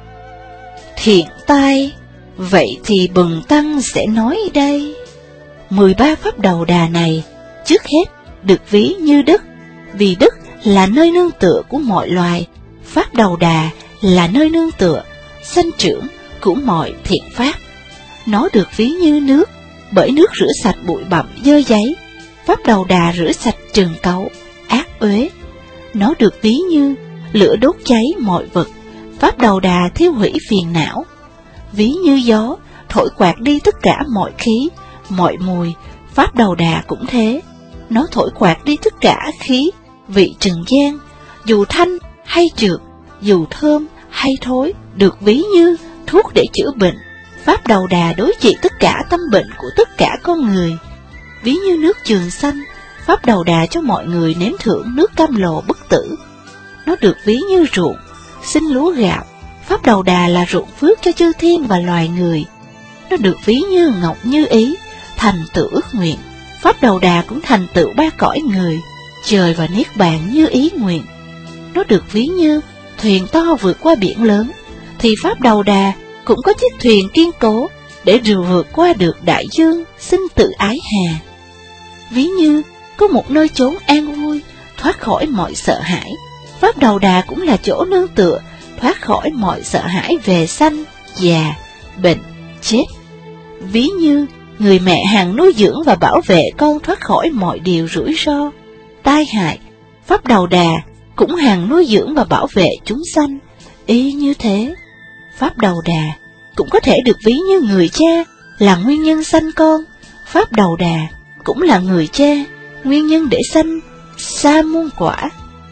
Thiện tai, vậy thì bần tăng sẽ nói đây. Mười ba pháp đầu đà này, trước hết được ví như đất, vì đất là nơi nương tựa của mọi loài. Pháp đầu đà là nơi nương tựa, sanh trưởng của mọi thiện pháp. Nó được ví như nước, bởi nước rửa sạch bụi bặm dơ giấy. Pháp đầu đà rửa sạch trần cấu, ác uế. Nó được ví như lửa đốt cháy mọi vật. Pháp đầu đà thiêu hủy phiền não. Ví như gió, thổi quạt đi tất cả mọi khí, mọi mùi. Pháp đầu đà cũng thế. Nó thổi quạt đi tất cả khí, vị trần gian. Dù thanh hay trượt, dù thơm hay thối, được ví như thuốc để chữa bệnh. Pháp đầu đà đối trị tất cả tâm bệnh của tất cả con người. Ví như nước trường xanh, pháp đầu đà cho mọi người nếm thưởng nước cam lồ bất tử. Nó được ví như ruộng, sinh lúa gạo. Pháp đầu đà là ruộng phước cho chư thiên và loài người. Nó được ví như ngọc như ý, thành tựu ước nguyện. Pháp đầu đà cũng thành tựu ba cõi người, trời và niết bàn như ý nguyện. Nó được ví như thuyền to vượt qua biển lớn, thì pháp đầu đà cũng có chiếc thuyền kiên cố để rượu vượt qua được đại dương sinh tử ái hà. Ví như có một nơi chốn an vui, thoát khỏi mọi sợ hãi. Pháp đầu đà cũng là chỗ nương tựa, thoát khỏi mọi sợ hãi về sanh, già, bệnh, chết. Ví như người mẹ hằng nuôi dưỡng và bảo vệ con thoát khỏi mọi điều rủi ro, tai hại. Pháp đầu đà cũng hằng nuôi dưỡng và bảo vệ chúng sanh. Y như thế, pháp đầu đà cũng có thể được ví như người cha, là nguyên nhân sanh con. Pháp đầu đà cũng là người cha, nguyên nhân để sanh sa môn quả.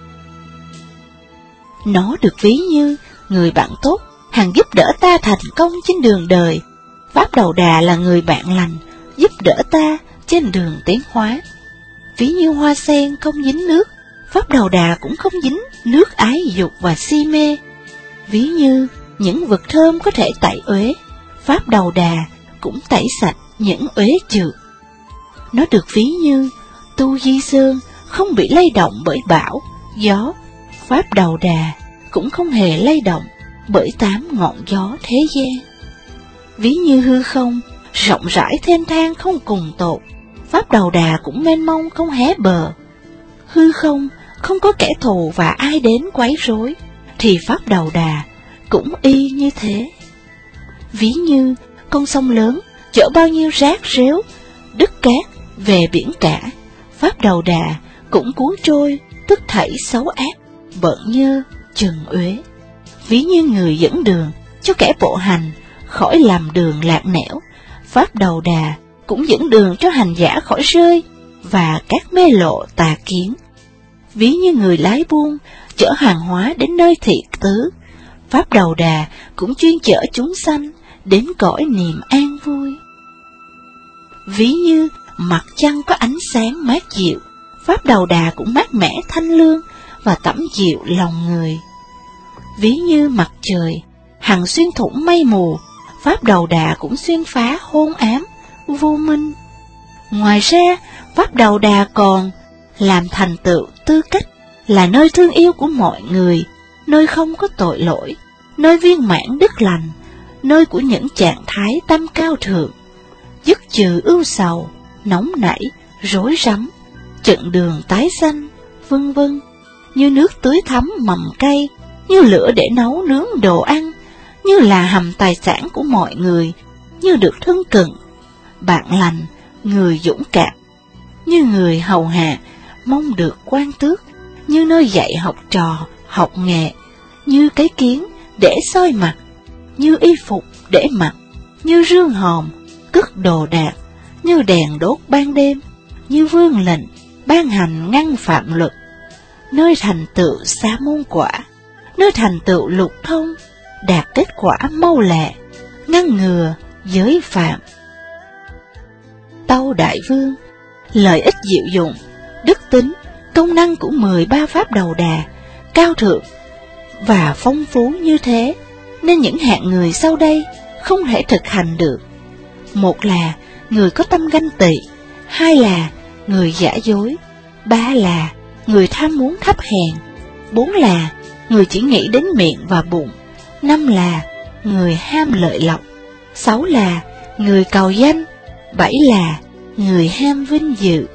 Nó được ví như người bạn tốt, hằng giúp đỡ ta thành công trên đường đời. Pháp đầu đà là người bạn lành, giúp đỡ ta trên đường tiến hóa. Ví như hoa sen không dính nước, pháp đầu đà cũng không dính nước ái dục và si mê. Ví như những vật thơm có thể tẩy uế, pháp đầu đà cũng tẩy sạch những uế trượt. Nó được ví như tu di sơn không bị lay động bởi bão, gió. Pháp đầu đà cũng không hề lay động bởi tám ngọn gió thế gian. Ví như hư không rộng rãi thênh thang không cùng tột, pháp đầu đà cũng mênh mông không hé bờ. Hư không không có kẻ thù và ai đến quấy rối, thì pháp đầu đà cũng y như thế. Ví như con sông lớn chở bao nhiêu rác rếu, đất cát về biển cả, pháp đầu đà cũng cuốn trôi tất thảy xấu ác, bợn nhơ, trần uế. Ví như người dẫn đường cho kẻ bộ hành khỏi làm đường lạc nẻo, pháp đầu đà cũng dẫn đường cho hành giả khỏi rơi và các mê lộ tà kiến. Ví như người lái buôn chở hàng hóa đến nơi thị tứ, pháp đầu đà cũng chuyên chở chúng sanh đến cõi niềm an vui. Ví như mặt trăng có ánh sáng mát dịu, pháp đầu đà cũng mát mẻ thanh lương và tẩm dịu lòng người. Ví như mặt trời hằng xuyên thủng mây mù, pháp đầu đà cũng xuyên phá hôn ám, vô minh. Ngoài ra, pháp đầu đà còn làm thành tựu tư cách, là nơi thương yêu của mọi người, nơi không có tội lỗi, nơi viên mãn đức lành, nơi của những trạng thái tâm cao thượng, dứt trừ ưu sầu, nóng nảy, rối rắm, chận đường tái sanh, vân vân, như nước tưới thắm mầm cây, như lửa để nấu nướng đồ ăn, như là hầm tài sản của mọi người, như được thân cận, bạn lành, người dũng cảm, như người hầu hạ, mong được quan tước, như nơi dạy học trò, học nghệ, như cái kiến để soi mặt, như y phục để mặc, như rương hòm, cất đồ đạc, như đèn đốt ban đêm, như vương lệnh, ban hành ngăn phạm luật, nơi thành tựu sa môn quả, nơi thành tựu lục thông, đạt kết quả mau lẹ, ngăn ngừa giới phạm. Tâu đại vương, lợi ích diệu dụng, đức tính, công năng của mười ba pháp đầu đà, cao thượng và phong phú như thế, nên những hạng người sau đây không thể thực hành được. Một là người có tâm ganh tị, hai là người giả dối, ba là người tham muốn thấp hèn, bốn là người chỉ nghĩ đến miệng và bụng, năm là người ham lợi lộc, sáu là người cầu danh, bảy là người ham vinh dự.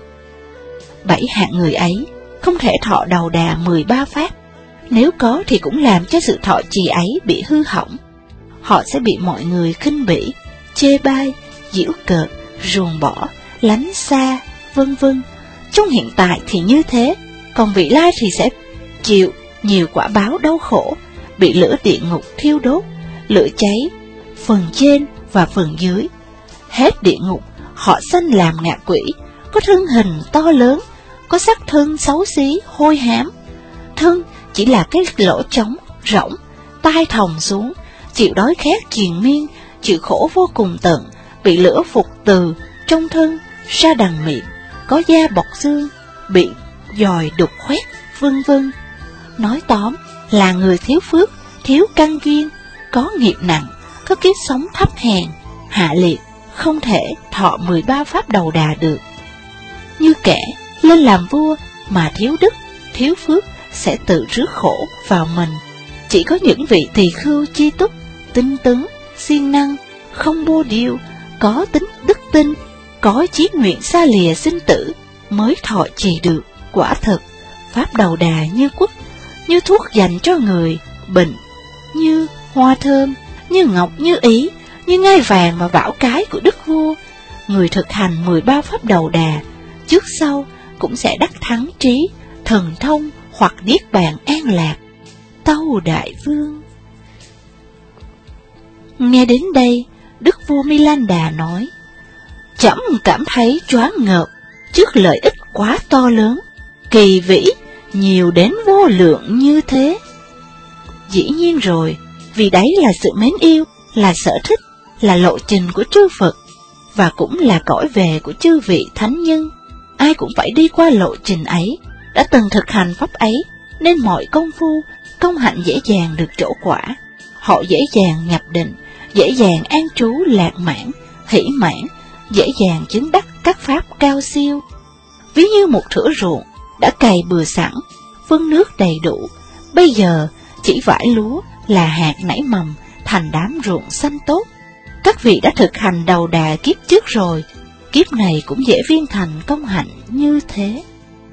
Bảy hạng người ấy không thể thọ đầu đà mười ba pháp, nếu có thì cũng làm cho sự thọ trì ấy bị hư hỏng. Họ sẽ bị mọi người khinh bỉ, chê bai, giễu cợt, ruồng bỏ, lánh xa, vân vân. Trong hiện tại thì như thế, còn vị lai thì sẽ chịu nhiều quả báo đau khổ, bị lửa địa ngục thiêu đốt, lửa cháy, phần trên và phần dưới. Hết địa ngục, họ sanh làm ngạ quỷ, có thân hình to lớn, có sắc thân xấu xí, hôi hám. Thân chỉ là cái lỗ trống, rỗng, tai thòng xuống, chịu đói khát triền miên, chịu khổ vô cùng tận, bị lửa phục từ trong thân ra đằng miệng, có da bọc xương, bị dòi đục khoét, vân vân. Nói tóm là người thiếu phước, thiếu căn duyên, có nghiệp nặng, có kiếp sống thấp hèn, hạ liệt, không thể thọ mười ba pháp đầu đà được. Như kẻ lên làm vua mà thiếu đức, thiếu phước sẽ tự rước khổ vào mình. Chỉ có những vị tỳ khưu chi túc, tinh tấn, siêng năng, không bô điêu, có tính đức tin, có chí nguyện xa lìa sinh tử mới thọ trì được. Quả thực, pháp đầu đà như quất, như thuốc dành cho người bệnh, như hoa thơm, như ngọc như ý, như ngai vàng và bảo cái của đức vua. Người thực hành mười ba pháp đầu đà, trước sau cũng sẽ đắc thắng trí, thần thông hoặc niết bàn an lạc. Tâu Đại Vương. Nghe đến đây, đức vua Milanda nói: Trẫm cảm thấy choáng ngợp trước lợi ích quá to lớn, kỳ vĩ, nhiều đến vô lượng như thế. Dĩ nhiên rồi, vì đấy là sự mến yêu, là sở thích, là lộ trình của chư Phật, và cũng là cõi về của chư vị thánh nhân. Ai cũng phải đi qua lộ trình ấy, đã từng thực hành pháp ấy, nên mọi công phu, công hạnh dễ dàng được trổ quả. Họ dễ dàng nhập định, dễ dàng an trú lạc mãn, hỷ mãn, dễ dàng chứng đắc các pháp cao siêu. Ví như một thửa ruộng đã cày bừa sẵn, phân nước đầy đủ, bây giờ chỉ vải lúa là hạt nảy mầm thành đám ruộng xanh tốt. Các vị đã thực hành đầu đà kiếp trước rồi, kiếp này cũng dễ viên thành công hạnh như thế.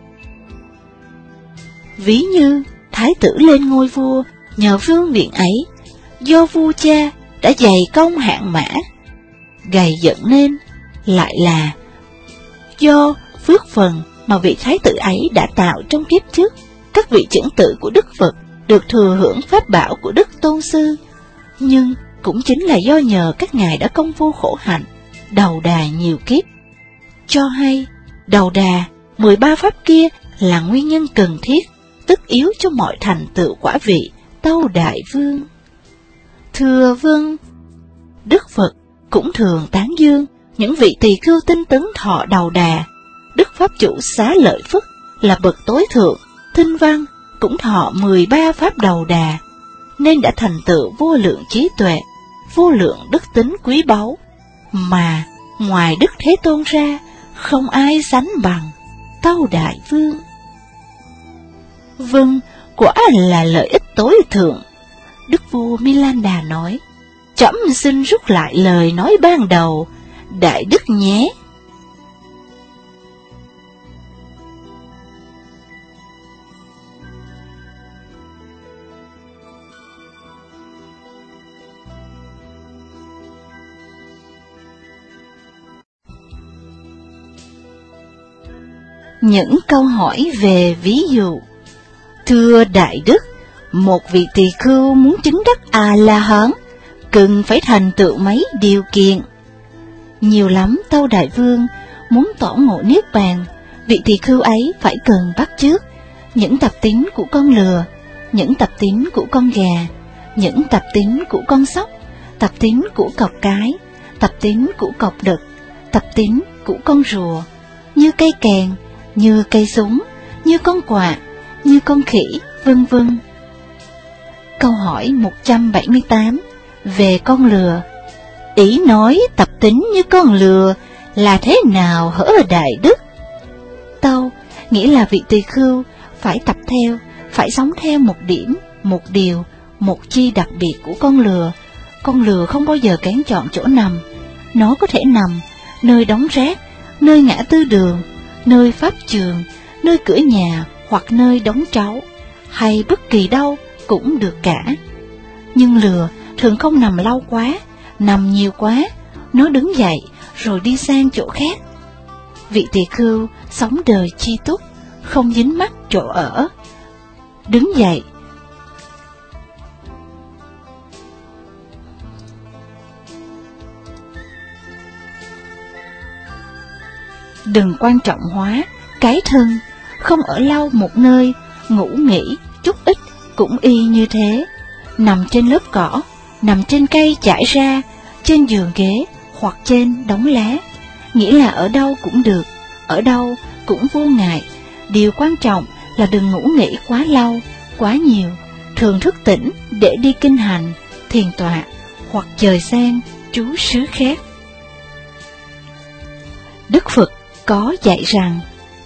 Ví như thái tử lên ngôi vua nhờ vương miện ấy, do vua cha đã dày công hạng mã, gầy dựng nên, lại là do phước phần mà vị thái tử ấy đã tạo trong kiếp trước. Các vị chưởng tử của Đức Phật được thừa hưởng pháp bảo của Đức Tôn Sư, nhưng cũng chính là do nhờ các ngài đã công phu khổ hạnh, đầu đà nhiều kiếp. Cho hay, đầu đà, mười ba pháp kia là nguyên nhân cần thiết, tất yếu cho mọi thành tựu quả vị, Tâu Đại Vương. Thưa vâng, Đức Phật cũng thường tán dương những vị tỳ khưu tinh tấn thọ đầu đà. Đức Pháp Chủ Xá Lợi Phất là bậc tối thượng, thinh văn, cũng thọ mười ba pháp đầu đà, nên đã thành tựu vô lượng trí tuệ, vô lượng đức tính quý báu, mà ngoài Đức Thế Tôn ra, không ai sánh bằng. Tâu Đại Vương. Vâng, quả là lợi ích tối thượng. Đức vua Milanda nói: Trẫm xin rút lại lời nói ban đầu, Đại Đức nhé. Những câu hỏi về ví dụ. Thưa Đại Đức, một vị tỳ khưu muốn chứng đắc A-la-hán, cần phải thành tựu mấy điều kiện? Nhiều lắm, Tâu Đại Vương. Muốn tỏ ngộ niết bàn, vị tỳ khưu ấy phải cần bắt chước những tập tính của con lừa, những tập tính của con gà, những tập tính của con sóc, tập tính của cọp cái, tập tính của cọp đực, tập tính của con rùa, như cây kèn, như cây súng, như con quạ, như con khỉ, vân vân. Câu hỏi một trăm bảy mươi tám về con lừa. Ý nói tập tính như con lừa là thế nào hỡi đại đức? Tâu, nghĩa là vị tỳ khưu phải tập theo, phải sống theo một điểm, một điều, một chi đặc biệt của con lừa. Con lừa không bao giờ kén chọn chỗ nằm. Nó có thể nằm nơi đóng rác, nơi ngã tư đường, nơi pháp trường, nơi cửa nhà hoặc nơi đóng trấu, hay bất kỳ đâu cũng được cả. Nhưng lừa thường không nằm lâu quá, nằm nhiều quá, nó đứng dậy rồi đi sang chỗ khác. Vị tỳ khưu sống đời chi túc, không dính mắc chỗ ở, đứng dậy đừng quan trọng hóa cái thân, không ở lâu một nơi, ngủ nghỉ chút ít cũng y như thế. Nằm trên lớp cỏ, nằm trên cây trải ra, trên giường ghế hoặc trên đống lá, nghĩa là ở đâu cũng được, ở đâu cũng vô ngại. Điều quan trọng là đừng ngủ nghỉ quá lâu, quá nhiều, thường thức tỉnh để đi kinh hành, thiền tọa hoặc dời sang trú xứ khác. Đức Phật có dạy rằng: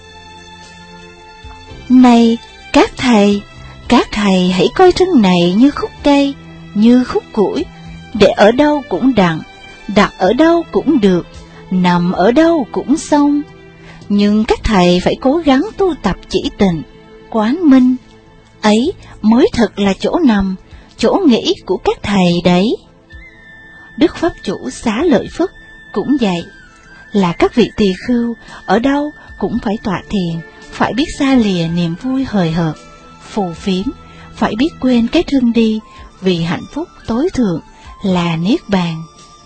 Này các thầy, các thầy hãy coi thân này như khúc cây, như khúc củi, để ở đâu cũng đặng, đặt ở đâu cũng được, nằm ở đâu cũng xong. Nhưng các thầy phải cố gắng tu tập chỉ tịnh, quán minh, ấy mới thật là chỗ nằm, chỗ nghỉ của các thầy đấy. Đức Pháp Chủ Xá Lợi Phất cũng dạy là các vị tỳ khưu ở đâu cũng phải tọa thiền, phải biết xa lìa niềm vui hời hợt, phù phiếm, phải biết quên cái thân đi, vì hạnh phúc tối thượng là niết bàn.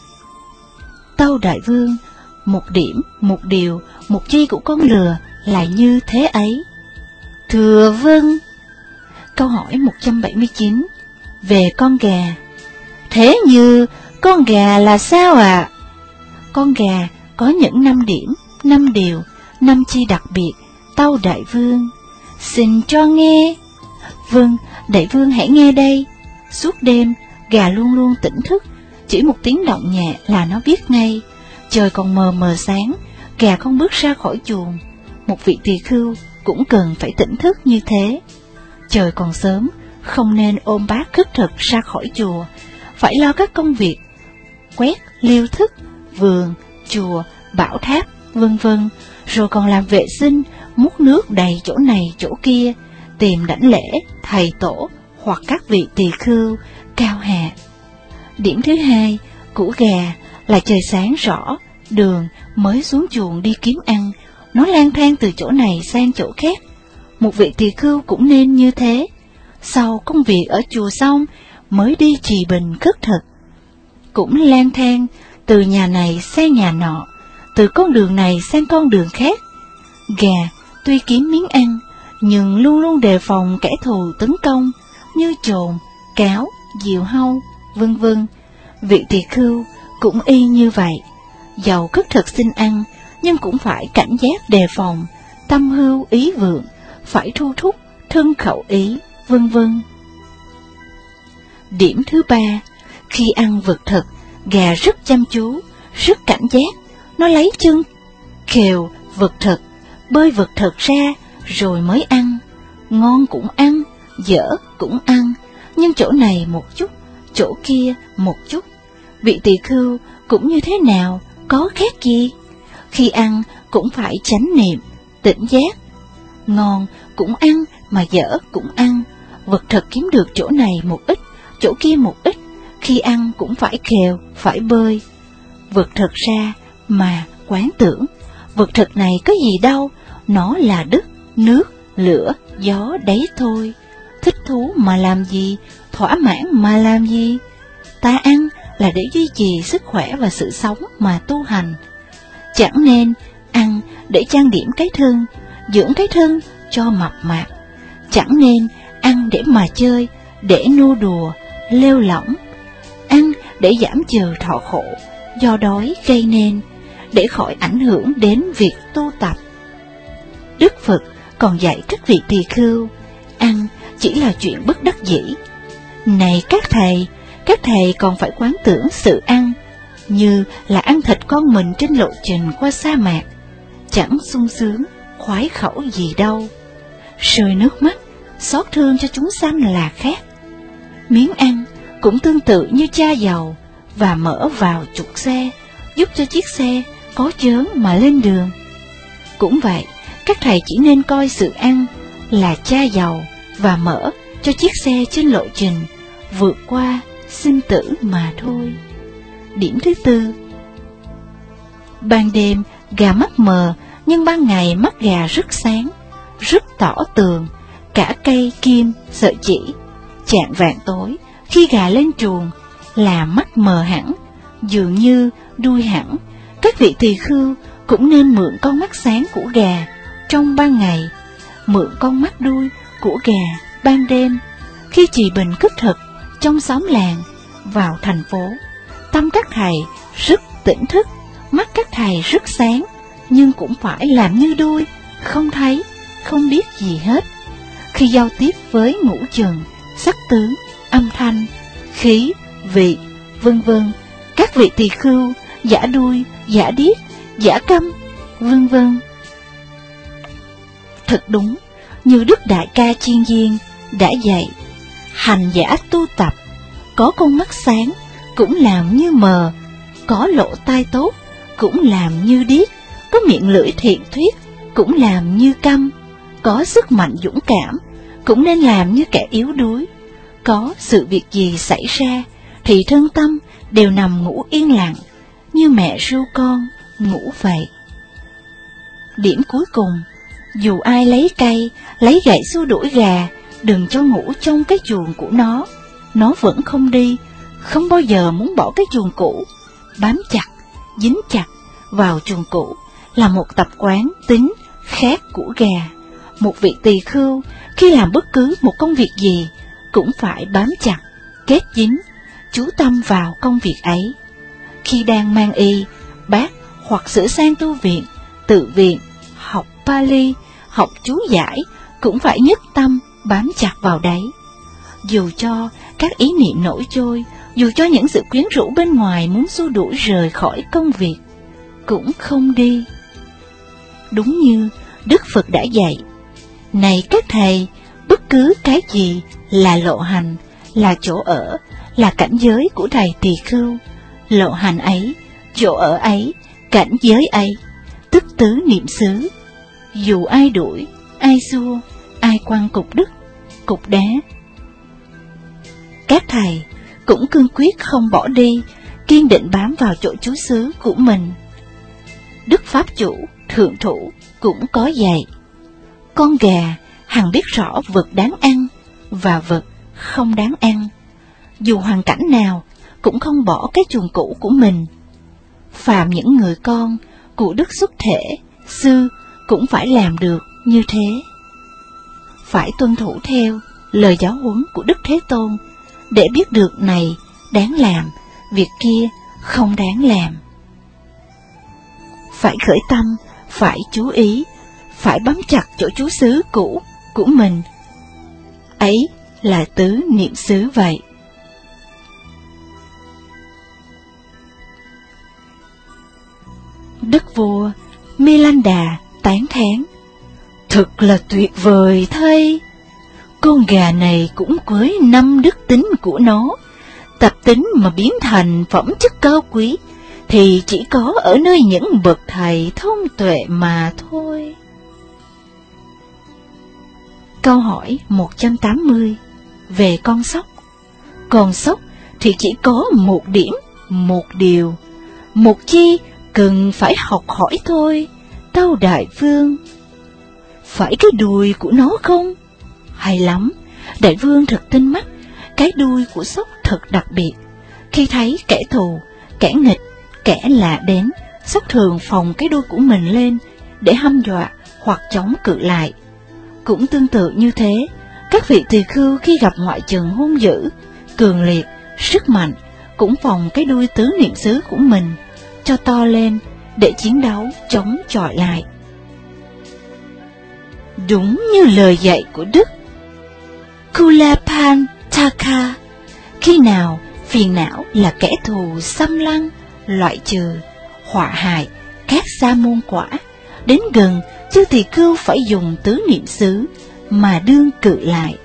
Tâu Đại Vương, một điểm, một điều, một chi của con lừa là như thế ấy. Thưa vâng. Câu hỏi một trăm bảy mươi chín về con gà. Thế như con gà là sao ạ? À? Con gà có những năm điểm, năm điều, năm chi đặc biệt. Tâu Đại Vương, xin cho nghe. Vâng, Đại Vương hãy nghe đây. Suốt đêm, gà luôn luôn tỉnh thức, chỉ một tiếng động nhẹ là nó biết ngay. Trời còn mờ mờ sáng, gà không bước ra khỏi chuồng. Một vị tỳ khưu cũng cần phải tỉnh thức như thế. Trời còn sớm, không nên ôm bát khất thực ra khỏi chùa, phải lo các công việc quét, liêu thức, vườn, chùa, bảo tháp, vân vân, rồi còn làm vệ sinh, múc nước đầy chỗ này chỗ kia, tìm đảnh lễ thầy tổ hoặc các vị tỳ khưu cao hạ. Điểm thứ hai của gà là trời sáng rõ, đường mới xuống chuồng đi kiếm ăn, nó lang thang từ chỗ này sang chỗ khác. Một vị tỳ khưu cũng nên như thế. Sau công việc ở chùa xong mới đi trì bình khất thực, cũng lang thang từ nhà này sang nhà nọ, từ con đường này sang con đường khác. Gà tuy kiếm miếng ăn, nhưng luôn luôn đề phòng kẻ thù tấn công như trồn, cáo, diều hâu, vân vân. Vị tỳ khưu cũng y như vậy, dầu khất thực xin ăn, nhưng cũng phải cảnh giác đề phòng tâm hưu ý vượng, phải thu thúc thân khẩu ý, vân vân. Điểm thứ ba, khi ăn vật thực, gà rất chăm chú, rất cảnh giác. Nó lấy chân khều vật thực, bơi vật thực ra rồi mới ăn. Ngon cũng ăn, dở cũng ăn, nhưng chỗ này một chút, chỗ kia một chút. Vị tỳ khưu cũng như thế nào, có khác gì? Khi ăn cũng phải chánh niệm, tỉnh giác. Ngon cũng ăn mà dở cũng ăn, vật thực kiếm được chỗ này một ít, chỗ kia một ít. Khi ăn cũng phải khều, phải bơi vật thực ra mà quán tưởng. Vật thực này có gì đâu, nó là đất, nước, lửa, gió đấy thôi. Thích thú mà làm gì, thỏa mãn mà làm gì? Ta ăn là để duy trì sức khỏe và sự sống mà tu hành. Chẳng nên ăn để trang điểm cái thân, dưỡng cái thân cho mập mạp. Chẳng nên ăn để mà chơi, để nô đùa, lêu lỏng. Ăn để giảm trừ thọ khổ do đói gây nên, để khỏi ảnh hưởng đến việc tu tập. Đức Phật còn dạy các vị tỳ khưu ăn chỉ là chuyện bất đắc dĩ. Này các thầy, các thầy còn phải quán tưởng sự ăn, như là ăn thịt con mình trên lộ trình qua sa mạc, chẳng sung sướng, khoái khẩu gì đâu. Rơi nước mắt, xót thương cho chúng sanh là khác. Miếng ăn cũng tương tự như cha dầu và mỡ vào trục xe, giúp cho chiếc xe có chớn mà lên đường. Cũng vậy, các thầy chỉ nên coi sự ăn là cha dầu và mỡ cho chiếc xe trên lộ trình vượt qua sinh tử mà thôi. Điểm thứ tư, ban đêm gà mắt mờ, nhưng ban ngày mắt gà rất sáng, rất tỏ tường, cả cây kim, sợi chỉ. Chạng vạng tối, khi gà lên chuồng, là mắt mờ hẳn, dường như đuôi hẳn. Các vị tỳ khưu cũng nên mượn con mắt sáng của gà trong ban ngày, mượn con mắt đuôi của gà ban đêm. Khi trì bình cất thực trong xóm làng, vào thành phố, tâm các thầy rất tỉnh thức, mắt các thầy rất sáng, nhưng cũng phải làm như đuôi, không thấy, không biết gì hết. Khi giao tiếp với ngũ trần, sắc tướng, âm thanh, khí, vị, vân vân, các vị tỳ khưu giả đuôi, giả điếc, giả câm, vân vân. Thật đúng như Đức Đại Ca Chiên Diên đã dạy, hành giả tu tập, có con mắt sáng cũng làm như mờ, có lỗ tai tốt cũng làm như điếc, có miệng lưỡi thiện thuyết cũng làm như câm, có sức mạnh dũng cảm cũng nên làm như kẻ yếu đuối. Có sự việc gì xảy ra thì thân tâm đều nằm ngủ yên lặng, như mẹ ru con ngủ vậy. Điểm cuối cùng, dù ai lấy cây, lấy gậy xua đuổi gà, đừng cho ngủ trong cái chuồng của nó, nó vẫn không đi, không bao giờ muốn bỏ cái chuồng cũ, bám chặt, dính chặt vào chuồng cũ là một tập quán tính khác của gà. Một vị tỳ khưu khi làm bất cứ một công việc gì cũng phải bám chặt, kết dính, chú tâm vào công việc ấy. Khi đang mang y, bát hoặc sửa sang tu viện, tự viện, học Pali, học chú giải, cũng phải nhất tâm bám chặt vào đấy. Dù cho các ý niệm nổi trôi, dù cho những sự quyến rũ bên ngoài muốn xua đuổi rời khỏi công việc, cũng không đi. Đúng như Đức Phật đã dạy, này các thầy, bất cứ cái gì là lộ hành, là chỗ ở, là cảnh giới của thầy tỳ khưu. Lộ hành ấy, chỗ ở ấy, cảnh giới ấy, tức tứ niệm xứ. Dù ai đuổi, ai xua, ai quăng cục đất, cục đá, các thầy cũng cương quyết không bỏ đi, kiên định bám vào chỗ trú xứ của mình. Đức Pháp Chủ, Thượng Thủ cũng có dạy, con gà hằng biết rõ vật đáng ăn và vật không đáng ăn, dù hoàn cảnh nào cũng không bỏ cái chuồng cũ của mình. Phàm những người con của Đức Xuất Thể, Sư cũng phải làm được như thế. Phải tuân thủ theo lời giáo huấn của Đức Thế Tôn, để biết được này đáng làm, việc kia không đáng làm. Phải khởi tâm, phải chú ý, phải bám chặt chỗ trú xứ cũ của mình. Ấy là tứ niệm xứ vậy. Đức vua Milanda tán thán, thật là tuyệt vời thay. Con gà này cũng với năm đức tính của nó, tập tính mà biến thành phẩm chất cao quý thì chỉ có ở nơi những bậc thầy thông tuệ mà thôi. Câu hỏi một trăm tám mươi về con sóc. Con sóc thì chỉ có một điểm, một điều, một chi cần phải học hỏi thôi, Tâu Đại Vương. Phải cái đuôi của nó không? Hay lắm, Đại Vương thật tinh mắt, cái đuôi của sóc thật đặc biệt. Khi thấy kẻ thù, kẻ nghịch, kẻ lạ đến, sóc thường phồng cái đuôi của mình lên để hăm dọa hoặc chống cự lại. Cũng tương tự như thế, các vị tỳ khưu khi gặp ngoại trần hung dữ, cường liệt, sức mạnh, cũng phồng cái đuôi tứ niệm xứ của mình cho to lên để chiến đấu chống chọi lại. Đúng như lời dạy của Đức Kulapantaka. Khi nào phiền não là kẻ thù xâm lăng, loại trừ, họa hại các sa môn quả, đến gần chư tỳ khưu phải dùng tứ niệm xứ mà đương cự lại.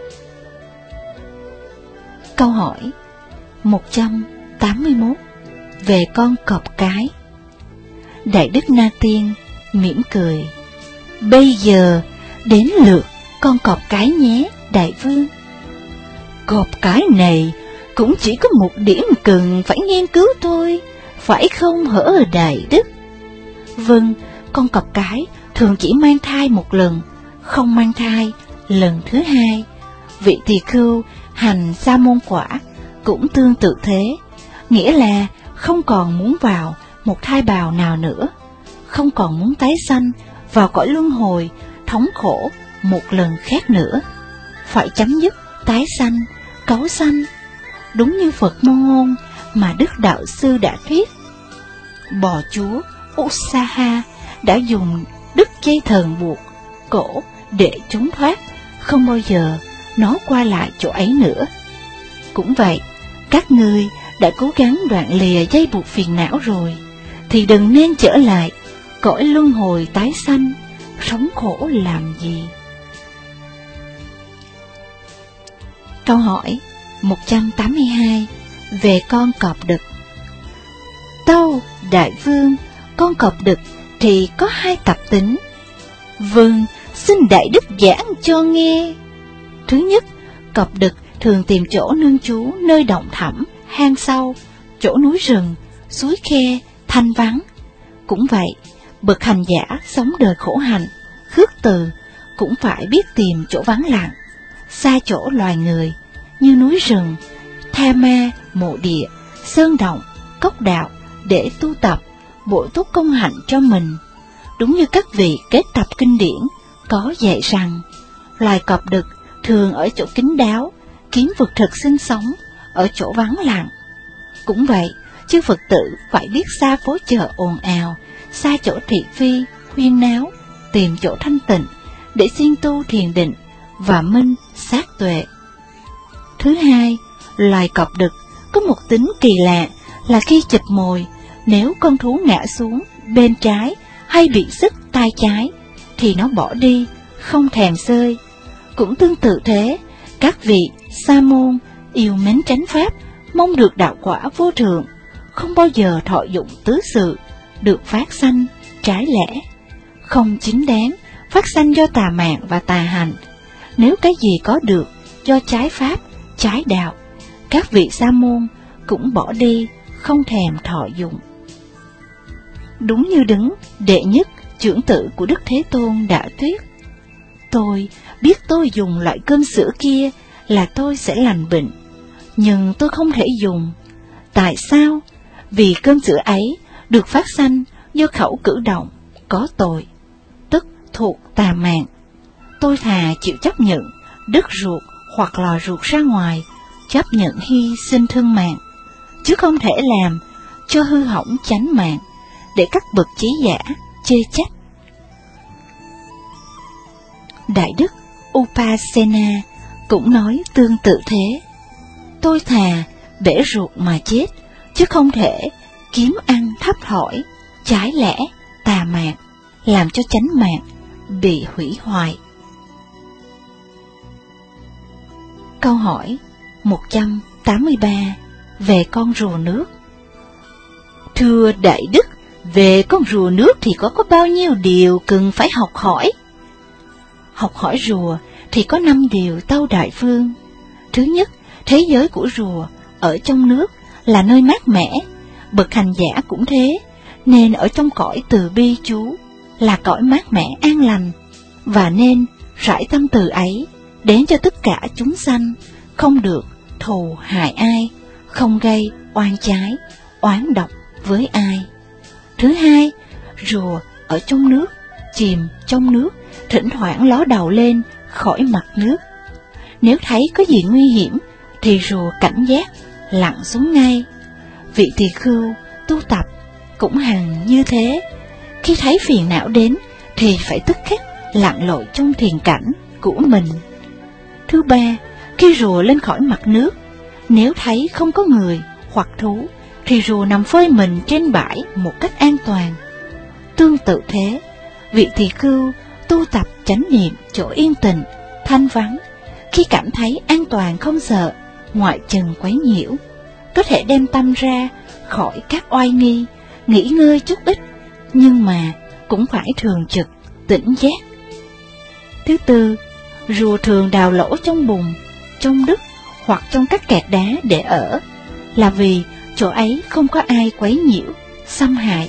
Câu hỏi một trăm tám mươi mốt về con cọp cái. Đại đức Na Tiên mỉm cười: bây giờ đến lượt con cọp cái nhé, đại vương. Cọp cái này cũng chỉ có một điểm cần phải nghiên cứu thôi, phải không hở đại đức? Vâng, con cọp cái thường chỉ mang thai một lần, không mang thai lần thứ hai. Vị tỳ khưu hành sa môn quả cũng tương tự thế, nghĩa là không còn muốn vào một thai bào nào nữa, không còn muốn tái sanh vào cõi luân hồi thống khổ một lần khác nữa, phải chấm dứt tái sanh, cấu sanh, đúng như Phật môn ngôn mà Đức Đạo Sư đã thuyết. Bò chúa Usaha đã dùng đức dây thần buộc cổ để trốn thoát, không bao giờ nó qua lại chỗ ấy nữa. Cũng vậy, các ngươi đã cố gắng đoạn lìa dây buộc phiền não rồi, thì đừng nên trở lại cõi luân hồi tái sanh, sống khổ làm gì. Câu hỏi một trăm tám mươi hai về con cọp đực. Tâu đại vương, con cọp đực thì có hai tập tính. Vâng, xin đại đức giảng cho nghe. Thứ nhất, cọp đực thường tìm chỗ nương trú nơi động thẳm, hang sâu, chỗ núi rừng, suối khe, thanh vắng. Cũng vậy, bậc hành giả sống đời khổ hạnh, khước từ cũng phải biết tìm chỗ vắng lặng, xa chỗ loài người, như núi rừng, tha ma, mộ địa, sơn động, cốc đạo, để tu tập, bổ túc công hạnh cho mình. Đúng như các vị kết tập kinh điển có dạy rằng, loài cọp đực thường ở chỗ kín đáo, kiếm vực thực sinh sống, ở chỗ vắng lặng. Cũng vậy, chư Phật tử phải biết xa phố chợ ồn ào, xa chỗ thị phi, huyên náo, tìm chỗ thanh tịnh, để siêng tu thiền định và minh sát tuệ. Thứ hai, loài cọp đực có một tính kỳ lạ là khi chụp mồi, nếu con thú ngã xuống bên trái hay bị sức tay trái, thì nó bỏ đi, không thèm xơi. Cũng tương tự thế, các vị sa môn yêu mến chánh pháp, mong được đạo quả vô thượng, không bao giờ thọ dụng tứ sự, được phát sanh trái lẽ, không chính đáng, phát sanh do tà mạng và tà hành. Nếu cái gì có được do trái pháp, trái đạo, các vị sa môn cũng bỏ đi, không thèm thọ dụng. Đúng như đứng đệ nhất trưởng tử của Đức Thế Tôn đã thuyết: tôi biết tôi dùng loại cơm sữa kia là tôi sẽ lành bệnh, nhưng tôi không thể dùng. Tại sao? Vì cơm sữa ấy được phát sanh do khẩu cử động có tội, tức thuộc tà mạng. Tôi thà chịu chấp nhận đứt ruột hoặc lò ruột ra ngoài, chấp nhận hy sinh thân mạng, chứ không thể làm cho hư hỏng chánh mạng, để các bậc trí giả chê trách. Đại đức Upasena cũng nói tương tự thế: tôi thà bể ruột mà chết, chứ không thể kiếm ăn thấp hỏi, trái lẽ, tà mạng, làm cho chánh mạng bị hủy hoại. Câu hỏi một trăm tám mươi ba về con rùa nước. Thưa đại đức, về con rùa nước thì có có bao nhiêu điều cần phải học hỏi? Học hỏi rùa thì có năm điều tâu đại vương. Thứ nhất, thế giới của rùa ở trong nước là nơi mát mẻ, bậc hành giả cũng thế, nên ở trong cõi từ bi chú là cõi mát mẻ an lành, và nên rải tâm từ ấy đến cho tất cả chúng sanh, không được thù hại ai, không gây oan trái, oán độc với ai. Thứ hai, rùa ở trong nước, chìm trong nước, thỉnh thoảng ló đầu lên khỏi mặt nước. Nếu thấy có gì nguy hiểm thì rùa cảnh giác lặn xuống ngay. Vị tỳ khưu tu tập cũng hằng như thế, khi thấy phiền não đến thì phải tức khắc lặn lội trong thiền cảnh của mình. Thứ ba, khi rùa lên khỏi mặt nước, nếu thấy không có người hoặc thú, thì rùa nằm phơi mình trên bãi một cách an toàn. Tương tự thế, vị tỳ khưu tu tập chánh niệm chỗ yên tĩnh, thanh vắng, khi cảm thấy an toàn không sợ ngoại trần quấy nhiễu, có thể đem tâm ra khỏi các oai nghi, nghỉ ngơi chút ít, nhưng mà cũng phải thường trực, tỉnh giác. Thứ tư, rùa thường đào lỗ trong bùn, trong đất hoặc trong các kẹt đá để ở, là vì chỗ ấy không có ai quấy nhiễu, xâm hại.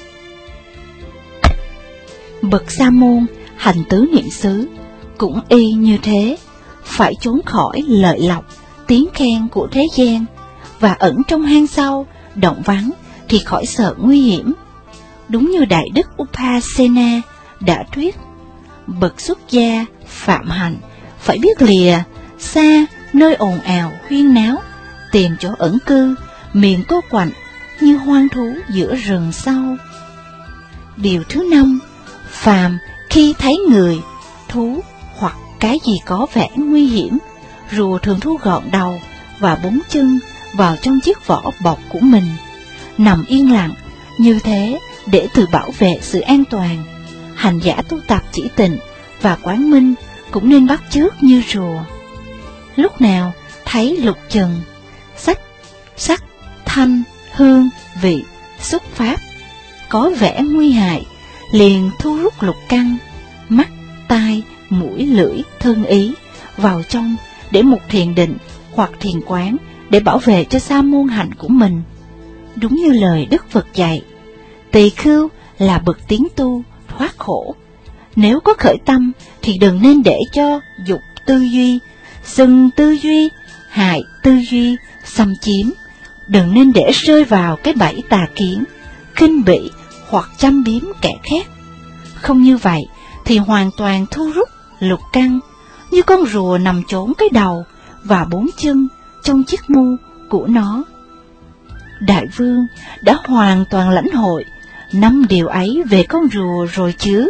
Bậc sa môn hành tứ niệm xứ cũng y như thế, phải trốn khỏi lợi lộc, tiếng khen của thế gian, và ẩn trong hang sâu, động vắng thì khỏi sợ nguy hiểm. Đúng như Đại Đức Upasena đã thuyết, bậc xuất gia phạm hạnh phải biết lìa xa nơi ồn ào huyên náo, tìm chỗ ẩn cư, miền cô quạnh như hoang thú giữa rừng sâu. Điều thứ năm, phàm khi thấy người, thú hoặc cái gì có vẻ nguy hiểm, rùa thường thu gọn đầu và bốn chân vào trong chiếc vỏ bọc của mình, nằm yên lặng như thế để tự bảo vệ sự an toàn. Hành giả tu tập chỉ tịnh và quán minh cũng nên bắt chước như rùa. Lúc nào thấy lục trần, sắc, sắc, thanh, hương, vị, xúc pháp có vẻ nguy hại, liền thu rút lục căn, mắt, tai, mũi, lưỡi, thân ý vào trong để một thiền định hoặc thiền quán để bảo vệ cho sa môn hạnh của mình. Đúng như lời Đức Phật dạy, tỳ khưu là bậc tiến tu thoát khổ. Nếu có khởi tâm thì đừng nên để cho dục tư duy, sân tư duy, hại tư duy xâm chiếm. Đừng nên để rơi vào cái bẫy tà kiến, khinh bỉ hoặc châm biếm kẻ khác. Không như vậy thì hoàn toàn thu rút lục căn, như con rùa nằm trốn cái đầu và bốn chân trong chiếc mu của nó. Đại vương đã hoàn toàn lãnh hội năm điều ấy về con rùa rồi chứ?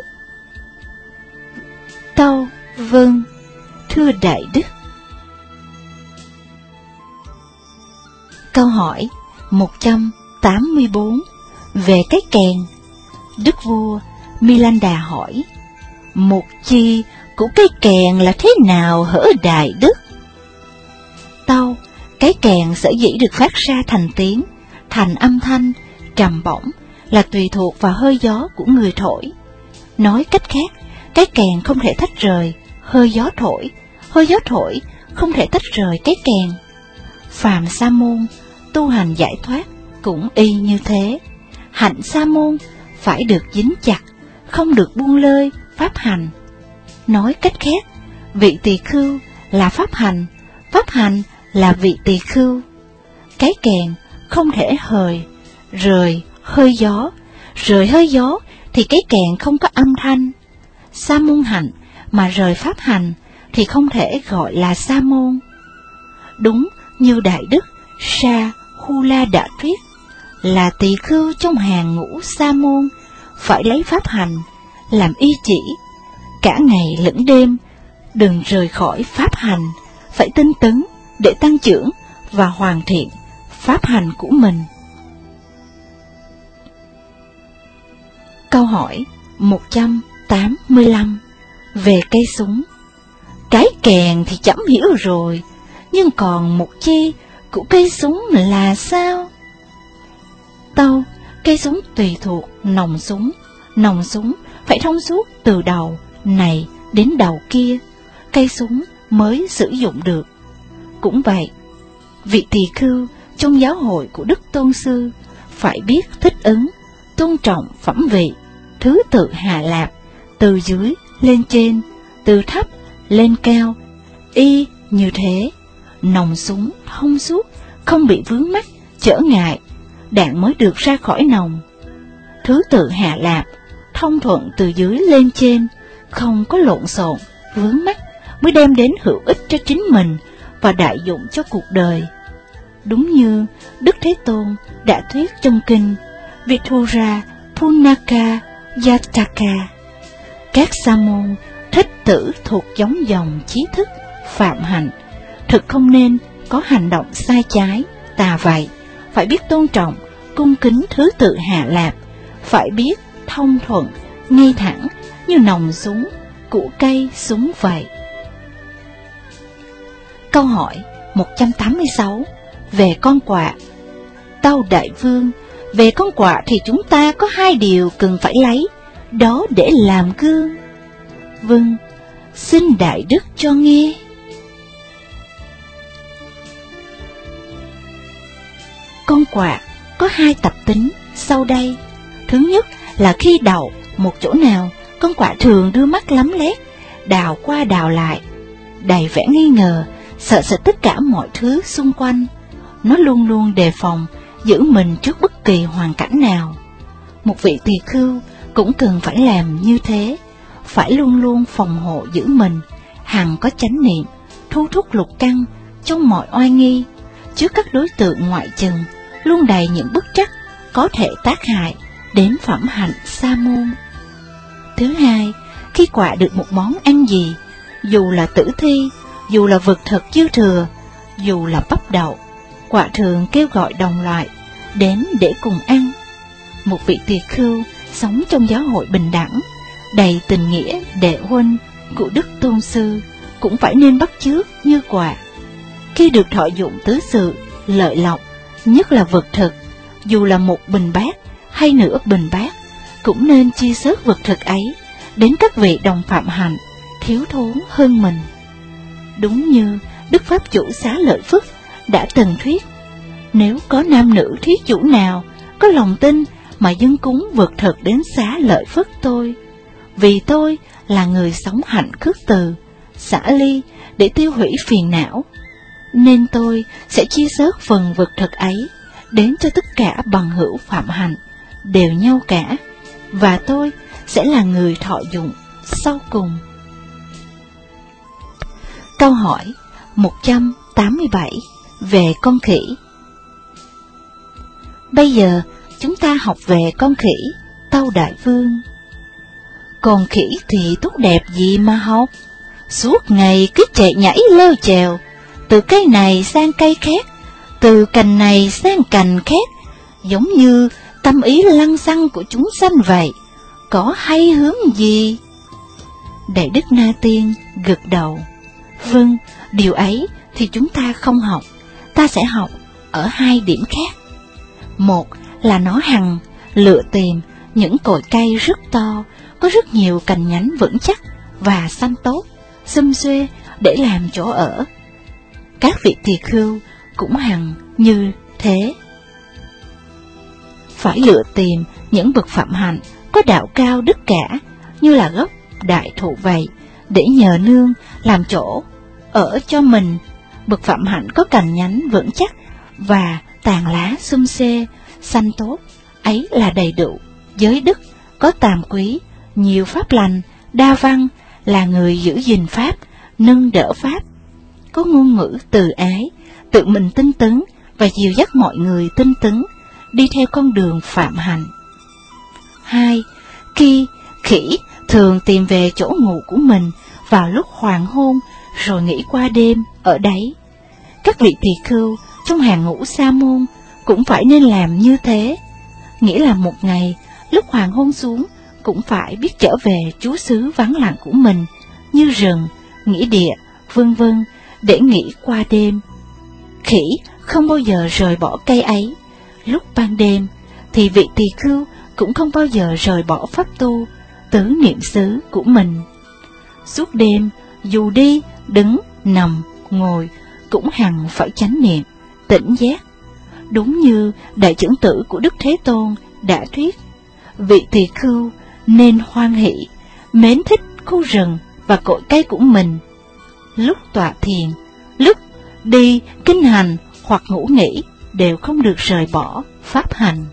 Tâu: vâng, thưa Đại Đức. Câu hỏi một trăm tám mươi bốn về cái kèn. Đức vua Milanda hỏi: một chi của cái kèn là thế nào hỡi Đại Đức? Tâu: cái kèn sở dĩ được phát ra thành tiếng, thành âm thanh, trầm bổng là tùy thuộc vào hơi gió của người thổi. Nói cách khác, cái kèn không thể tách rời hơi gió thổi, hơi gió thổi không thể tách rời cái kèn. Phàm sa môn tu hành giải thoát cũng y như thế. Hạnh sa môn phải được dính chặt, không được buông lơi pháp hành. Nói cách khác, vị tỳ khưu là pháp hành, pháp hành là vị tỳ khưu. Cái kèn không thể hời, rời hơi gió, rời hơi gió thì cái kèn không có âm thanh. Sa môn hạnh mà rời pháp hành thì không thể gọi là sa môn. Đúng như Đại Đức Sa Hula đã thuyết, là tỳ khưu trong hàng ngũ sa môn phải lấy pháp hành làm y chỉ, cả ngày lẫn đêm đừng rời khỏi pháp hành, phải tinh tấn để tăng trưởng và hoàn thiện pháp hành của mình. Câu hỏi một trăm tám mươi lăm về cây súng. Cái kèn thì chấm hiểu rồi, nhưng còn một chi của cây súng là sao? Tâu: cây súng tùy thuộc nòng súng, nòng súng phải thông suốt từ đầu này đến đầu kia, cây súng mới sử dụng được. Cũng vậy, vị tỳ khưu trong giáo hội của Đức Tôn Sư phải biết thích ứng, tôn trọng phẩm vị, thứ tự hạ lạp, từ dưới lên trên, từ thấp lên cao, y như thế. Nòng súng thông suốt, không bị vướng mắc, trở ngại, đạn mới được ra khỏi nòng. Thứ tự hạ lạp, thông thuận từ dưới lên trên, không có lộn xộn, vướng mắc, mới đem đến hữu ích cho chính mình và đại dụng cho cuộc đời. Đúng như Đức Thế Tôn đã thuyết trong kinh Vithura Punaka Yataka, các sa môn thích tử thuộc giống dòng trí thức phạm hạnh thực không nên có hành động sai trái, tà vậy, phải biết tôn trọng, cung kính thứ tự hạ lạp, phải biết thông thuận, ngay thẳng như nòng súng, củ cây súng vậy. Câu hỏi một trăm tám mươi sáu về con quạ. Tâu Đại Vương, về con quạ thì chúng ta có hai điều cần phải lấy, đó để làm gương. Vâng, xin Đại Đức cho nghe. Con quạ có hai tập tính sau đây. Thứ nhất là khi đậu một chỗ nào, con quạ thường đưa mắt lấm lét, đào qua đào lại, đầy vẻ nghi ngờ, sợ sệt tất cả mọi thứ xung quanh. Nó luôn luôn đề phòng, giữ mình trước bất kỳ hoàn cảnh nào. Một vị tỳ khưu cũng cần phải làm như thế, phải luôn luôn phòng hộ giữ mình, hằng có chánh niệm, thu thúc lục căn trong mọi oai nghi, trước các đối tượng ngoại trần, luôn đầy những bức trắc có thể tác hại đến phẩm hạnh sa môn. Thứ hai, khi quạ được một món ăn gì, dù là tử thi, dù là vật thực dư thừa, dù là bắp đậu, quạ thường kêu gọi đồng loại đến để cùng ăn. Một vị tỳ khưu sống trong giáo hội bình đẳng, đầy tình nghĩa đệ huynh của Đức Tôn Sư, cũng phải nên bắt chước như quạ. Khi được thọ dụng tứ sự, lợi lộc, nhất là vật thực, dù là một bình bát hay nửa bình bát, cũng nên chia sớt vật thực ấy đến các vị đồng phạm hạnh, thiếu thốn hơn mình. Đúng như Đức Pháp Chủ Xá Lợi Phất đã từng thuyết, nếu có nam nữ thí chủ nào có lòng tin mà dâng cúng vật thực đến Xá Lợi Phất tôi, vì tôi là người sống hạnh khước từ, xả ly để tiêu hủy phiền não, nên tôi sẽ chia sớt phần vật thực ấy đến cho tất cả bằng hữu phạm hạnh đều nhau cả, và tôi sẽ là người thọ dụng sau cùng. Câu hỏi một trăm tám mươi bảy về con khỉ. Bây giờ chúng ta học về con khỉ, Tâu Đại Vương. Con khỉ thì tốt đẹp gì mà học, suốt ngày cứ chạy nhảy lơ chèo, từ cây này sang cây khác, từ cành này sang cành khác, giống như tâm ý lăng xăng của chúng sanh vậy, có hay hướng gì? Đại Đức Na Tiên gật đầu. Vâng, điều ấy thì chúng ta không học, ta sẽ học ở hai điểm khác. Một là nó hằng lựa tìm những cội cây rất to, có rất nhiều cành nhánh vững chắc và xanh tốt, xum xuê để làm chỗ ở. Các vị tỳ khưu cũng hằng như thế. Phải lựa tìm những bậc phạm hạnh có đạo cao đức cả, như là gốc đại thụ vậy, để nhờ nương làm chỗ ở cho mình. Bậc phạm hạnh có cành nhánh vững chắc và tàn lá xum xê, xanh tốt, ấy là đầy đủ giới đức, có tàm quý, nhiều pháp lành, đa văn, là người giữ gìn pháp, nâng đỡ pháp, có ngôn ngữ từ ái, tự mình tinh tấn và dìu dắt mọi người tinh tấn đi theo con đường phạm hạnh. Hai, khi khỉ thường tìm về chỗ ngủ của mình vào lúc hoàng hôn rồi nghỉ qua đêm ở đấy. Các vị tỳ khưu trong hàng ngũ sa môn cũng phải nên làm như thế, nghĩa là một ngày lúc hoàng hôn xuống cũng phải biết trở về trú xứ vắng lặng của mình, như rừng, nghĩa địa, vân vân, để nghỉ qua đêm. Khỉ không bao giờ rời bỏ cây ấy. Lúc ban đêm thì vị tỳ khưu cũng không bao giờ rời bỏ pháp tu, tứ niệm xứ của mình. Suốt đêm, dù đi, đứng, nằm, ngồi, cũng hằng phải chánh niệm, tỉnh giác. Đúng như đại chưởng tử của Đức Thế Tôn đã thuyết, vị tỳ khưu nên hoan hỷ, mến thích khu rừng và cội cây của mình. Lúc tọa thiền, lúc đi kinh hành hoặc ngủ nghỉ đều không được rời bỏ pháp hành.